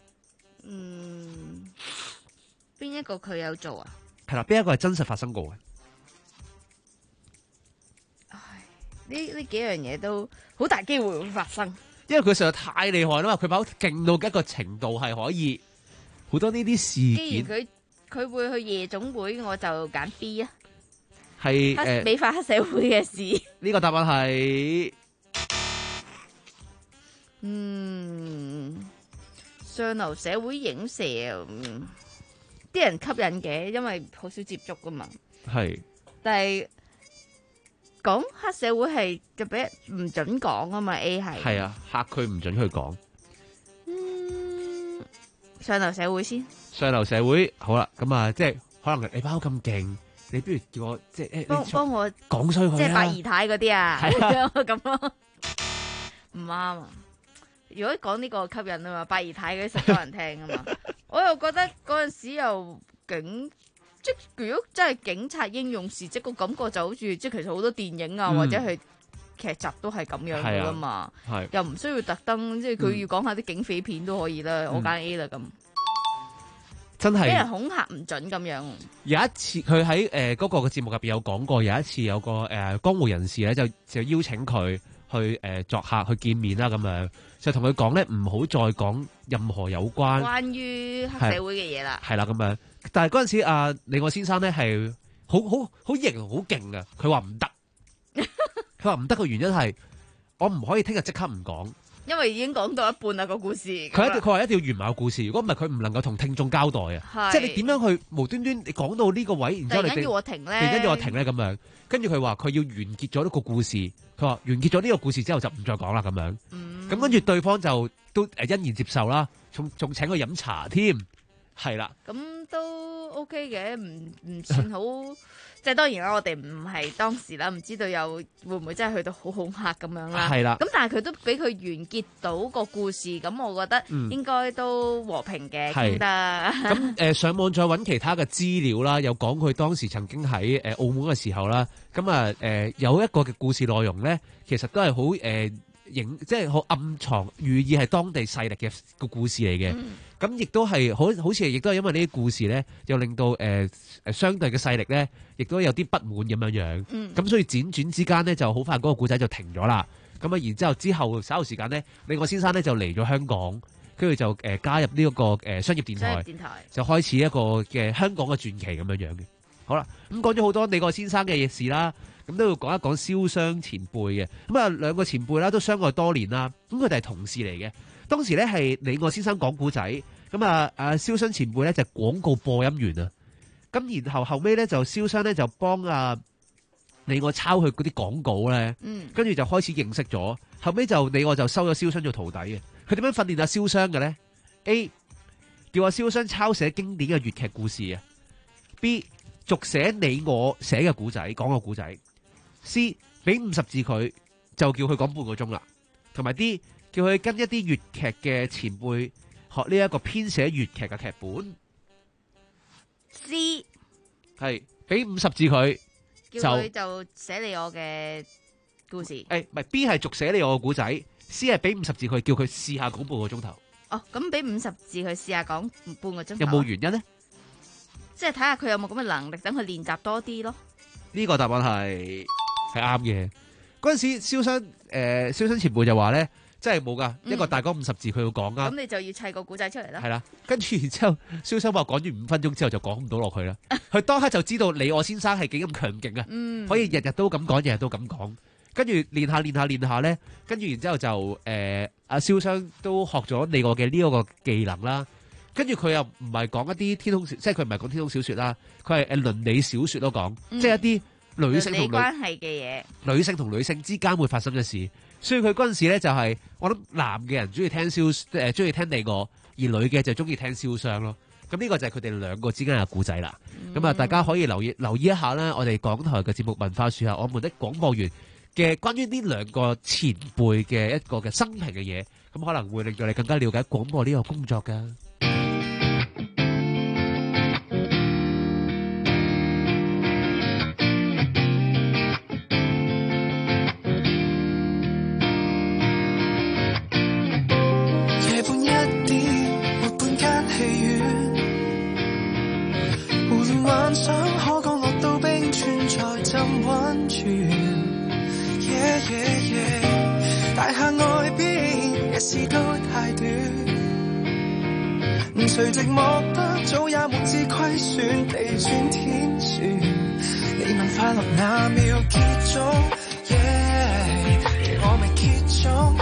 嗯，邊一個佢有做啊？ 係啦，邊一個係真實發生過嘅？ 唉，呢呢幾樣嘢都好大機會會發生。 因為佢實在太厲害啦嘛，佢把口勁到一個程度係可以好多呢啲事件。 既然佢佢會去夜總會，我就揀 B 啊。 係誒， 美化黑社會嘅事。呢個答案係， 嗯，上流社會影射，嗯，啲人吸引嘅，因為好少接觸噶嘛。係，但係。講黑社會係就俾人唔准講啊嘛 ，A 係係啊，嚇佢唔准佢講。 嗯，上流社會先。上流社會好啦，咁啊，即係可能你把口咁勁，你不如叫我即係幫幫我講衰佢， 即係八姨太嗰啲啊，咁咯，唔啱啊！如果講呢個吸引啊嘛，八姨太嗰啲實多人聽啊嘛，我又覺得嗰陣時又勁。即如果真係警察英勇事蹟個感覺就好似即係其實好多電影啊、嗯、或者係劇集都係咁樣噶嘛，啊、又唔需要特登即係佢要講下啲警匪片都可以啦，嗯、我揀 A 啦咁。真係俾人恐嚇唔准咁樣。 有一次佢喺誒嗰個嘅節目入邊有講過，有一次有個誒、呃、江湖人士咧就就邀請佢去誒、呃、作客去見面啦咁樣，就同佢講咧唔好再講任何有關關於黑社會嘅嘢啦。 係啦咁樣。但係嗰陣時，阿李我先生咧係好好好型好勁嘅。佢話唔得，佢話唔得嘅原因係我唔可以聽日即刻唔講， 因為已經講到一半啦個故事。 佢一定佢話一定要完埋個故事，如果唔係佢唔能夠同聽眾交代啊。即係你點樣去無端端你講到呢個位，然之後你突然間要我停咧，突然間要我停咧咁樣，跟住佢話佢要完結咗呢個故事，佢話完結咗呢個故事之後就唔再講啦咁樣。咁跟住對方就都誒欣然接受啦，仲仲請佢飲茶添。 係啦， 咁都 OK 嘅，唔唔算好。即係當然啦，我哋唔係當時啦，唔知道有會唔會真係去到好恐嚇咁樣啦。 係啦， 咁但係佢都俾佢完結到個故事，咁我覺得應該都和平嘅，傾得。 咁誒上網再揾其他嘅資料啦，又講佢當時曾經喺誒澳門嘅時候啦，咁啊誒有一個嘅故事內容咧，其實都係好誒影，即係好暗藏寓意係當地勢力嘅個故事嚟嘅。咁亦都係好好似亦都係因為呢啲故事咧，又令到誒誒、呃、相對嘅勢力咧，亦都有啲不滿咁樣樣。咁、嗯、所以輾轉之間咧，就好快嗰個故仔就停咗啦。咁啊，然之後之後稍後時間咧，李我先生咧就嚟咗香港，跟住就誒、呃、加入呢、這、一個誒、呃、商業電台， 商業電台就開始一個嘅香港嘅傳奇咁樣樣嘅。好啦，咁講咗好多李我先生嘅嘢事啦，咁都要講一講蕭湘前輩嘅。咁啊，兩個前輩啦都相愛多年啦，咁佢哋係同事嚟嘅。當時咧係李我先生講古仔，咁啊啊蕭湘前輩咧就係廣告播音員啊，咁然後後尾咧就蕭湘咧就幫啊李我抄佢嗰啲廣告咧，嗯，跟住就開始認識咗，後尾就李我就收咗蕭湘做徒弟嘅。佢點樣訓練阿蕭湘嘅咧 ？A 叫阿蕭湘抄寫經典嘅粵劇故事啊 ，B 續寫李我寫嘅古仔，講個古仔 ，C 俾五十字佢就叫佢講半個鐘啦，同埋 D。叫佢跟一啲粵劇嘅前輩學呢一個編寫粵劇嘅劇本。 C 係俾五十字佢， 叫佢就寫你我嘅故事。 誒，唔係 B 係續寫你我嘅故仔 ，C 係俾五十字佢，叫佢試下講半個鐘頭。 哦，咁俾五十字佢試下講半個鐘頭。 有冇原因呢？ 即係睇下佢有冇咁嘅能力，等佢練習多啲咯。 呢個答案係係啱嘅。嗰陣時，蕭湘誒蕭湘前輩就話咧。真係冇噶，一個大綱五十字佢要講啊。 咁你就要砌個古仔出嚟啦。 係啦，跟住然之後，蕭湘話講完五分鐘之後就講唔到落去啦。佢當刻就知道李我先生係幾咁強勁啊，嗯、可以日日都咁講，日日都咁講。跟住練下練下練下咧，跟住然之後就誒阿蕭湘都學咗李我嘅呢一個技能啦。跟住佢又唔係講一啲天空，即係佢唔係講天空小說啦，佢係誒倫理小說都講，嗯、即係一啲女性同女關係嘅嘢， 女性同女性之間會發生嘅事。所以佢嗰陣時咧就係、是，我諗男嘅人中意聽蕭誒中意聽李我，而女嘅就中意聽蕭湘咯。咁呢個就係佢哋兩個之間嘅故仔啦。咁啊、嗯，大家可以留意留意一下啦，我哋港台嘅節目文化樹下，我們的廣播員嘅關於呢兩個前輩嘅一個嘅生平嘅嘢，咁可能會令到你更加了解廣播呢個工作噶。 幻想可降落到冰川再浸溫泉 yeah, yeah, yeah. 大廈外邊日子都太短，隨寂寞得早也沒知虧損，地轉天旋，你問快樂那秒結束 yeah, 我未結束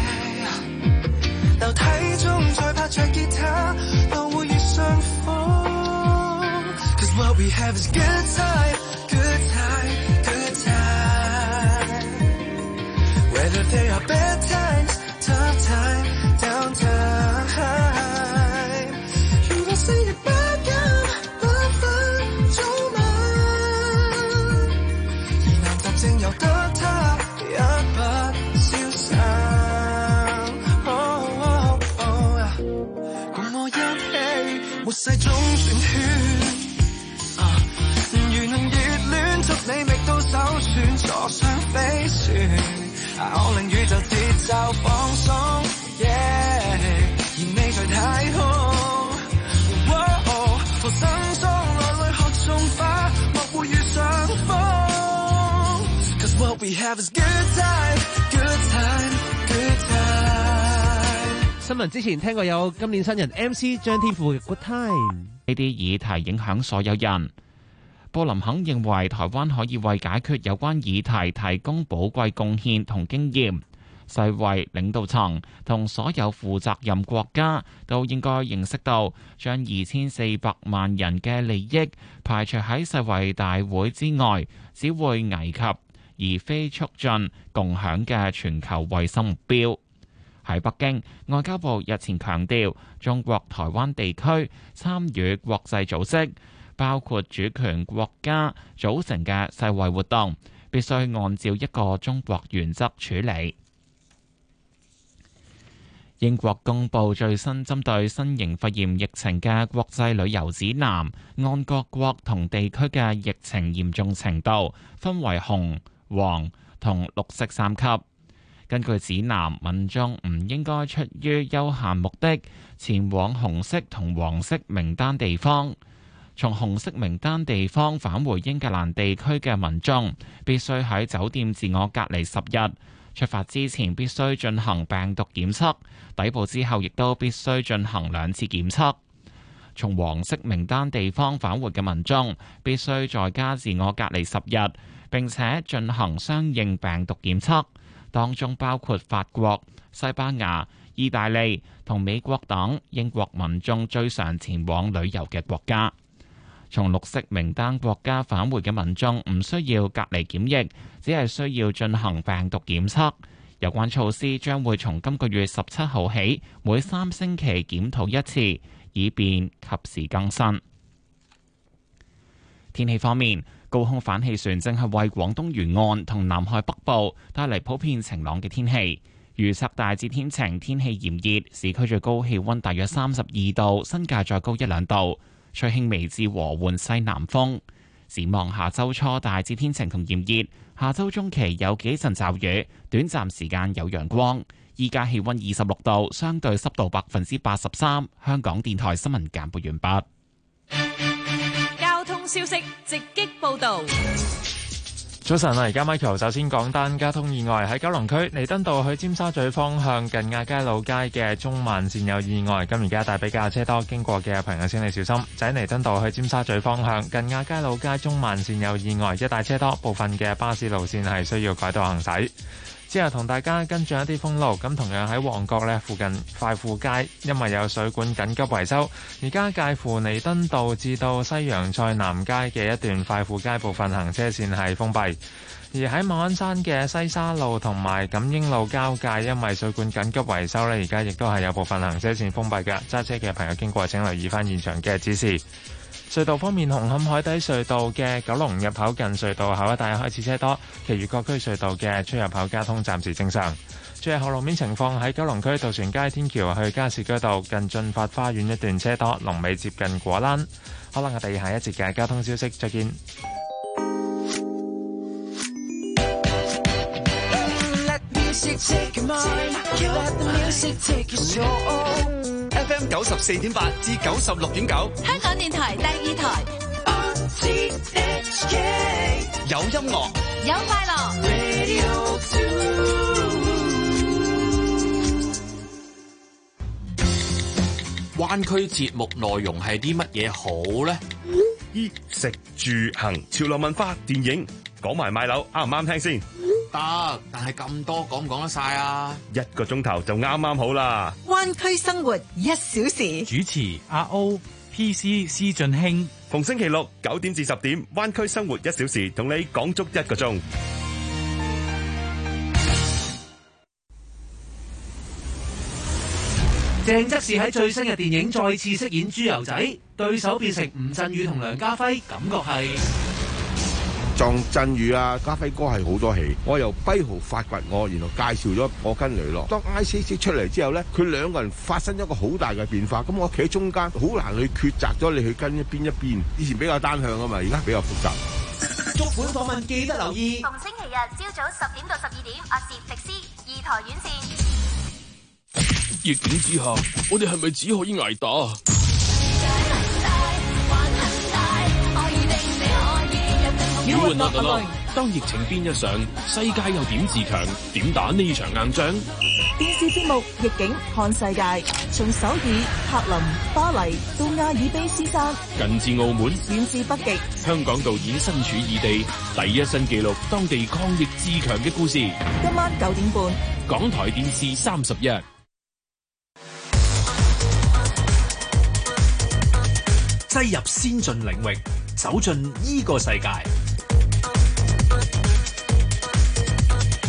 yeah. 樓梯中再拍着吉他當會遇上風What we have is good time, good time, good time. Whether they are bad times, tough time, down time. 如果星期不緊不分早晚，而難習正由得他一不消散。Oh, oh, oh. 共我一起，末世中轉圈。你覓到首選，坐上飛船，我令宇宙節奏放鬆 yeah, 而你在太空和心中來來學種花，莫會遇上風 Cause what we have is good time, good time, good time。 新聞之前聽過有今年新人 M C 張天賦嘅 Good Time。 呢啲議題影響所有人。布林肯認為台灣可以為解決有關議題提供寶貴貢獻同經驗，世衛領導層同所有負責任國家都應該認識到，將二千四百萬人嘅利益排除喺世衛大會之外，只會危及而非促進共享嘅全球衛生目標。 喺北京，外交部日前強調，中國台灣地區參與國際組織，包括主權國家組成嘅世衛活動，必須按照一個中國原則處理。英國公布最新針對新型肺炎疫情嘅國際旅遊指南，按各國同地區嘅疫情嚴重程度，分為紅、黃同綠色三級。根據指南，民眾唔應該出於休閒目的前往紅色同黃色名單地方。從紅色名單地方返回英格蘭地區嘅民眾，必須喺酒店自我隔離十日。出發之前必須進行病毒檢測，抵埗之後亦都必須進行兩次檢測。從黃色名單地方返回嘅民眾必須在家自我隔離十日，並且進行相應病毒檢測，當中包括法國、西班牙、意大利同美國等英國民眾最常前往旅遊嘅國家。從綠色名單國家返回嘅民眾唔需要隔離檢疫，只係需要進行病毒檢測。有關措施將會從今個月十七號起，每三星期檢討一次，以便及時更新。天氣方面，高空反氣旋正係為廣東沿岸同南海北部帶嚟普遍晴朗嘅天氣。預測大致天晴，天氣炎熱，市區最高氣溫大約三十二度，新界再高一兩度。吹輕微至和緩西南風。展望下周初大致天晴同炎熱，下周中期有幾陣驟雨，短暫時間有陽光。依家氣溫二十六度，相對濕度百分之八十三。香港電台新聞簡報完畢。 交通消息直擊報道。 早晨啊，而家 Michael 首先講單交通意外，喺九龍區彌敦道去尖沙咀方向近亞皆老街嘅中慢線有意外，咁而家大比較車多，經過嘅朋友請你小心。就喺彌敦道去尖沙咀方向近亞皆老街中慢線有意外，一帶車多，部分嘅巴士路線係需要改道行駛。之後同大家跟進一啲封路，咁同樣喺旺角呢附近快富街，因為有水管緊急維修，而家介乎彌敦道至到西洋菜南街嘅一段快富街部分行車線係封閉。而喺馬鞍山嘅西沙路同埋錦英路交界，因為水管緊急維修呢，而家亦都係有部分行車線封閉嘅，揸車嘅朋友經過請留意翻現場嘅指示。隧道方面，紅磡海底隧道嘅九龍入口近隧道口一帶開始車多，其餘各區隧道嘅出入口交通暫時正常。最後路面情況喺九龍區渡船街天橋去加士居道近駿發花園一段車多，龍尾接近果欄。好啦，我哋下一節嘅交通消息再見。 F M 九十四點八至九十六點九， 香港電台第二台。 有音樂， 有快樂。 灣區節目內容係啲乜嘢好呢？ 衣食住行、潮流文化、電影，講埋買樓啱唔啱聽先？ 得，但係咁多講唔講得晒啊？ 一個鐘頭就啱啱好啦。 灣區生活一小時， 主持阿 O、P C、施俊興， 逢星期六九點至十點，灣區生活一小時，同你講足一個鐘。 鄭則仕喺最新嘅電影再次飾演豬油仔，對手變成吳鎮宇同梁家輝，感覺係撞鎮宇啊，家輝哥係好多戲，我由跛豪發掘我，然後介紹咗我跟雷洛。當 I C C 出嚟之後呢，佢兩個人發生一個好大嘅變化，咁我企喺中間，好難去抉擇咗你去跟一邊一邊。以前比較單向啊嘛，而家比較複雜。 足本訪問記得留意， 逢星期日朝早十點到十二點，亞視迪斯二台院線。 逆境之下，我哋係咪只可以捱打？要混得啦！當疫情變日常，世界又點自強？點打呢場硬仗？ 電視節目《逆境看世界》，從首爾、柏林、巴黎到亞爾卑斯山， 近至澳門， 遠至北極， 香港導演身處異地，第一身記錄當地抗疫自強嘅故事。 今晚九點半， 港台電視三十一。 擠入先進領域，走進呢個世界。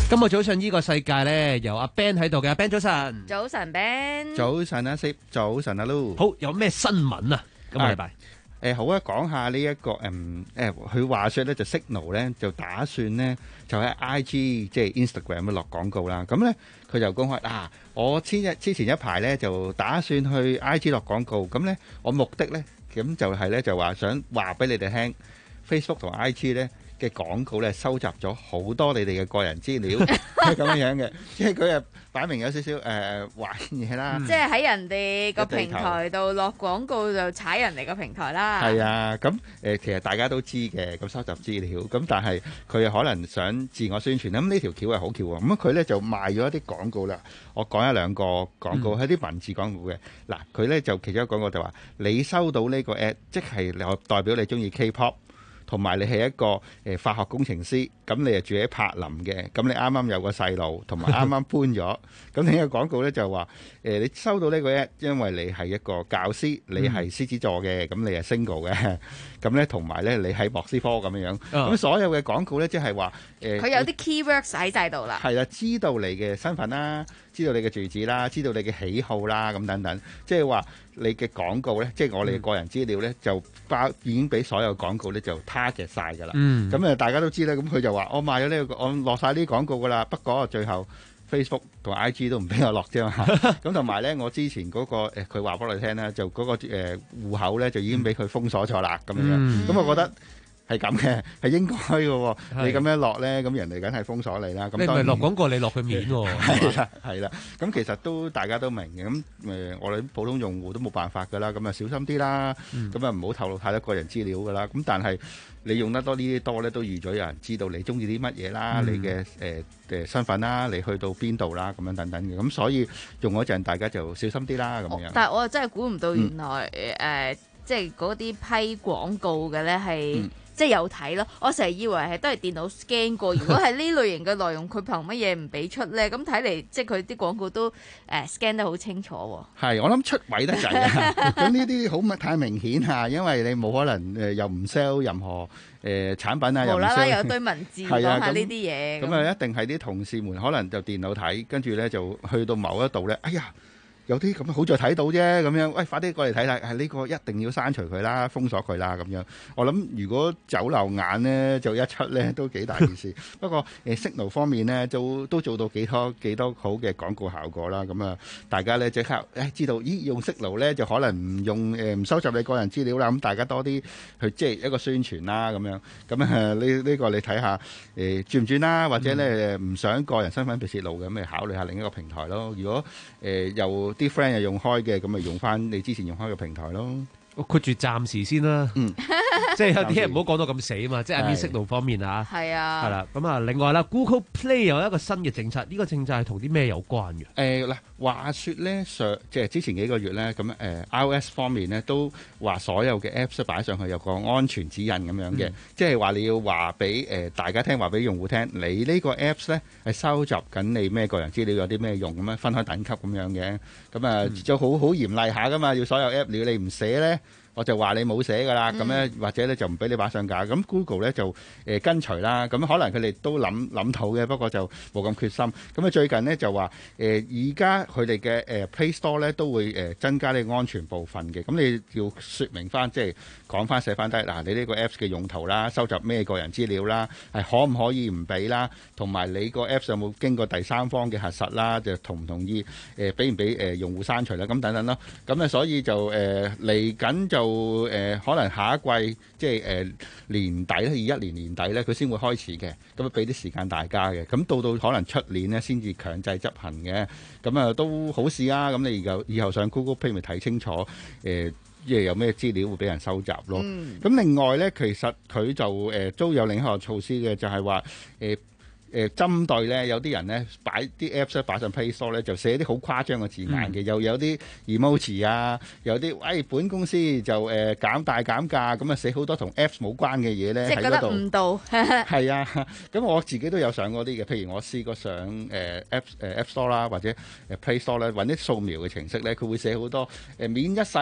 今日早上呢個世界咧，由阿 Ben 喺度嘅，阿 Ben 早晨。 早晨 Ben。 早晨阿 Sir，早晨阿 Lu。 好，有咩新聞啊？今個禮拜。 誒好啊，講下呢一個誒誒，佢話說咧就 Signal 咧就打算咧就喺 I G 即係 Instagram 咁落廣告啦。咁咧佢就公開啊，我前一之前一排咧就打算去 I G 落廣告。咁咧我目的咧咁就係咧就話想話俾你哋聽 ，Facebook 同 I G 咧嘅廣告咧收集咗好多你哋嘅個人資料，係咁樣樣嘅，即係佢啊擺明有少少誒玩嘢啦。 即係喺人哋個平台度落廣告就踩人哋個平台啦。 係啊，咁誒其實大家都知嘅，咁收集資料，咁但係佢又可能想自我宣傳，咁呢條橋係好橋喎。咁佢咧就賣咗一啲廣告啦。我講一兩個廣告，係啲文字廣告嘅。嗱，佢咧就其中一個廣告就話：你收到呢個 ad，即係代表你中意 K-pop。同埋你係一個誒化學工程師，咁你係住喺柏林嘅，咁你啱啱有個細路，同埋啱啱搬咗，咁你個廣告咧就話誒你收到呢個 app，因為你係一個教師，你係獅子座嘅，咁你係 single 嘅，咁咧同埋咧你喺莫斯科咁樣樣，咁所有嘅廣告咧即係話誒， 佢有啲 keywords 喺晒度啦， 係啦，知道你嘅身份啦，知道你嘅住址啦，知道你嘅喜好啦，咁等等，即係話你嘅廣告咧，即係我哋嘅個人資料咧，就包已經俾所有廣告咧就 target 晒㗎啦。咁誒大家都知咧，咁佢就話我賣咗呢個，我落晒呢啲廣告㗎啦。不過最後 Facebook 同 I G 都唔俾我落啫嘛。咁同埋咧，我之前嗰個誒佢話俾我哋聽咧，就嗰個誒戶口咧就已經俾佢封鎖咗啦。咁樣樣，咁我覺得。係咁嘅，係應該嘅喎。你咁樣落咧，咁人哋梗係封鎖你啦。咁你唔係落廣告，你落佢面喎。 係啦，係啦。咁其實都大家都明嘅。咁誒，我哋普通用戶都冇辦法㗎啦。咁啊，小心啲啦。咁啊，唔好透露太多個人資料㗎啦。咁但係你用得多呢啲多咧，都預咗有人知道你中意啲乜嘢啦，你嘅誒誒身份啦，你去到邊度啦，咁樣等等嘅。咁所以用嗰陣，大家就小心啲啦。咁樣。 但係我真係估唔到，原來誒即係嗰啲批廣告嘅咧係。即係有睇咯，我成日以為係都係電腦 scan 過。如果係呢類型嘅內容，佢憑乜嘢唔俾出咧？咁睇嚟，即係佢啲廣告都誒 scan 得好清楚喎。 係，我諗出位得滯啊！咁呢啲好太明顯嚇，因為你冇可能誒又唔 sell 任何誒產品啊，又無啦啦有堆文字講下呢啲嘢。 咁啊，一定係啲同事們可能就電腦睇，跟住咧就去到某一度咧，哎呀！有啲咁好在睇到啫，咁樣，喂，快啲過嚟睇睇，係呢個一定要刪除佢啦，封鎖佢啦，咁樣。我諗如果走漏眼咧，就一出咧都幾大件事。不過誒 Signal 方面咧，都都做到幾多幾多好嘅廣告效果啦。咁啊，大家咧即刻誒知道，咦，用 Signal 咧就可能唔用誒唔收集你個人資料啦。咁大家多啲去即係一個宣傳啦，咁樣。咁啊呢呢個你睇下誒轉唔轉啦，或者咧唔想個人身份被泄露嘅，咁咪考慮下另一個平台咯。如果誒又啲 friend 又用開嘅，咁咪用翻你之前用開嘅平台咯。 我括住暫時先啦，嗯，即係有啲人唔好講到咁死啊嘛，即係喺 Signal 方面啊， 係啊， 係啦，咁啊，另外啦 ，Google Play 有一個新嘅政策，呢、呢個政策係同啲咩有關嘅？ 誒嗱、呃，話說咧上即係之前幾個月咧，咁誒、呃、iOS 方面咧都話所有嘅 Apps 擺上去有個安全指引咁樣嘅，嗯、即係話你要話俾誒大家聽，話俾用戶聽，你呢個 Apps 咧係收集緊你咩個人資料，有啲咩用咁樣分開等級咁樣嘅，咁啊、嗯、就好好嚴厲下噶嘛，要所有 App 料你唔寫咧。我就話你冇寫㗎啦，咁咧、嗯、或者咧就唔俾你擺上架，咁 Google 咧就誒、呃、跟隨啦，咁可能佢哋都諗諗到嘅，不過就冇咁決心。咁啊最近咧就話誒而家佢哋嘅誒 Play Store 咧都會誒、呃、增加呢個安全部分嘅，咁你要説明翻，即係講翻寫翻低嗱，你呢個 Apps 嘅用途啦，收集咩個人資料啦，係可唔可以唔俾啦，同埋你個 Apps 有冇經過第三方嘅核實啦，就同唔同意誒俾唔俾誒用戶刪除啦，咁等等咯。咁啊所以就誒嚟緊就。就誒、呃、可能下一季即係誒、呃、年底咧，二一年年底咧，佢先會開始嘅，咁啊俾啲時間大家嘅，咁到到可能出年咧先至強制執行嘅，咁啊都好事啊！咁你以後以後上 Google Play 咪睇清楚誒，即、呃、係有咩資料會俾人收集咯。咁、嗯、另外咧，其實佢就誒、呃、都有另一個措施嘅，就係話誒。誒針對咧，有啲人咧擺啲 Apps 咧擺上 Play Store 咧，就寫啲好誇張嘅字眼嘅，又有啲 emoji 啊，有啲喂本公司就誒減大減價，咁啊寫好多同 Apps 冇關嘅嘢咧喺嗰度。即係覺得誤導。係啊，咁我自己都有上嗰啲嘅，譬如我試過上誒 App 誒 App Store 啦，或者誒 Play Store 咧，揾啲掃描嘅程式咧，佢會寫好多誒免一世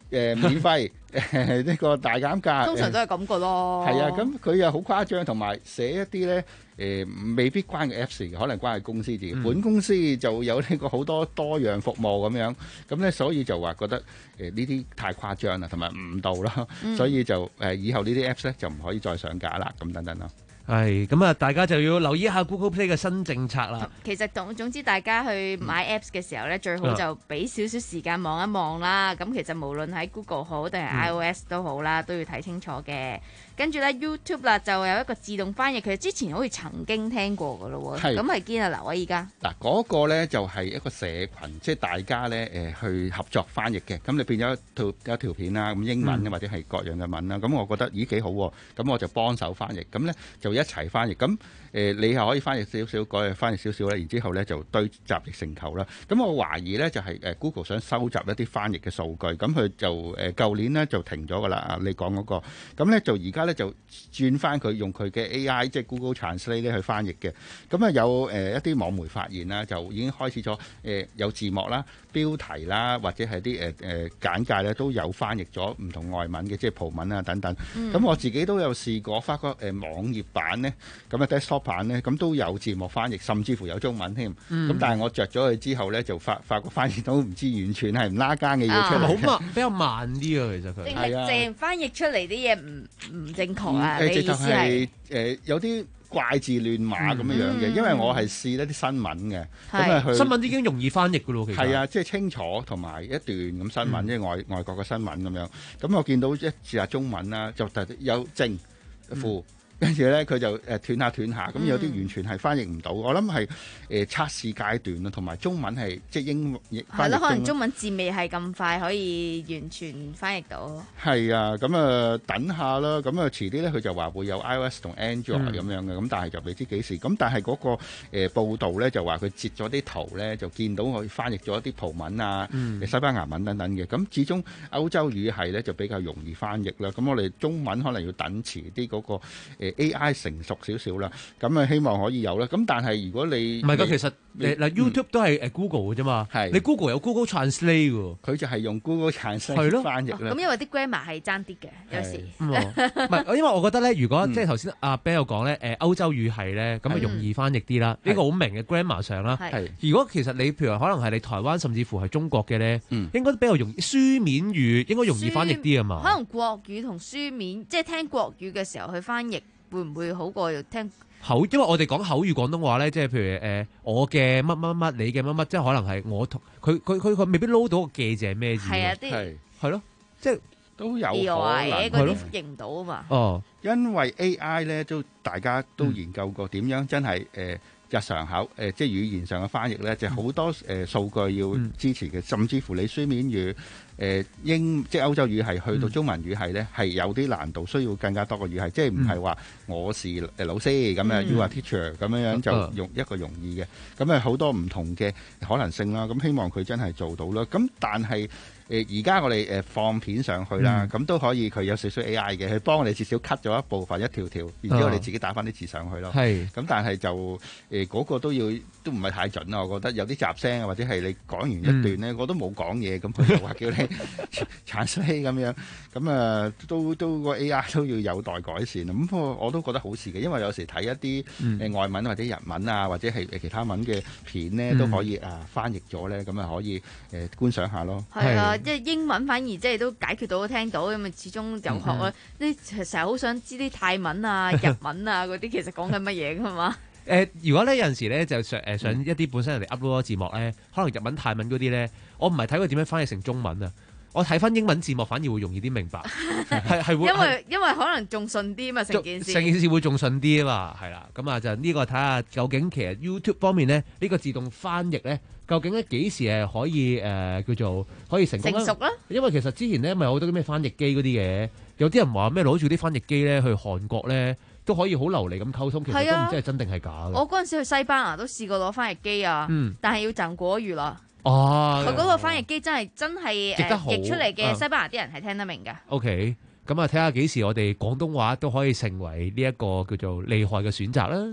誒免費誒呢個大減價， 通常都係咁個咯。 係啊，咁佢又好誇張，同埋寫一啲咧誒未必關個 Apps 嘅，可能關係公司自己。 嗯本公司就有呢個好多多樣服務咁樣，咁咧所以就話覺得誒呢啲太誇張啦，同埋誤導啦， 嗯所以就誒以後呢啲 Apps 咧就唔可以再上架啦，咁等等咯。 係咁啊，大家就要留意一下 Google Play 嘅新政策啦。 其實總總之，大家去買 Apps 嘅時候咧，最好就俾少少時間望一望啦。咁其實無論喺 Google 好定係 iOS 都好啦，都要睇清楚嘅。跟住咧 YouTube 啦，就有一個自動翻譯，其實之前好似曾經聽過噶咯喎。 係咁係堅啊！嗱，我而家嗱嗰個咧就係一個社群，即係大家咧誒去合作翻譯嘅。咁你變咗一條一條片啦，咁英文嗯或者係各樣嘅文啦。咁我覺得咦幾好喎，咁我就幫手翻譯。咁咧就一齊翻譯。咁誒你係可以翻譯少少，改翻譯少少咧，然之後咧就堆集腋成裘啦。咁我懷疑咧就係誒 Google 想收集一啲翻譯嘅數據，咁佢就誒舊年咧就停咗噶啦。啊，你講嗰個，咁咧就而家咧就轉翻佢用佢嘅 A I 即係 Google Translate 咧去翻譯嘅。咁啊有誒一啲網媒發現啦，就已經開始咗誒有字幕啦、標題啦，或者係啲誒誒簡介咧都有翻譯咗唔同外文嘅，即係葡文啊等等。咁、 嗯我自己都有試過，發覺誒網頁版咧，咁啊 desktop 版咧，咁都有字幕翻譯，甚至乎有中文添。咁、 嗯但係我着咗佢之後咧，就發發覺翻譯到唔知完全係唔拉更嘅嘢出嚟。 好慢，比較慢啲啊，其實佢定係淨翻譯出嚟啲嘢唔唔正確啊？你誒直頭意思係係誒有啲怪字亂碼咁樣樣嘅， 嗯因為我係試一啲新聞嘅，咁係啊去新聞已經容易翻譯噶咯，其實係啊，即係清楚同埋一段咁新聞， 嗯即係外外國嘅新聞咁樣。咁我見到一試下中文啦，就特有正負。跟住咧，佢就誒斷下斷下，咁有啲完全係翻譯唔到。我諗係誒測試階段啦，同埋中文係即係英譯係咯， 翻譯可能中中文字未係咁快可以完全翻譯到。 係啊，咁啊等下啦，咁啊遲啲咧佢就話會有 iOS 同 Android 嗯咁樣嘅，咁但係就未知幾時。咁但係嗰個誒報道咧就話佢截咗啲圖咧，就見到我翻譯咗一啲葡文啊、 嗯西班牙文等等嘅。咁始終歐洲語系咧就比較容易翻譯啦。咁我哋中文可能要等遲啲嗰個誒 A I 成熟少少啦。咁啊希望可以有啦。咁但係如果你唔係㗎，其實你嗱 YouTube 都係誒 Google 嘅啫嘛。 係你 Google 有 Google Translate 喎， 佢就係用 Google Translate 係咯翻譯啦。 咁因為啲 grammar 係爭啲嘅，有時。 唔係，因為我覺得咧，如果即係頭先阿 Bell 講咧，誒歐洲語系咧，咁啊容易翻譯啲啦。呢個好明嘅 grammar 上啦。 係如果其實你譬如可能係你台灣甚至乎係中國嘅咧，應該比較容易書面語應該容易翻譯啲啊嘛。 可能國語同書面，即係聽國語嘅時候去翻譯，會唔會好過聽口？因為我哋講口語廣東話咧，即係譬如誒、呃、我嘅乜乜乜，你嘅乜乜，即係可能係我同佢佢佢佢未必撈到個記字係咩字。 係啊，啲係係咯，即係都有可 E 能 I 嗰啲係咯認唔到啊嘛。 哦， 因為 A I 咧都大家都研究過點樣真係誒、呃、日常考誒、呃、即係語言上嘅翻譯咧，就好、多誒、呃、數據要支持嘅，甚至乎你書面語誒、呃、英即係歐洲語系去到中文語系咧，係有啲難度，需要更加多個語系，即係唔係話我是誒老師咁樣、 嗯 ，you are teacher 咁樣樣就用一個容易嘅，咁啊好多唔同嘅可能性啦。咁希望佢真係做到啦。咁但係誒而家我哋誒放片上去啦，咁、都可以佢有少少 A I 嘅，佢幫我哋至少 cut 咗一部分一條條，然之後我哋自己打翻啲字上去咯。 係咁但係就誒嗰、呃嗰個都要都唔係太準啦，我覺得有啲雜聲啊，或者係你講完一段咧，我都冇講嘢，咁佢就話叫你產生咁樣，咁啊都都個 A I 都要有待改善。咁我我都覺得好事嘅，因為有時睇一啲誒、 嗯呃、外文或者日文啊，或者係誒其他文嘅片咧， 嗯都可以啊翻譯咗咧，咁啊可以誒、呃、觀賞下咯。 係啊，即係英文反而即係都解決到聽到，因為始終遊學啊，你成日好想知啲泰文啊、日文啊嗰啲，其實講緊乜嘢㗎嘛？ 誒、呃，如果咧有陣時咧就上誒上一啲本身人哋 upload 咗字幕咧，可能日文、泰文嗰啲咧，我唔係睇佢點樣翻譯成中文啊，我睇翻英文字幕反而會容易啲明白，係係會因為因為可能仲順啲嘛，成件事。 成件事會仲順啲啊嘛，係啦，咁啊就呢個睇下究竟其實 YouTube 方面咧呢、呢個自動翻譯咧，究竟咧幾時係可以誒、呃、叫做可以成功成熟啦？ 因為其實之前咧咪好多啲咩翻譯機嗰啲嘅，有啲人話咩攞住啲翻譯機咧去韓國咧。都可以好流利咁溝通，其實都唔知係真定係假嘅。 我嗰陣時去西班牙都試過攞翻譯機啊， 嗯、 但係要賺國語啦。 哦， 佢嗰個翻譯機真係真係誒譯出嚟嘅西班牙啲人係聽得明㗎。 OK，咁啊睇下幾時我哋廣東話都可以成為呢一個叫做厲害嘅選擇啦。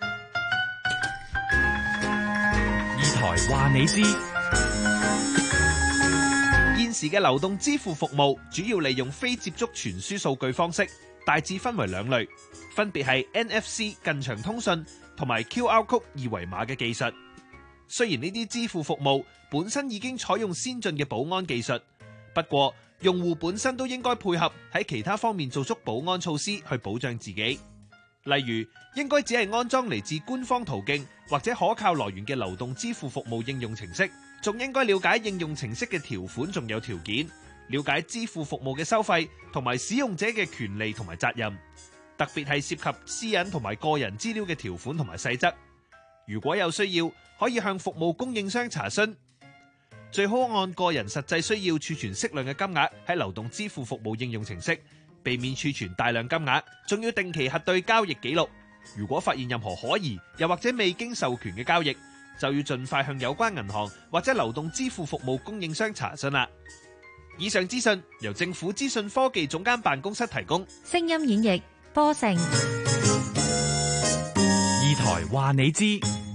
二台話你知。 時嘅流動支付服務主要利用非接觸傳輸數據方式，大致分為兩類，分別係 N F C 近場通訊同埋 Q R Code 二維碼嘅技術。雖然呢啲支付服務本身已經採用先進嘅保安技術，不過用戶本身都應該配合喺其他方面做足保安措施去保障自己。例如，應該只係安裝嚟自官方途徑或者可靠來源嘅流動支付服務應用程式，仲應該了解應用程式嘅條款仲有條件，了解支付服務嘅收費同埋使用者嘅權利同埋責任，特別係涉及私隱同埋個人資料嘅條款同埋細則。如果有需要，可以向服務供應商查詢。最好按個人實際需要儲存適量嘅金額喺流動支付服務應用程式，避免儲存大量金額，仲要定期核對交易記錄。如果發現任何可疑又或者未經授權嘅交易，就要盡快向有關銀行或者流動支付服務供應商查詢啦。以上資訊由政府資訊科技總監辦公室提供。 聲音演繹波成。 二台話你知。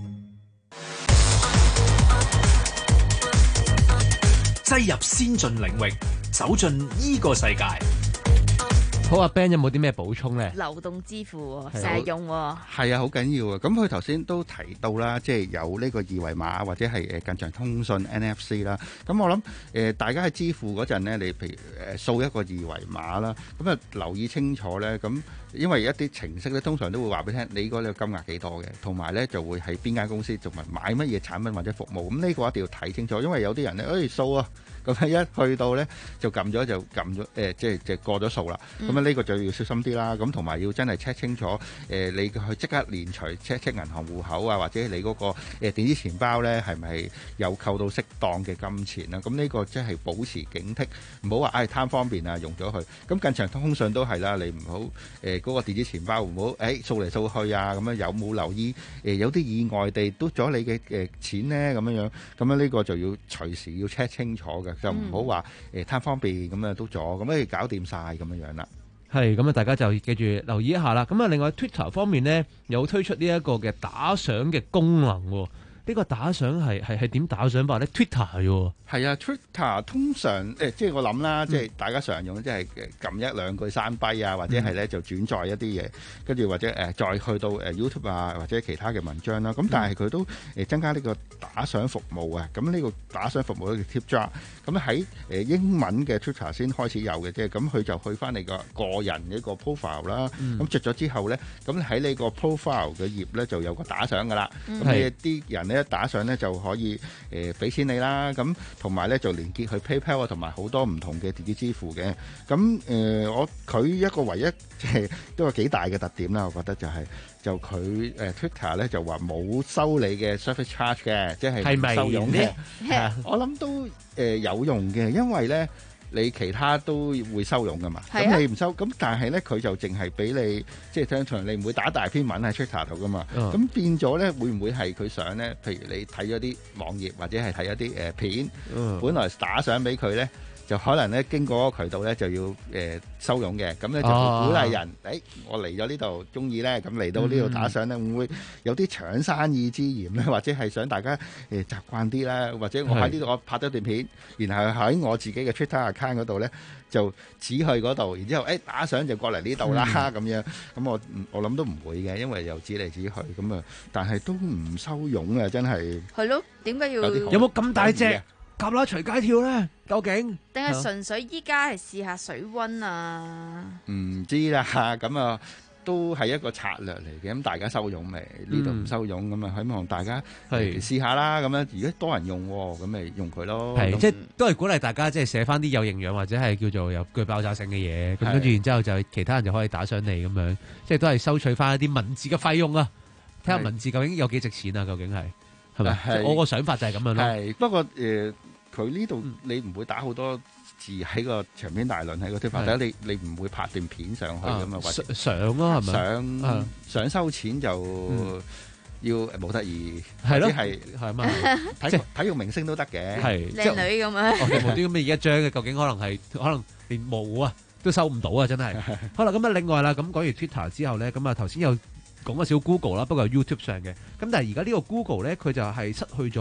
擠入先進領域，走進呢個世界。 好，阿 Ben 有冇啲咩補充呢？ 流動支付成日用喎， 係啊，好緊要啊！咁佢頭先都提到啦，即係有呢個二維碼或者係誒近場通訊 N F C 啦。咁我諗誒大家喺支付嗰陣呢，你譬如誒掃一個二維碼啦，咁啊留意清楚咧。咁因為一啲程式咧，通常都會話俾你聽，你嗰個金額幾多嘅，同埋咧就會喺邊間公司同埋買乜嘢產品或者服務。咁呢個一定要睇清楚，因為有啲人咧，誒掃啊，咁一去到咧就撳咗就撳咗誒，即係就過咗數啦。咁啊呢個就要小心啲啦。咁同埋要真係 check 清楚誒、呃，你去即刻連除 check check 銀行戶口啊，或者你嗰個誒電子錢包咧係咪有扣到適當嘅金錢啊？咁呢個即係保持警惕，唔好話誒貪方便啊用咗佢。咁近場通訊都係啦，你唔好誒嗰個電子錢包唔好誒掃嚟掃去啊，咁樣有冇留意誒、呃、有啲意外地嘟咗你嘅誒錢咧咁樣樣，咁樣呢個就要隨時要 check 清楚嘅，就唔好話誒貪方便咁啊嘟咗，咁咧搞掂晒咁樣樣啦。 係咁啊，大家就記住留意一下啦。咁啊，另外 Twitter 方面咧有推出呢一個嘅打賞嘅功能喎。呢個打賞係係係點打賞法咧 ？Twitter 係喎。係啊 ，Twitter 通常誒、呃，即係我諗啦，嗯、即係大家常用，即係撳一兩句山碑啊，或者係咧就轉載一啲嘢，跟住或者誒、呃、再去到誒 YouTube 啊，或者其他嘅文章啦。咁但係佢都誒增加呢個打賞服務啊。咁呢個打賞服務咧叫 Tip Jar。咁喺誒英文嘅 Twitter 先開始有嘅啫。咁佢就去翻你個個人嘅一個 profile 啦。咁着咗之後咧，咁喺你個 profile 嘅頁咧就有個打賞噶啦。咁、嗯、你啲人咧打賞咧就可以誒俾、呃、錢你啦。咁同埋咧就連結去 PayPal 啊，同埋好多唔同嘅電子支付嘅。咁誒、呃，我佢一個唯一即係都有幾大嘅特點啦，我覺得就係、是、就佢誒、呃、Twitter 咧就話冇收你嘅 service charge 嘅，即係唔收佣嘅。我諗都誒、呃、有用嘅，因為咧你其他都會收佣噶嘛。咁、啊、你唔收，咁但係咧佢就淨係俾你，即係通常你唔會打大篇文喺 Twitter 度噶嘛。咁、嗯、變咗咧，會唔會係佢想咧？譬如你睇咗啲網頁或者係睇一啲誒片，嗯、本來打賞俾佢咧，就可能咧經過個渠道咧就要誒、呃、收佣嘅。咁咧就會鼓勵人，誒、哦哎、我嚟咗呢度中意咧，咁嚟到呢度打賞咧，嗯、會唔會有啲搶生意之嫌咧？或者係想大家誒、呃、習慣啲啦？或者我喺呢度我拍咗段片，然後喺我自己嘅 Twitter account 嗰度咧就指去嗰度，然之後誒、哎、打賞就過嚟呢度啦咁樣。咁我我諗都唔會嘅，因為又指嚟指去咁啊，但係都唔收佣啊，真係。係咯，點解要有冇咁大隻？夾啦隨街跳咧，究竟？定係純粹依家係試下水溫啊？唔知啦，咁啊都係一個策略嚟嘅。咁大家收佣咪呢度唔收佣，咁啊希望大家係試下啦。咁樣如果多人用，咁咪用佢咯。係即係都係鼓勵大家，即係寫翻啲有營養或者係叫做有具爆炸性嘅嘢。咁跟住然之後就其他人就可以打上嚟咁樣，即係都係收取翻一啲文字嘅費用啊。睇下文字究竟有幾值錢啊？究竟係？係咪？我個想法就係咁樣咯。係不過誒，佢呢度你唔會打好多字喺個長篇大論喺個推發，第一你你唔會拍段片上去咁啊，或者相咯係咪？想想收錢就要冇得意，係咯，係係嘛？體體育明星都得嘅，係靚女咁樣。哦，無端咁嘅一張嘅，究竟可能係可能連毛啊都收唔到啊！真係。好啦，咁啊，另外啦，咁講完 Twitter 之後咧，咁啊頭先有講咗少 Google 啦，不過係 YouTube 上嘅。咁但係而家呢個 Google 咧，佢就係失去咗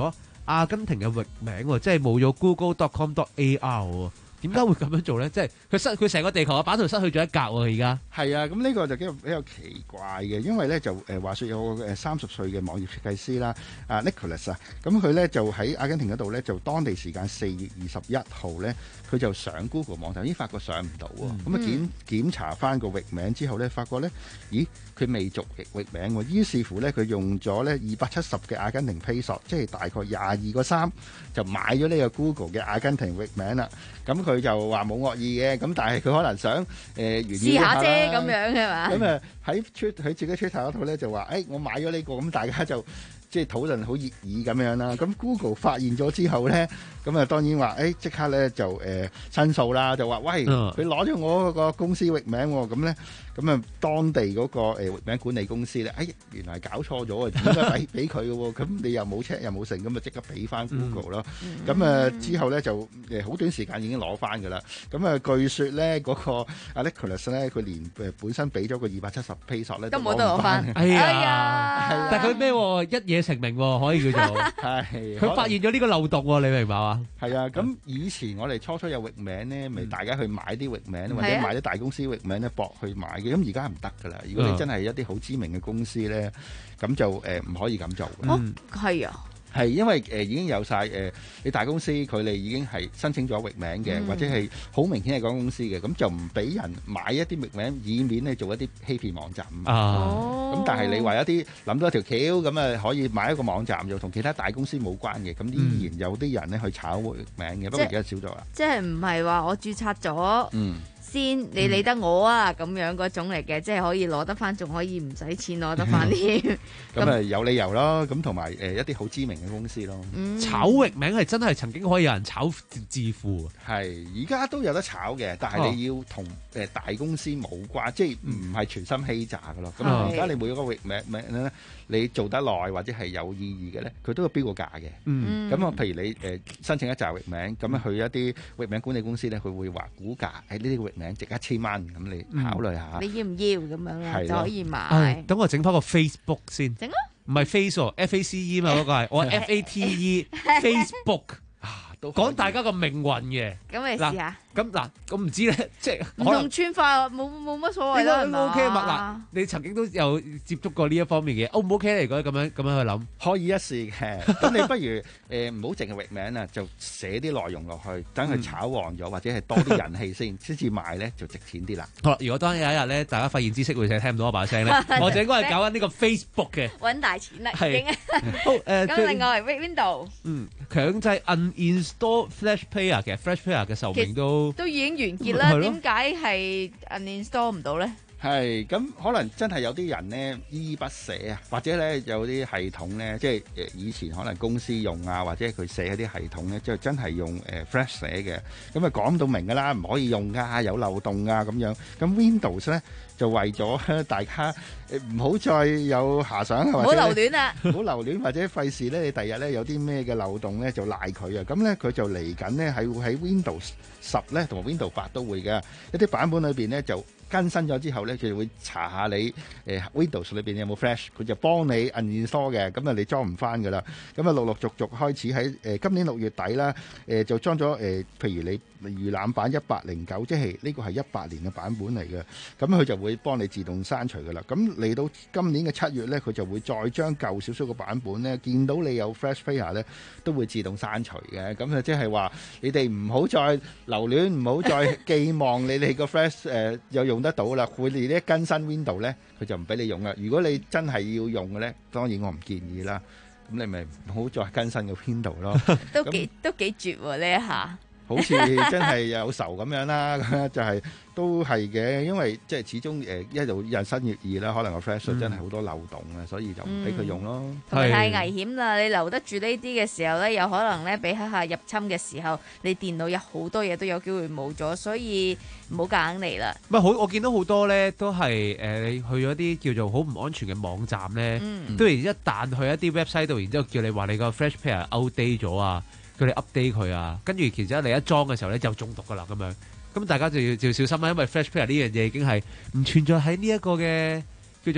阿根廷嘅域名喎，即係冇咗 google dot com dot a r 喎。點解會咁樣做咧？即係佢失佢成個地球嘅版圖失去咗一格喎，而家係啊，咁呢個就比較比較奇怪嘅，因為咧就誒話説有個誒三十歲嘅網頁設計師啦，啊 Nicholas 啊，咁佢咧就喺阿根廷嗰度咧，就當地時間四月二十一號咧，佢就上 Google 網站，咦發覺上唔到喎，咁啊檢檢查翻個域名之後咧，發覺咧，咦佢未續域域名喎，於是乎咧佢用咗咧二百七十嘅阿根廷 peso，即係大概廿二個三，就買咗呢個 Google 嘅阿根廷域名啦。咁佢就話冇惡意嘅，咁但係佢可能想誒、呃、 試下啫咁樣係嘛？ 咁啊喺出佢自己 Twitter 嗰度咧就話，誒、哎、我買咗呢、這個，咁大家就即係討論好熱議咁樣啦。咁 Google 發現咗之後咧，咁啊當然話，誒即刻咧就誒申訴啦，就話喂佢攞咗我個公司域名喎，咁咧咁啊當地嗰個誒域名管理公司咧，誒原來搞錯咗啊，應該俾俾佢嘅喎，咁你又冇 check 又冇成，咁啊即刻俾翻 Google 咯。咁啊、嗯、之後咧就誒好短時間已經攞翻㗎啦。咁啊據說咧嗰個阿 Nicholas 咧，佢連誒本身俾咗個二百七十 peso 咧都冇得攞翻。 哎呀！但係佢咩一夜成名可以叫做係佢發現咗呢個漏洞喎，你明白嘛？ 係啊，咁以前我哋初初有域名咧，咪大家去買啲域名或者買啲大公司域名咧，搏去買嘅。咁而家唔得㗎啦。如果你真係一啲好知名嘅公司咧，咁就誒唔可以咁做。 哦，係啊。 係因為誒、呃、已經有晒誒、呃，你大公司佢哋已經係申請咗域名嘅，嗯、或者係好明顯係嗰間公司嘅，咁就唔俾人買一啲域名，以免咧做一啲欺騙網站。 哦， 咁但係你話一啲諗到一條橋咁啊，可以買一個網站，就同其他大公司冇關嘅，咁依然有啲人咧去炒域名嘅，不過而家少咗啦。 即係唔係話我註冊咗？ 嗯。 先你理得我啊咁樣嗰種嚟嘅，即係可以攞得翻，仲可以唔使錢攞得翻添。 咁啊有理由咯，咁同埋誒一啲好知名嘅公司咯。 嗯、 炒域名係真係曾經可以有人炒致富。 係而家都有得炒嘅，但係你要同誒大公司冇關，哦、即係唔係全心欺詐㗎咯。咁而家你每一個域名名咧，你做得耐或者係有意義嘅咧，佢都會標個價嘅。 嗯。 咁啊，譬如你誒申請一紮域名，咁樣去一啲域名管理公司咧，佢會話估價喺呢啲域名值一千蚊，咁你考慮下。 你要唔要咁樣咧？就可以買。 哎、等我整翻個 Facebook 先。 整啊！ 唔係 Face，F A C E 嘛嗰個係，我 F A T E Facebook 啊，講大家個命運嘅。 咁你試下。 咁嗱，咁唔知咧，即係唔同穿法冇冇乜所謂啦，係嘛 ？O K 嘛嗱，你曾經都有接觸過呢一方面嘅，O 唔 O K 嚟講咁樣咁樣去諗， 可以一試嘅。咁你不如誒唔好淨係域名啊，就寫啲內容落去，等佢炒旺咗，或者係多啲人氣先，先至賣咧就值錢啲啦。 好啦，如果當有一日咧，大家發現知識會寫聽唔到我把聲咧，我就應該係搞緊呢個 Facebook 嘅， 揾大錢啦， 係。 好誒，咁另外 Windows， 嗯，強制 uninstall Flash Player 嘅 Flash Player 嘅壽命都都已經完結啦，點解係 uninstall 唔到咧？ 係咁，可能真係有啲人咧依依不捨啊，或者咧有啲系統咧，即係誒以前可能公司用啊，或者佢寫嗰啲系統咧，就真係用誒 Flash 寫嘅，咁啊講到明㗎啦，唔可以用㗎，有漏洞啊咁樣。咁 Windows 咧就為咗大家誒唔好再有遐想，或者唔好留戀啦，唔好留戀或者費事咧，你第日咧有啲咩嘅漏洞咧就賴佢啊。咁咧佢就嚟緊咧係會喺 Windows 十咧同埋 Windows 八都會嘅一啲版本裏邊咧就更新咗之後咧，佢就會查下你誒、呃、Windows 裏邊有冇 Flash，佢就幫你 uninstall 嘅，咁啊你裝唔翻噶啦。咁啊陸陸續續開始喺誒、呃、今年六月底啦，誒、呃、就裝咗誒，譬如你預覽版一百零九，即係呢個係一八年嘅版本嚟嘅，咁佢就會幫你自動刪除噶啦。咁嚟到今年嘅七月咧，佢就會再將舊少少嘅版本咧，見到你有 Flash Player 咧，都會自動刪除嘅。咁啊即係話你哋唔好再留戀，唔好再寄望你哋個 Flash 誒、呃、有用得到啦。佢哋呢一更新 Windows 咧，佢就唔俾你用啦。如果你真係要用嘅咧，當然我唔建議啦。咁你咪唔好再更新個 Windows 咯。 都幾都幾絕喎呢一下。 好似真係有仇咁樣啦，咁就係都係嘅，因為即係始終誒一路日新月異啦，可能個 Flash 真係好多漏洞啊，所以就唔俾佢用咯。 同埋太危險啦！你留得住呢啲嘅時候咧，有可能咧俾黑客入侵嘅時候，你電腦有好多嘢都有機會冇咗，所以唔好夾硬嚟啦。 唔係好，我見到好多咧都係誒，你去咗啲叫做好唔安全嘅網站咧，都然一旦去一啲 website 度，然之後叫你話你個 Flash Player outdate 咗啊！佢哋 update 佢啊，跟住其實你一裝嘅時候咧就中毒噶啦咁樣，咁大家就要就要小心啦，因為 Flash Player 呢樣嘢已經係唔存在喺呢一個嘅叫做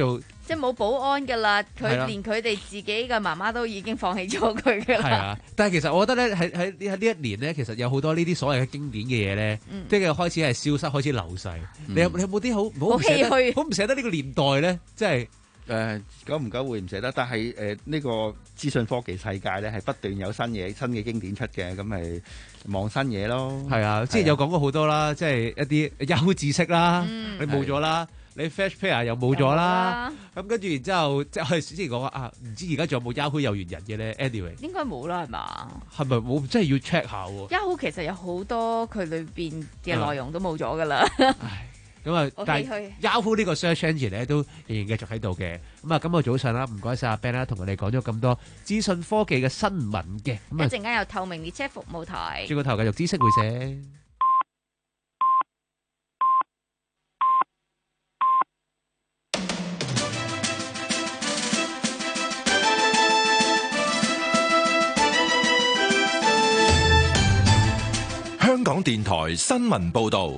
即係冇保安噶啦，佢係啊連佢哋自己嘅媽媽都已經放棄咗佢噶啦。 係啊，但係其實我覺得咧，喺喺喺呢一年咧，其實有好多呢啲所謂嘅經典嘅嘢咧， 嗯即係開始係消失，開始流逝。你有你有冇啲好好好唔捨得唏噓好唔捨得呢個年代咧？即係誒久唔久會唔捨得，但係誒呢個資訊科技世界咧係不斷有新嘢、新嘅經典出嘅，咁咪望新嘢咯。 係啊，之前有講過好多啦，即係一啲 Yahoo 知識啦， 嗯你冇咗啦。你 FlashPlayer 又冇咗啦，咁跟住然之後即係之前講啊，唔知而家仲有冇 Yahoo 有緣人嘅咧 ？Anyway， 應該冇啦，係嘛係咪冇？真係要 check 下喎。 ？Yahoo 其實有好多佢裏邊嘅內容都冇咗噶啦。 咁啊， 好但係唏噓 Yahoo 呢個 search engine 咧都仍然繼續喺度嘅。咁啊，今個早上啦，唔該晒阿 Ben 啦，同我哋講咗咁多資訊科技嘅新聞嘅。咁啊， 一陣間有透明列車服務台， 轉個頭繼續知識會社。 香港電台新聞報道，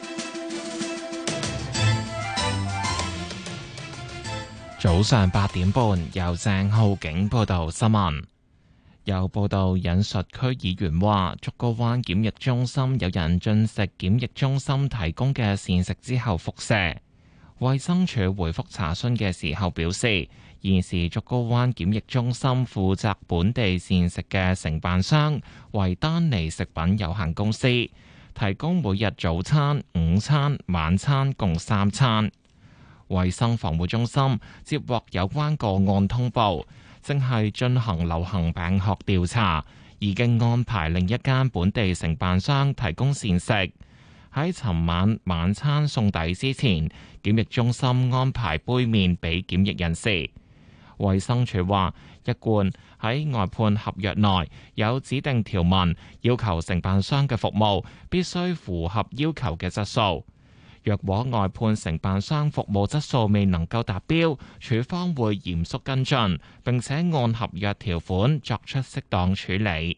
早上八點半，由鄭浩景報道新聞。有報道引述區議員話，竹篙灣檢疫中心有人進食檢疫中心提供嘅膳食之後輻射。衛生署回覆查詢嘅時候表示，現時竹篙灣檢疫中心負責本地膳食嘅承辦商為丹尼食品有限公司，提供每日早餐、午餐、晚餐共三餐。衛生防護中心接獲有關個案通報，正係進行流行病學調查，已經安排另一間本地承辦商提供膳食。喺尋晚晚餐送抵之前，檢疫中心安排杯麵俾檢疫人士。衛生署話，一貫喺外判合約內有指定條文，要求承辦商嘅服務必須符合要求嘅質素。若果外判承辦商服務質素未能夠達標，署方會嚴肅跟進，並且按合約條款作出適當處理。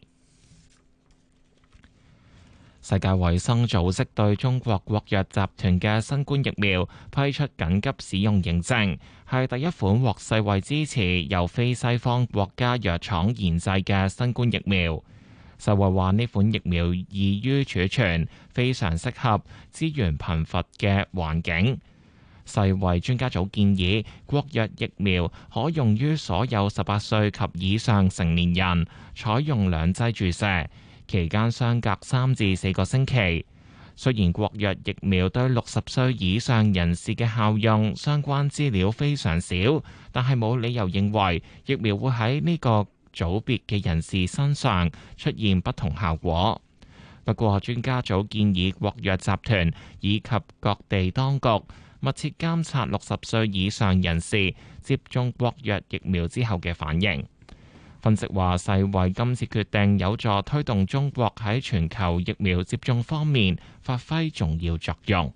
世界衛生組織對中國國藥集團嘅新冠疫苗批出緊急使用認證，係第一款獲世衛支持由非西方國家藥廠研製嘅新冠疫苗。世衛話呢款疫苗易於儲存，非常適合資源貧乏嘅環境。世衛專家組建議，國藥疫苗可用於所有十八歲及以上成年人，採用兩劑注射。期間相隔三至四個星期。雖然國藥疫苗對六十歲以上人士嘅效用相關資料非常少，但係冇理由認為疫苗會喺呢個組別嘅人士身上出現不同效果。不過，專家組建議國藥集團以及各地當局密切監察六十歲以上人士接種國藥疫苗之後嘅反應。分析話，世衛今次決定有助推動中國喺全球疫苗接種方面發揮重要作用。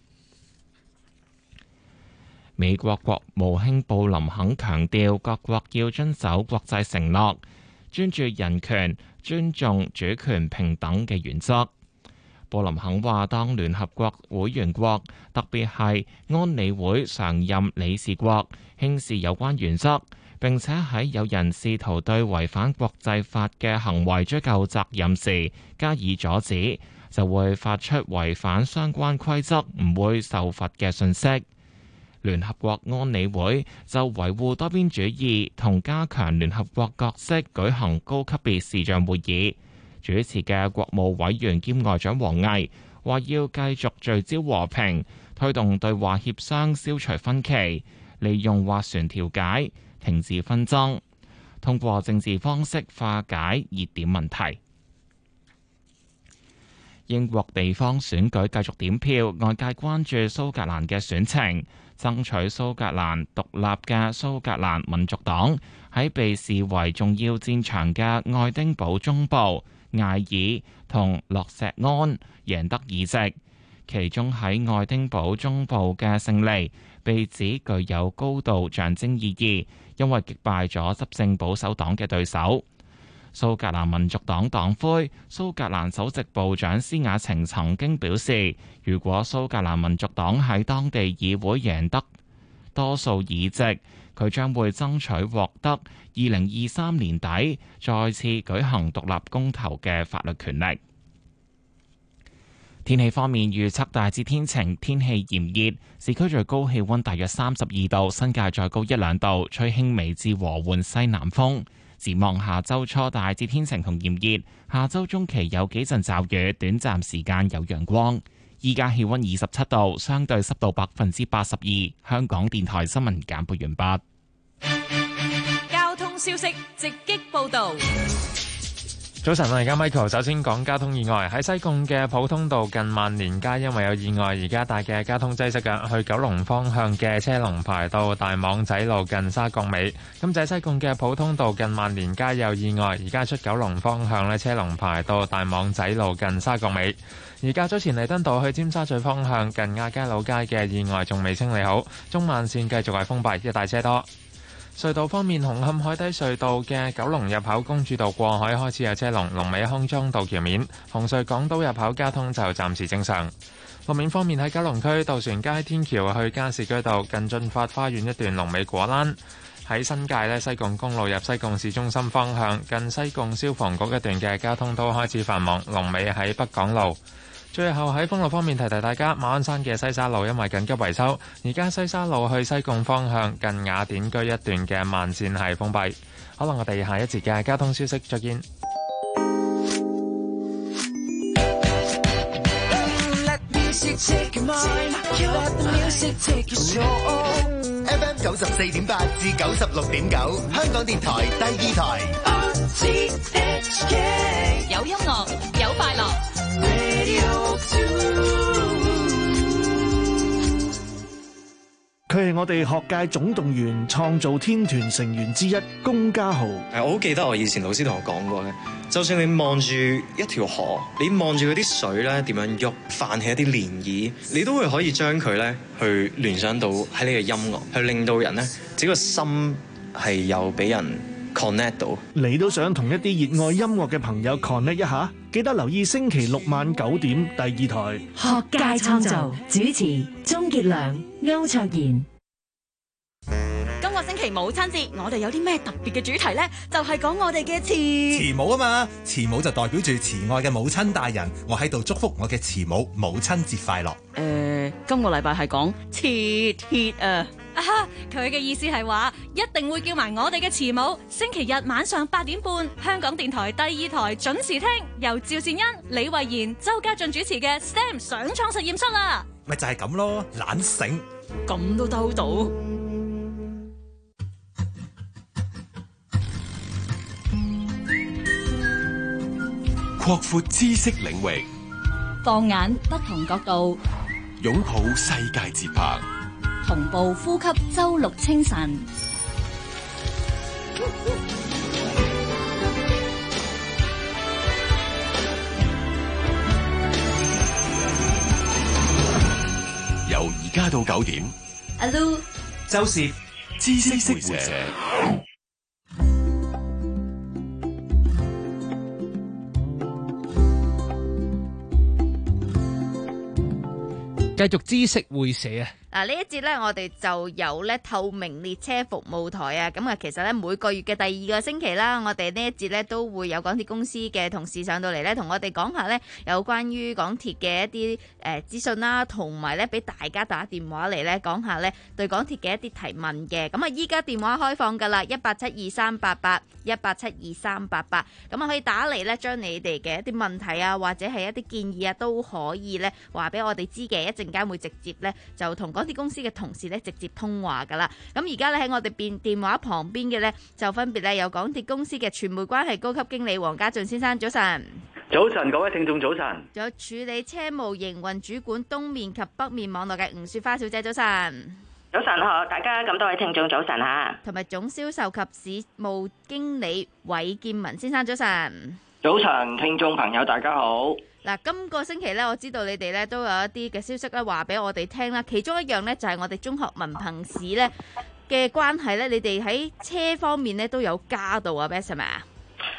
美國國務卿布林肯強調，各國要遵守國際承諾，專注人權、尊重主權平等嘅原則。布林肯話，當聯合國會員國，特別係安理會常任理事國，輕視有關原則，並且喺有人試圖對違反國際法嘅行為追究責任時加以阻止，就會發出違反相關規則唔會受罰嘅訊息。聯合國安理會就維護多邊主義同加強聯合國角色舉行高級別視像會議，主持嘅國務委員兼外長王毅話要繼續聚焦和平，推動對話協商消除分歧，利用斡旋調解，停止紛爭，通過政治方式化解熱點問題。英國地方選舉繼續點票，外界關注蘇格蘭嘅選情。爭取蘇格蘭獨立嘅蘇格蘭民族黨喺被視為重要戰場嘅愛丁堡中部、艾爾同洛錫安贏得議席，其中喺愛丁堡中部嘅勝利被指具有高度象徵意義，因為擊敗咗執政保守黨嘅對手。蘇格蘭民族黨黨魁、蘇格蘭首席部長施雅晴曾經表示，如果蘇格蘭民族黨喺當地議會贏得多數議席，佢將會爭取獲得二零二三年底再次舉行獨立公投嘅法律權力。天氣方面預測大致天晴，天氣炎熱，市區最高氣溫大約三十二度，新界再高一兩度，吹輕微至和緩西南風。展望下周初大致天晴同炎熱，下周中期有幾陣驟雨，短暫時間有陽光。依家氣溫二十七度，相對濕度百分之八十二。香港電台新聞簡報完畢。 交通消息直擊報道。 早晨啊，而家 Michael 首先講交通意外，喺西貢嘅普通道近萬年街，因為有意外，而家大嘅交通擠塞嘅，去九龍方向嘅車龍排到大網仔路近沙角尾。咁就喺西貢嘅普通道近萬年街有意外，而家出九龍方向呢，車龍排到大網仔路近沙角尾。而較早前彌敦道去尖沙咀方向近亞皆老街嘅意外仲未清理好，中慢線繼續係封閉，一帶車多。隧道方面，紅磡海底隧道嘅九龍入口公主道過海開始有車龍，龍尾康莊道橋面。紅隧港島入口交通就暫時正常。路面方面，喺九龍區渡船街天橋去加士居道近駿發花園一段龍尾果欄。喺新界呢，西貢公路入西貢市中心方向近西貢消防局一段嘅交通都開始繁忙，龍尾喺北港路。最後喺封路方面提提大家，馬鞍山嘅西沙路因為緊急維修，而家西沙路去西貢方向近雅典居一段嘅慢線係封閉。可能我哋下一節嘅交通消息再見。 F M 九十四點八至九十六點九，香港電台第二台。 有音樂，有快樂。 佢係我哋學界總動員創造天團成員之一，龔家豪。 誒，我好記得我以前老師同我講過咧，就算你望住一條河，你望住嗰啲水咧點樣喐，泛起一啲漣漪，你都會可以將佢咧去聯想到喺呢個音樂，去令到人咧自己個心係有俾人 connect 到。 你都想同一啲熱愛音樂嘅朋友 connect 一下？記得留意星期六晚九點第二台學界創造，主持鍾傑良、歐卓賢。 今個星期母親節，我哋有啲咩特別嘅主題呢？就係、是、講我哋嘅慈慈母啊嘛，慈母就代表住慈愛嘅母親大人，我喺度祝福我嘅慈母母親節快樂。誒、 呃，今個禮拜係講磁鐵啊！啊哈！佢嘅意思係話一定會叫埋我哋嘅慈母。星期日晚上八點半，香港電台第二台準時聽，由趙善恩、李慧賢、周家俊主持嘅 S T E M 上創實驗室啦。 咪就係咁咯，懶醒咁都兜到。 擴闊知識領域， 放眼不同角度， 擁抱世界節拍， 同步呼吸周六清晨。 由而家到九點， 阿 Lu 周涉知識識會社。 繼續知識會社啊！ 嗱，呢一節咧，我哋就有咧透明列車服務台啊。咁啊，其實咧每個月嘅第二個星期啦，我哋呢一節咧都會有港鐵公司嘅同事上到嚟咧，同我哋講下咧有關於港鐵嘅一啲誒資訊啦，同埋咧俾大家打電話嚟咧講下咧對港鐵嘅一啲提問嘅。咁啊，依家電話開放噶啦，一八七二三八八一八七二三八八，咁啊可以打嚟咧，將你哋嘅一啲問題啊，或者係一啲建議啊，都可以咧話俾我哋知嘅。一陣間會直接咧就同港鐵公司嘅同事咧直接通話噶啦。咁而家咧喺我哋電電話旁邊嘅咧就分別咧有港鐵公司嘅傳媒關係高級經理黃家俊先生，早晨。 早晨，各位聽眾早晨。 仲有處理車務營運主管東面及北面網絡嘅吳雪花小姐，早晨。 早晨，好，大家咁多位聽眾早晨吓。 同埋總銷售及市務經理韋建文先生，早晨。 早晨，聽眾朋友大家好。 嗱，今個星期咧，我知道你哋咧都有一啲嘅消息咧話俾我哋聽啦。其中一樣咧就係我哋中學文憑試咧嘅關係咧，你哋喺車方面咧都有加到啊，Bess 係咪啊？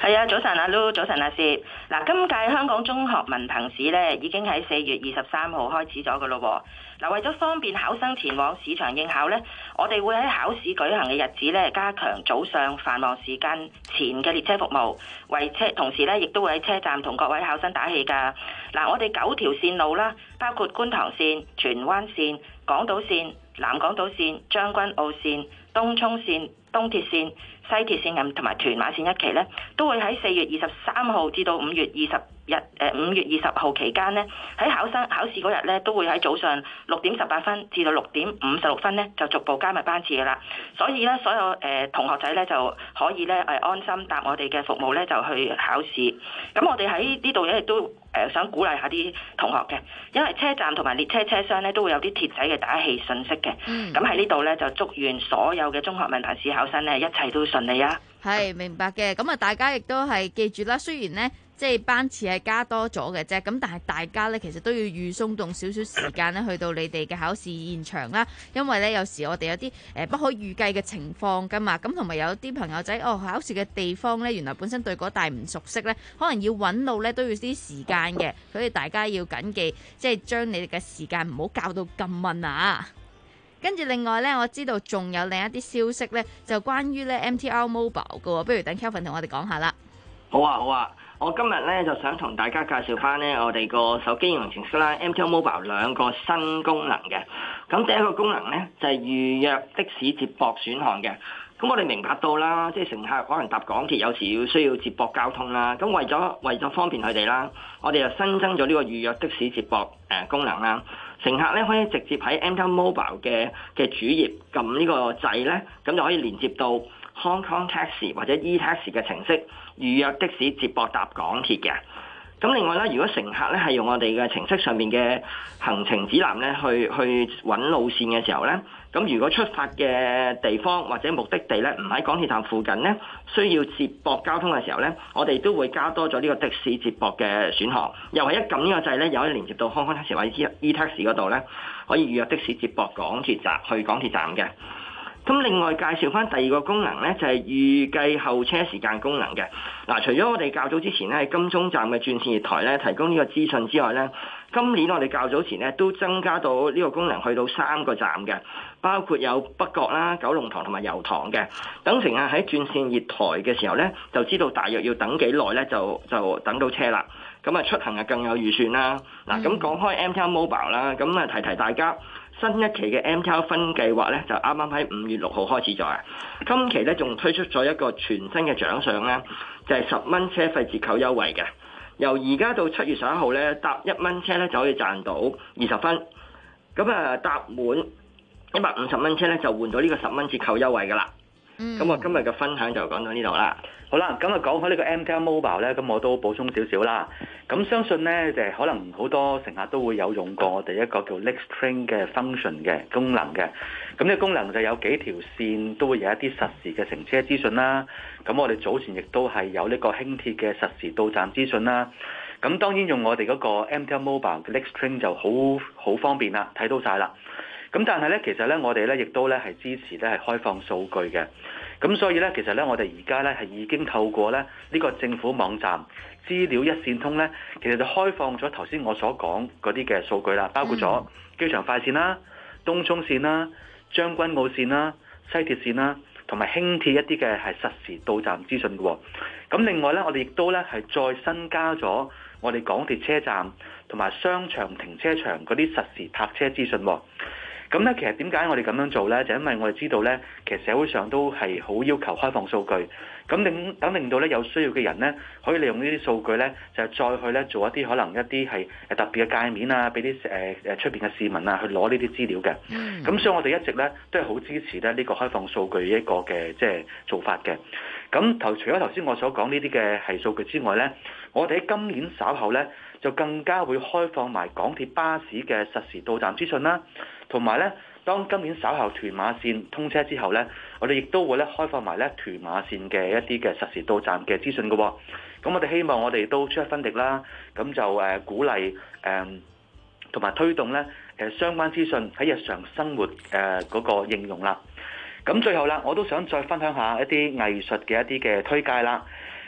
係啊，早晨阿 Lu，早晨阿薛。嗱，今屆香港中學文憑試咧已經喺四月二十三號開始咗噶咯。嗱，為咗方便考生前往試場應考咧，我哋會喺考試舉行嘅日子咧加強早上繁忙時間前嘅列車服務，為車同時咧亦都會喺車站同各位考生打氣㗎。嗱，我哋九條線路啦，包括觀塘線、荃灣線、港島線、南港島線、將軍澳線、東涌線、東鐵線、西鐵線咁同埋屯馬線一期咧，都會喺四月二十三號至到五月二十日誒五月二十號期間咧，喺考生考試嗰日咧，都會喺早上六點十八分至到六點五十六分咧，就逐步加密班次嘅啦。所以咧，所有誒、呃、同學仔咧就可以咧誒安心搭我哋嘅服務咧，就去考試。咁我哋喺呢度咧亦都誒想鼓勵下啲同學嘅，因為車站同埋列車車廂咧都會有啲鐵仔嘅打氣訊息嘅。咁喺呢度咧就祝願所有嘅中學文憑試考生咧一切都順利啊！ 係明白嘅，咁啊大家亦都係記住啦。雖然呢，即係班次係加多咗嘅啫，咁但係大家咧其實都要預鬆動少少時間咧去到你哋嘅考試現場啦。因為咧有時我哋有啲誒不可預計嘅情況噶嘛，咁同埋有啲朋友仔哦考試嘅地方咧原來本身對嗰帶唔熟悉咧，可能要揾路咧都要啲時間嘅，所以大家要緊記，即係將你哋嘅時間唔好校到咁問啊！跟住另外咧，我知道仲有另一啲消息咧，就關於咧 M T R Mobile 嘅，不如等 Kelvin 同我哋講下啦。 好啊，好啊，我今日咧就想同大家介紹翻咧我哋個手機應用程式啦 M T R Mobile 兩個新功能嘅。咁第一個功能咧就係預約的士接駁選項嘅。咁我哋明白到啦，即係乘客可能搭港鐵有時要需要接駁交通啦。咁為咗為咗方便佢哋啦，我哋就新增咗呢個預約的士接駁誒功能啦。乘客咧可以直接喺 M T R Mobile 嘅嘅主頁撳呢個掣咧，咁就可以連接到 Hong Kong Taxi 或者 E-Taxi 嘅程式預約的士接駁搭港鐵嘅。咁另外咧，如果乘客咧係用我哋嘅程式上面嘅行程指南咧去去揾路線嘅時候咧，咁如果出發嘅地方或者目的地咧唔喺港鐵站附近咧，需要接駁交通嘅時候咧，我哋都會加多咗呢個的士接駁嘅選項，又係一撳呢個掣咧，又可以連接到 Hong Kong Taxi 或者 E-Taxi 嗰度咧，可以預約的士接駁港鐵站去港鐵站嘅。咁另外介紹翻第二個功能咧，就係預計候車時間功能嘅。嗱，除咗我哋較早之前咧喺金鐘站嘅轉線月台咧提供呢個資訊之外咧，今年我哋較早前咧都增加到呢個功能去到三個站嘅，包括有北角啦、九龍塘同埋油塘嘅。等乘客喺轉線月台嘅時候咧，就知道大約要等幾耐咧，就就等到車啦。咁啊出行啊更有預算啦。嗱、嗯，咁講開 M T R Mobile 啦，咁啊提提大家。新一期嘅 M T R 分計劃咧，就啱啱喺五月六號開始咗啊！今期咧仲推出咗一個全新嘅獎賞咧，就係十蚊車費折扣優惠嘅。由而家到七月十一號咧，搭一蚊車咧就可以賺到二十分。咁啊，搭滿一百五十蚊車咧就換到呢個十蚊折扣優惠噶啦。咁、嗯、我今日嘅分享就講到呢度啦。 好啦，咁啊講開呢個 M T R Mobile 咧，咁我都補充少少啦。咁相信咧，就係可能好多乘客都會有用過我哋一個叫 Lix Train 嘅 function 嘅功能嘅。咁呢個功能就有幾條線都會有一啲實時嘅乘車資訊啦。咁我哋早前亦都係有呢個輕鐵嘅實時到站資訊啦。咁當然用我哋嗰個 M T R Mobile 嘅 Lix Train 就好好方便啦，睇到晒啦。咁但係咧，其實咧，我哋咧亦都咧係支持咧係開放數據嘅。咁所以咧，其實咧，我哋而家咧係已經透過咧呢個政府網站資料一線通咧，其實就開放咗頭先我所講嗰啲嘅數據啦，包括咗機場快線啦、東涌線啦、將軍澳線啦、西鐵線啦，同埋輕鐵一啲嘅係實時到站資訊嘅。咁另外咧，我哋亦都咧係再新加咗我哋港鐵車站同埋商場停車場嗰啲實時泊車資訊。咁咧，其實點解我哋咁樣做咧？就因為我哋知道咧，其實社會上都係好要求開放數據，咁令等令到咧有需要嘅人咧，可以利用呢啲數據咧，就再去咧做一啲可能一啲係誒特別嘅界面啊，俾啲誒誒出邊嘅市民啊去攞呢啲資料嘅。咁、嗯、所以我哋一直咧都係好支持咧呢個開放數據一個嘅即係做法嘅。咁頭除咗頭先我所講呢啲嘅係數據之外咧，我哋喺今年稍後咧就更加會開放埋港鐵巴士嘅實時到站資訊啦。同埋咧，當今年稍後屯馬線通車之後咧，我哋亦都會咧開放埋咧屯馬線嘅一啲嘅實時到站嘅資訊嘅。咁我哋希望我哋都出一分力啦，咁就誒鼓勵誒同埋推動咧誒相關資訊喺日常生活誒嗰個應用啦。咁最後啦，我都想再分享下一啲藝術嘅一啲嘅推介啦。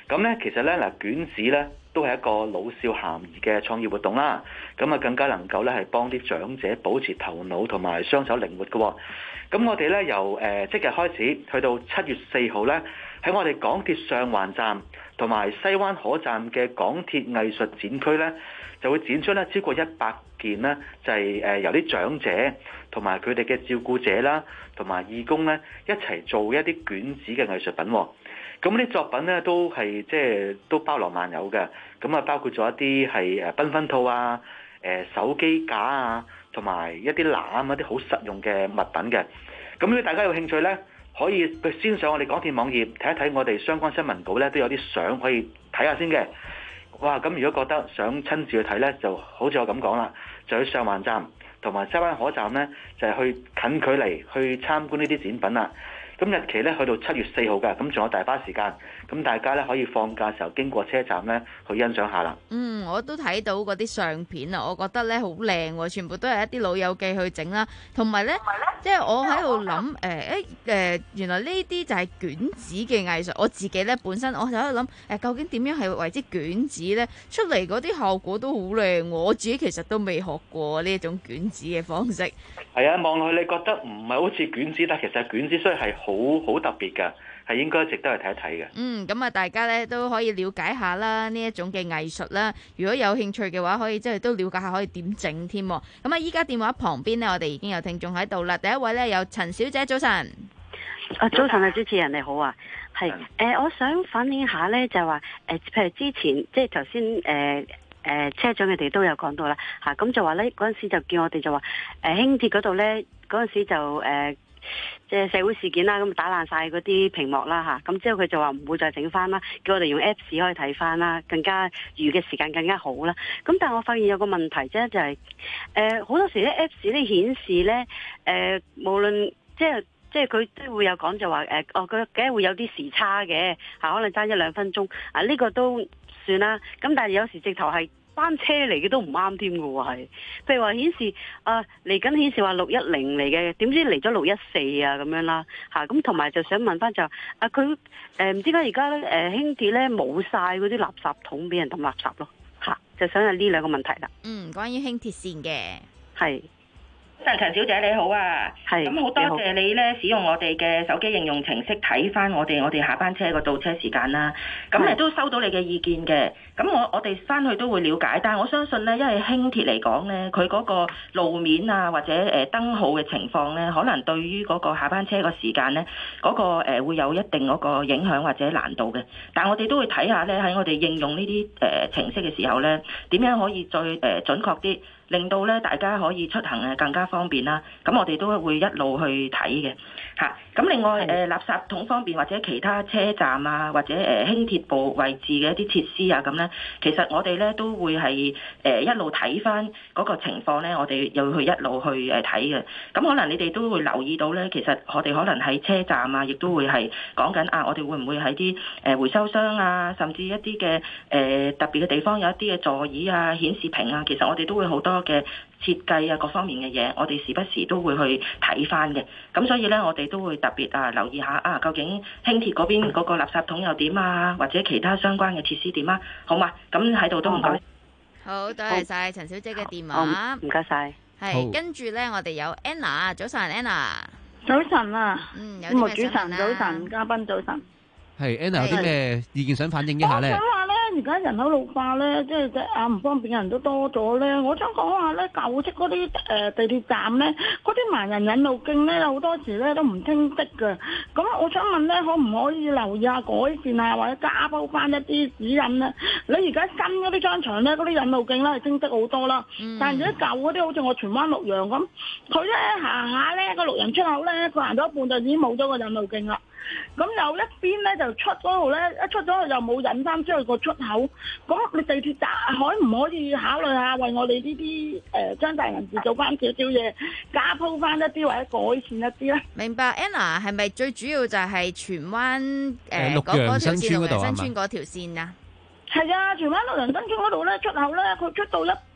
咁咧其實咧嗱卷紙咧都係一個老少咸宜嘅創意活動啦。咁啊更加能夠咧係幫啲長者保持頭腦同埋雙手靈活嘅。咁我哋咧由誒即日開始去到七月四號咧，喺我哋港鐵上環站同埋西灣河站嘅港鐵藝術展區咧，就會展出咧超過一百件呢，就係誒由啲長者同埋佢哋嘅照顧者啦，同埋義工咧一齊做一啲卷紙嘅藝術品。咁啲作品咧都係即係都包羅萬有嘅。咁啊包括咗一啲係誒繽紛套啊、誒手機架啊，同埋一啲籃一啲好實用嘅物品嘅。咁如果大家有興趣咧，可以先上我哋港鐵網頁睇一睇我哋相關新聞稿咧，都有啲相可以睇下先嘅。哇！咁如果覺得想親自去睇咧，就好似我咁講啦，就去上環站同埋西灣河站咧，就係去近距離去參觀呢啲展品啦。咁日期咧去到七月四號㗎，咁仲有大把時間，咁大家咧可以放假時候經過車站咧去欣賞下啦。 嗯，我都睇到嗰啲相片啊，我覺得咧好靚喎，全部都係一啲老友記去整啦，同埋咧，即係我喺度諗誒誒誒，原來呢啲就係卷紙嘅藝術。我自己咧本身我就喺度諗誒，究竟點樣係為之卷紙咧？出嚟嗰啲效果都好靚喎，我自己其實都未學過呢一種卷紙嘅方式。 係啊，望落去你覺得唔係好似卷紙，但其實卷紙雖然係好好特別㗎，係應該值得去睇一睇嘅。 嗯，咁啊，大家咧都可以了解下啦，呢一種嘅藝術啦。如果有興趣嘅話，可以即係都了解下可以點整添。咁啊，依家電話旁邊呢，我哋已經有聽眾喺度啦。第一位咧有陳小姐，早晨。 啊，早晨啊，主持人你好啊，係誒、呃，我想反映下咧，就係話誒，譬如之前即係頭先誒誒車長佢哋都有講到啦，嚇、啊、咁就話咧嗰陣時就叫我哋就話誒輕鐵嗰度咧嗰陣時就誒。呃即係社會事件啦，咁打爛晒嗰啲屏幕啦吓，咁之後佢就話唔會再整翻啦，叫我哋用 Apps 可以睇翻啦，更加預嘅時間更加好啦。咁但係我發現有個問題啫，就係誒好多時啲 Apps 咧顯示咧，誒、呃、無論即係即係佢都會有講就話誒，哦佢梗係會有啲時差嘅吓，可能爭一兩分鐘啊，呢、這個都算啦。咁但係有時直頭係班車嚟嘅都唔啱添㗎喎，係譬如話顯示啊嚟緊顯示話六一零嚟嘅，點知嚟咗六一四啊咁樣啦嚇，咁同埋就想問翻就啊佢誒唔知點解而家咧誒輕鐵咧冇晒嗰啲垃圾桶俾人抌垃圾咯嚇，就想係呢兩個問題啦。 嗯，關於輕鐵線嘅係。 陳小姐你好啊，咁好多謝你咧使用我哋嘅手機應用程式睇翻我哋我哋下班車個到車時間啦，咁亦都收到你嘅意見嘅，咁我我哋翻去都會了解，但係我相信咧，因為輕鐵嚟講咧，佢嗰個路面啊或者誒燈號嘅情況咧，可能對於嗰個下班車個時間咧，嗰、嗰個誒、呃、會有一定嗰個影響或者難度嘅，但係我哋都會睇下咧喺我哋應用呢啲誒程式嘅時候咧，點樣可以再誒、呃、準確啲。令到咧大家可以出行誒更加方便啦，咁我哋都會一路去睇嘅嚇。咁另外誒、呃、垃圾桶方面或者其他車站啊或者誒、呃、輕鐵部位置嘅一啲設施啊咁咧，其實我哋咧都會係誒、呃、一路睇翻嗰個情況咧，我哋又去一路去誒睇嘅。咁可能你哋都會留意到咧，其實我哋可能喺車站啊，亦都會係講緊啊，我哋會唔會喺啲誒回收箱啊，甚至一啲嘅誒特別嘅地方有一啲嘅座椅啊、顯示屏啊，其實我哋都會好多嘅設計啊，各方面嘅嘢，我哋時不時都會去睇翻嘅。咁所以咧，我哋都會特別啊留意下啊，究竟輕鐵嗰邊嗰個垃圾桶又點啊，或者其他相關嘅設施點啊，好嘛？咁喺度都唔該。 好，多謝晒陳小姐嘅電話， 唔該晒。 係跟住咧，我哋有 Anna， 早晨 Anna。 早晨啊， 嗯，有節目主持人早晨，嘉賓早晨。 係 Anna 有啲咩意見想反映一下咧？ 我想話咧，而家人口老化咧，即係隻眼唔方便嘅人都多咗咧。我想講話咧，舊式嗰啲誒地鐵站咧，嗰啲盲人引路徑咧，好多時咧都唔清晰嘅。咁我想問咧，可唔可以留意下改善啊，或者加鋪翻一啲指引咧？你而家新嗰啲商場咧，嗰啲引路徑咧係清晰好多啦。嗯、但係而家舊嗰啲，好似我荃灣綠楊咁，佢咧行下咧個綠楊出口咧，佢行咗一半就已經冇咗個引路徑啦。咁有一邊咧就出嗰度咧，一出咗去又冇引翻出去個出口。咁你地鐵站可唔可以考慮下為我哋呢啲誒張大人士做翻少少嘢，加鋪翻一啲或者改善一啲咧？ 明白 ，Anna 係咪最主要就係荃灣誒嗰嗰條線，綠楊新村嗰條線啊？ 係啊，荃灣綠楊新村嗰度咧出口咧，佢出到一。誒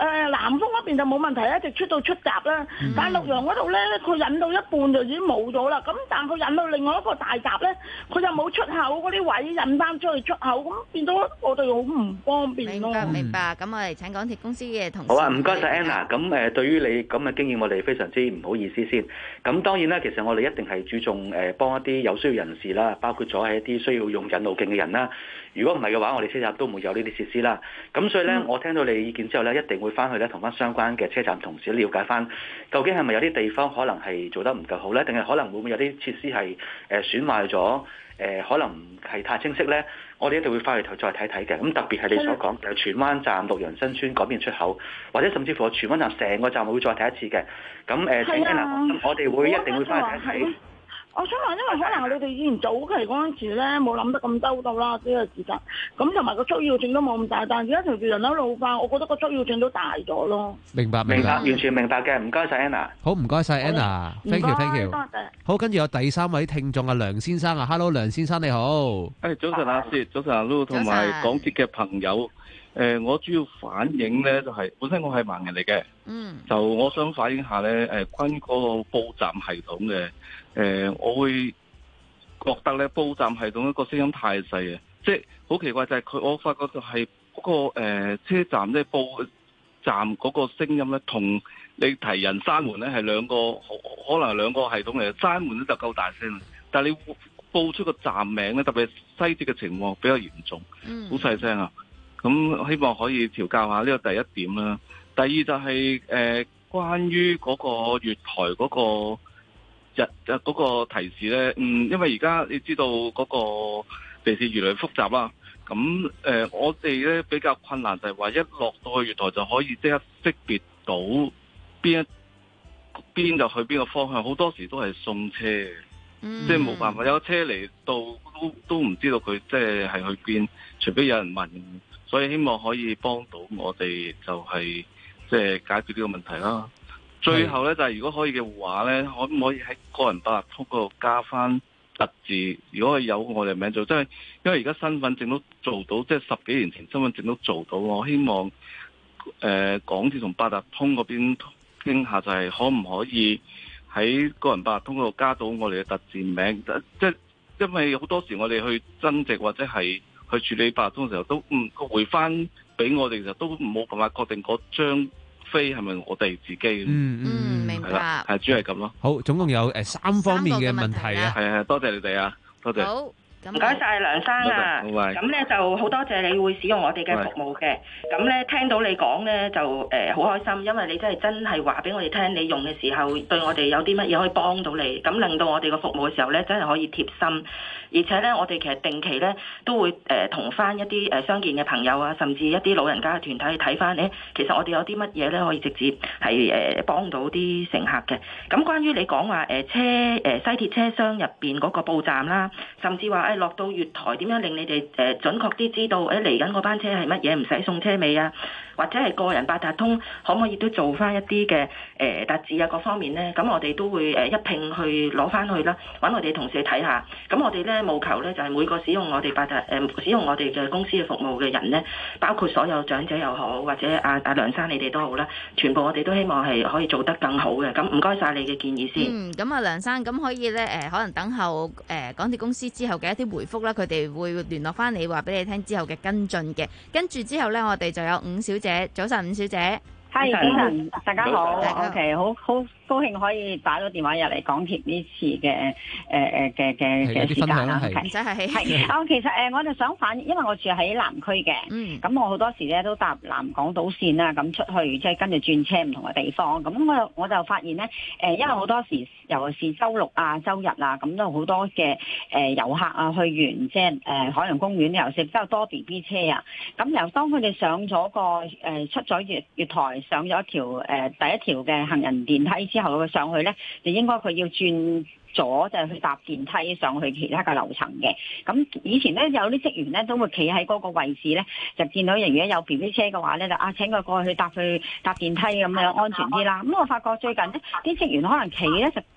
誒南豐嗰邊就冇問題，一直出到出閘啦。嗯、但係綠楊嗰度咧，佢引到一半就已經冇咗啦。咁但係佢引到另外一個大閘咧，佢就冇出口嗰啲位引翻出去出口，咁變咗我哋好唔方便咯。 明白明白。咁我哋請港鐵公司嘅同事。 好啊，唔該晒 Anna。咁誒，對於你咁嘅經驗，我哋非常之唔好意思先。咁當然啦，其實我哋一定係注重誒幫一啲有需要人士啦，包括咗係一啲需要用引路徑嘅人啦。如果唔係嘅話，我哋車站都唔會有呢啲設施啦。咁所以咧，嗯、我聽到你意見之後咧，一定會翻去咧同翻相關嘅車站同事了解翻，究竟係咪有啲地方可能係做得唔夠好咧，定係可能會唔會有啲設施係誒損壞咗？誒、呃、可能唔係太清晰咧，我哋一定會翻去再睇睇嘅。咁特別係你所講嘅荃灣站綠楊新村嗰邊出口，或者甚至乎荃灣站成個站我會再睇一次嘅。咁誒，呃、請聽嗱，我哋會一定會翻去睇睇。 我想話，因為可能你哋以前早期嗰陣時咧，冇諗得咁周到啦，呢個時間，咁同埋個需要性都冇咁大，但係而家隨住人口老化，我覺得個需要性都大咗咯。 明白， 明白，完全明白嘅，唔該晒 Anna。 好，唔該晒 Anna，thank you，thank you。 多謝。 好，跟住有第三位聽眾啊，梁先生啊 ，Hello， 梁先生你好。 誒，早晨阿薛，早晨阿 Lu， 同埋港鐵嘅朋友。誒，我主要反映咧就係，本身我係盲人嚟嘅，嗯，就我想反映下咧，誒，關於嗰個報站系統嘅，誒，我會覺得咧，報站系統一個聲音太細啊，即係好奇怪就係佢，我發覺就係嗰個誒車站咧報站嗰個聲音咧，同你提人閂門咧係兩個可能係兩個系統嚟，閂門咧就夠大聲，但係你報出個站名咧，特別係西鐵嘅情況比較嚴重，好細聲啊。咁希望可以調教下呢個第一點啦。第二就係、是、誒、呃、關於嗰個月台嗰個日日嗰個提示咧，嗯，因為而家你知道嗰個地勢越嚟越複雜啦。咁誒、呃，我哋咧比較困難就係話一落到去月台就可以即刻識別到邊一邊就去邊個方向，好多時都係送車嘅，嗯、即係冇辦法有車嚟到都都唔知道佢即係係去邊，除非有人問。所以希望可以幫到我哋，就係即係解決呢個問題啦。最後咧就係、是、如果可以嘅話咧，可唔可以喺個人八達通嗰度加翻特字？如果係有我哋名做，即係因為而家身份證都做到，即係十幾年前身份證都做到。我希望誒、呃、港鐵同八達通嗰邊傾下，就係可唔可以喺個人八達通嗰度加到我哋嘅特字名？即係因為好多時我哋去增值或者係去處理八達通嘅時候，都唔回翻俾我哋，其實都冇辦法確定嗰張飛係咪我哋自己嘅。嗯嗯，明白。 係主要係咁咯。 好，總共有誒三方面嘅問題啊。 係啊，多謝你哋啊，多謝。 好。 唔該晒梁生啊，咁咧就好多謝你會使用我哋嘅服務嘅，咁咧聽到你講咧就誒好、呃、開心，因為你真係真係話俾我哋聽，你用嘅時候對我哋有啲乜嘢可以幫到你，咁令到我哋個服務嘅時候咧真係可以貼心，而且咧我哋其實定期咧都會誒同翻一啲誒相見嘅朋友啊，甚至一啲老人家嘅團體去睇翻咧，其實我哋有啲乜嘢咧可以直接係誒幫到啲乘客嘅。咁關於你講話誒車誒西鐵車廂入邊嗰個報站啦，甚至話落到月台點樣令你哋誒準確啲知道誒嚟緊嗰班車係乜嘢，唔使送車尾啊，或者係個人八達通可唔可以都做翻一啲嘅誒特字啊各方面咧，咁我哋都會誒一併去攞翻去啦，揾我哋同事去睇下。咁我哋咧務求咧就係每個使用我哋八達誒使用我哋嘅公司嘅服務嘅人咧，包括所有長者又好，或者阿阿梁生你哋都好啦，全部我哋都希望係可以做得更好嘅。咁唔該晒你嘅建議先。 嗯，咁啊梁生，咁可以咧誒可能等候誒港鐵公司之後嘅一啲回覆啦，佢哋會聯絡翻你，話俾你聽之後嘅跟進嘅。跟住之後咧，我哋就有伍小姐，早晨伍小姐。 係早晨，大家好。OK， 好好高興可以打咗電話入嚟港鐵呢次嘅誒誒嘅嘅嘅時間啦。係，係。啊，其實誒，我就想反映，因為我住喺南區嘅，嗯，咁我好多時咧都搭南港島線啦，咁出去即係跟住轉車唔同嘅地方。咁我我就發現咧，誒，因為好多時尤其是週六啊、週日啊，咁都好多嘅誒遊客啊去完即係誒海洋公園，尤其是比較多 B B 車啊。咁由當佢哋上咗個誒出咗月月台，上咗一條誒、呃、第一條嘅行人電梯之後，佢上去咧就應該佢要轉咗就係去搭電梯上去其他嘅樓層嘅。咁以前咧有啲職員咧都會企喺嗰個位置咧，就見到如果有 B B 車嘅話咧，就啊請佢過去搭去搭電梯咁樣安全啲啦。咁我發覺最近呢啲職員可能企咧就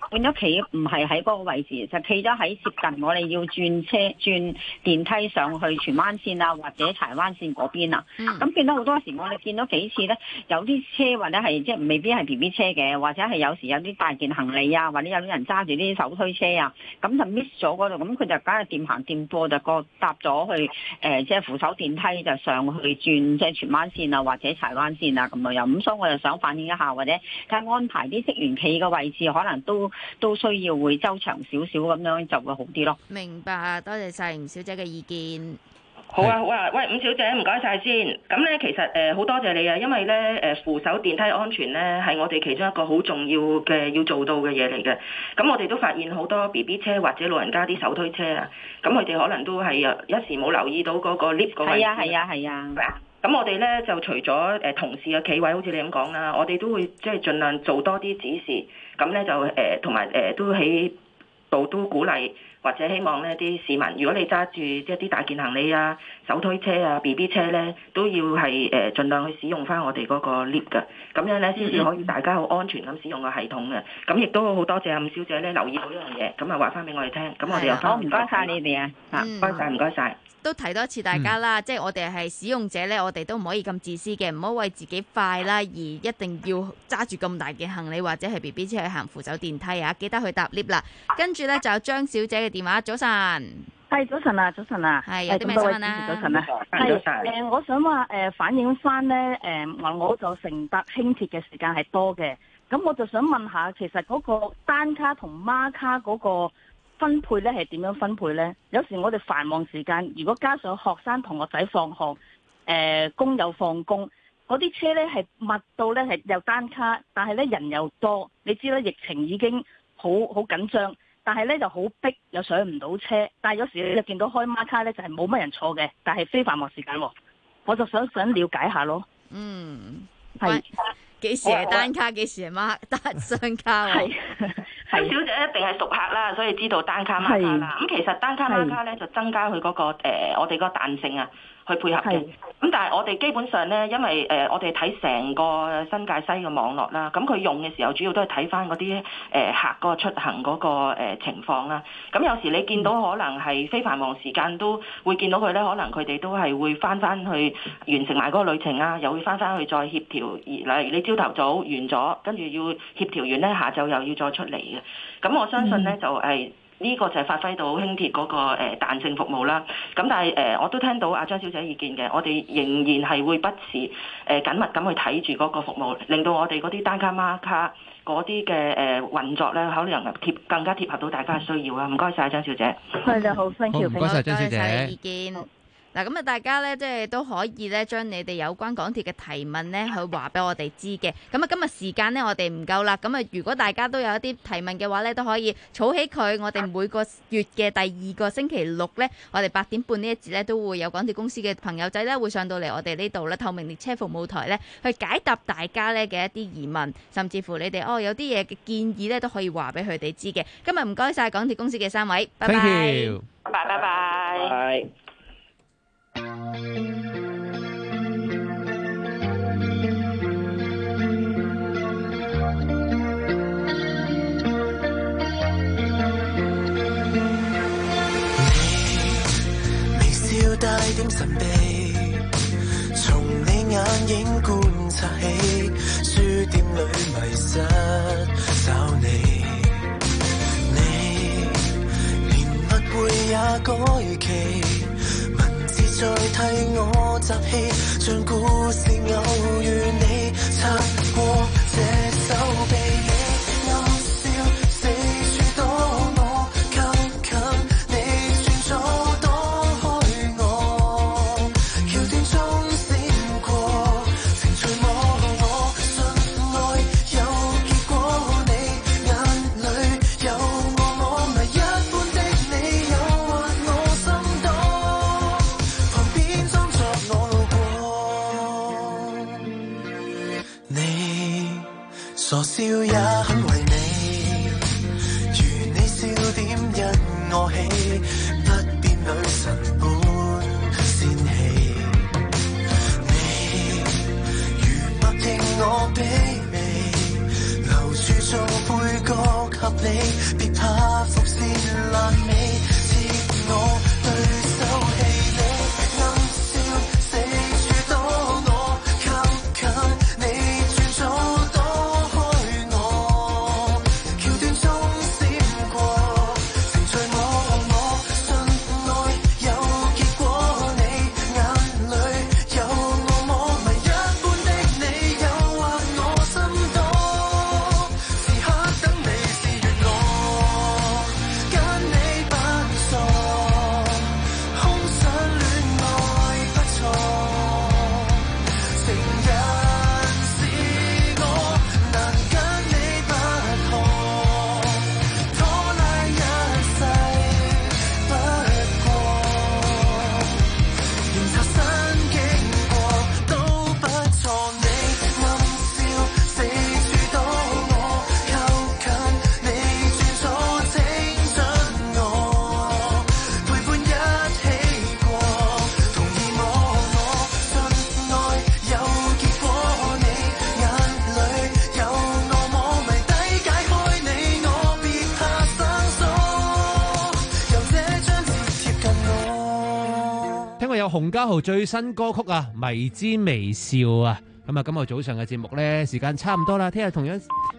變咗企唔係喺嗰個位置，就企咗喺接近我哋要轉車轉電梯上去荃灣線啊，或者柴灣線嗰邊啊。咁、嗯、變咗好多時，我哋見到幾次咧，有啲車或者係即係未必係 B B 車嘅，或者係有時有啲大件行李啊，或者有啲人揸住啲手推車啊，咁就 miss 咗嗰度，咁佢就梗係掂行掂過就個搭咗去誒、呃，即係扶手電梯就上去轉即係荃灣線啊，或者柴灣線啊咁樣樣。咁所以我就想反映一下，或者梗安排啲職員企嘅位置，可能都都需要會周長少少咁樣就會好啲咯。 明白，多謝晒吳小姐嘅意見。 好啊好啊，喂，伍小姐唔該晒先。咁咧其實誒好、呃、多謝你啊，因為咧誒、呃、扶手電梯安全咧係我哋其中一個好重要嘅要做到嘅嘢嚟嘅。咁我哋都發現好多 B B 車或者老人家啲手推車啊，咁佢哋可能都係啊一時冇留意到嗰個 lift 個位置。係啊係啊係啊。咁我哋咧就除咗誒同事嘅企位，好似你咁講啦，我哋都會即係盡量做多啲指示。咁咧就誒同埋誒都喺度都鼓勵。或者希望呢啲市民，如果你揸住即係啲大件行李啊、手推車啊、B B 車咧，都要係誒盡量去使用翻我哋嗰個 lift 嘅，咁樣咧先至可以大家好安全咁使用個系統嘅。咁亦都好多謝伍小姐咧留意到呢樣嘢，咁啊話翻俾我哋聽。咁我哋又好唔該晒你哋啊，啊唔該晒唔該晒。 都提多一次大家啦，嗯、即係我哋係使用者咧，我哋都唔可以咁自私嘅，唔好為自己快啦，而一定要揸住咁大嘅行李或者係 B B 車去行扶手電梯啊！記得去搭 lift 啦。跟住咧就有張小姐嘅電話，早晨。 係早晨啊，早晨啊。 係有啲咩新聞啊？ 早晨啊。係誒、呃，我想話誒、呃、反映翻咧誒，我、呃、我就乘搭輕鐵嘅時間係多嘅，咁我就想問下，其實嗰個單卡同孖卡嗰個分配咧係點樣分配咧？有時我哋繁忙時間，如果加上學生同學仔放學，誒、呃、工友放工，嗰啲車咧係密到咧係有單卡，但係咧人又多。你知啦，疫情已經好好緊張，但係咧就好逼，又上唔到車。但係有時你就見到開孖卡咧就係冇乜人坐嘅，但係非繁忙時間喎，我就想想了解下咯。 嗯， 係。 幾時係單卡，幾時係孖單雙卡？係， 小姐一定係熟客啦，所以知道單卡孖卡啦。咁其實單卡孖卡咧就增加佢嗰、那個誒、呃，我哋個彈性啊，去配合嘅。咁但係我哋基本上咧，因為誒、呃、我哋睇成個新界西嘅網絡啦，咁佢用嘅時候主要都係睇翻嗰啲誒客個出行嗰、那個、呃、情況啦。咁有時你見到可能係非繁忙時間都會見到佢咧，可能佢哋都係會翻翻去完成埋嗰個旅程啊，又會翻翻去再協調。例如你朝頭早完咗，跟住要協調完咧，下晝又要再出嚟嘅。咁我相信咧、嗯、就係、是。呢個就係發揮到輕鐵嗰個誒彈性服務啦。咁但係誒，我都聽到阿張小姐意見嘅，我哋仍然係會不時誒緊密咁去睇住嗰個服務，令到我哋嗰啲單卡孖卡嗰啲嘅誒運作咧，可能貼更加貼合到大家嘅需要啊！唔該晒張小姐。 係就好，thank you， 唔該晒張小姐。 意見。嗱，咁啊，大家咧即係都可以咧，將你哋有關港鐵嘅提問咧，去話俾我哋知嘅。咁啊，今日時間咧，我哋唔夠啦。咁啊，如果大家都有一啲提問嘅話咧，都可以儲起佢。我哋每個月嘅第二個星期六咧，我哋八點半呢一節咧，都會有港鐵公司嘅朋友仔咧，會上到嚟我哋呢度咧，透明列車服務台咧，去解答大家咧嘅一啲疑問，甚至乎你哋哦有啲嘢嘅建議咧，都可以話俾佢哋知嘅。今日唔該晒港鐵公司嘅三位，拜拜， 拜拜，拜拜。 微笑帶點神秘，從你眼影觀察起，書店裏迷失找你，你連密會也改期，再替我集氣，將故事偶遇你，擦過這手臂，你暗笑，四處躲我，近近你轉左躲開我，橋段中閃過，情隨我我，信愛有結果，你眼裏有我，我迷一般的你，誘惑我心動。傻笑也很為你，如你笑點因我起，不變女神般仙氣。你如默認我卑微，留住做配角。 合理，別怕伏線爛尾，是我對手戲你暗笑四處躲我，靠近你轉左躲開我，橋段中閃過，情隨我我信愛有結果，你眼裏有我摸迷一般的你誘惑我心動，時刻等你試閱我，跟你不錯，空想戀愛不錯，成人是我難跟你不可，拖拉一世不過，研查新經過都不錯，你暗笑四處躲我，靠近你轉左請準我，陪伴一起過，同意我我信愛有結果，你眼裏有我摸迷底解開你我，別怕生疏，由這張貼貼近我。 聽過有洪家豪最新歌曲啊，迷之微笑啊，咁啊，今日早上嘅節目咧，時間差唔多啦，聽日同樣。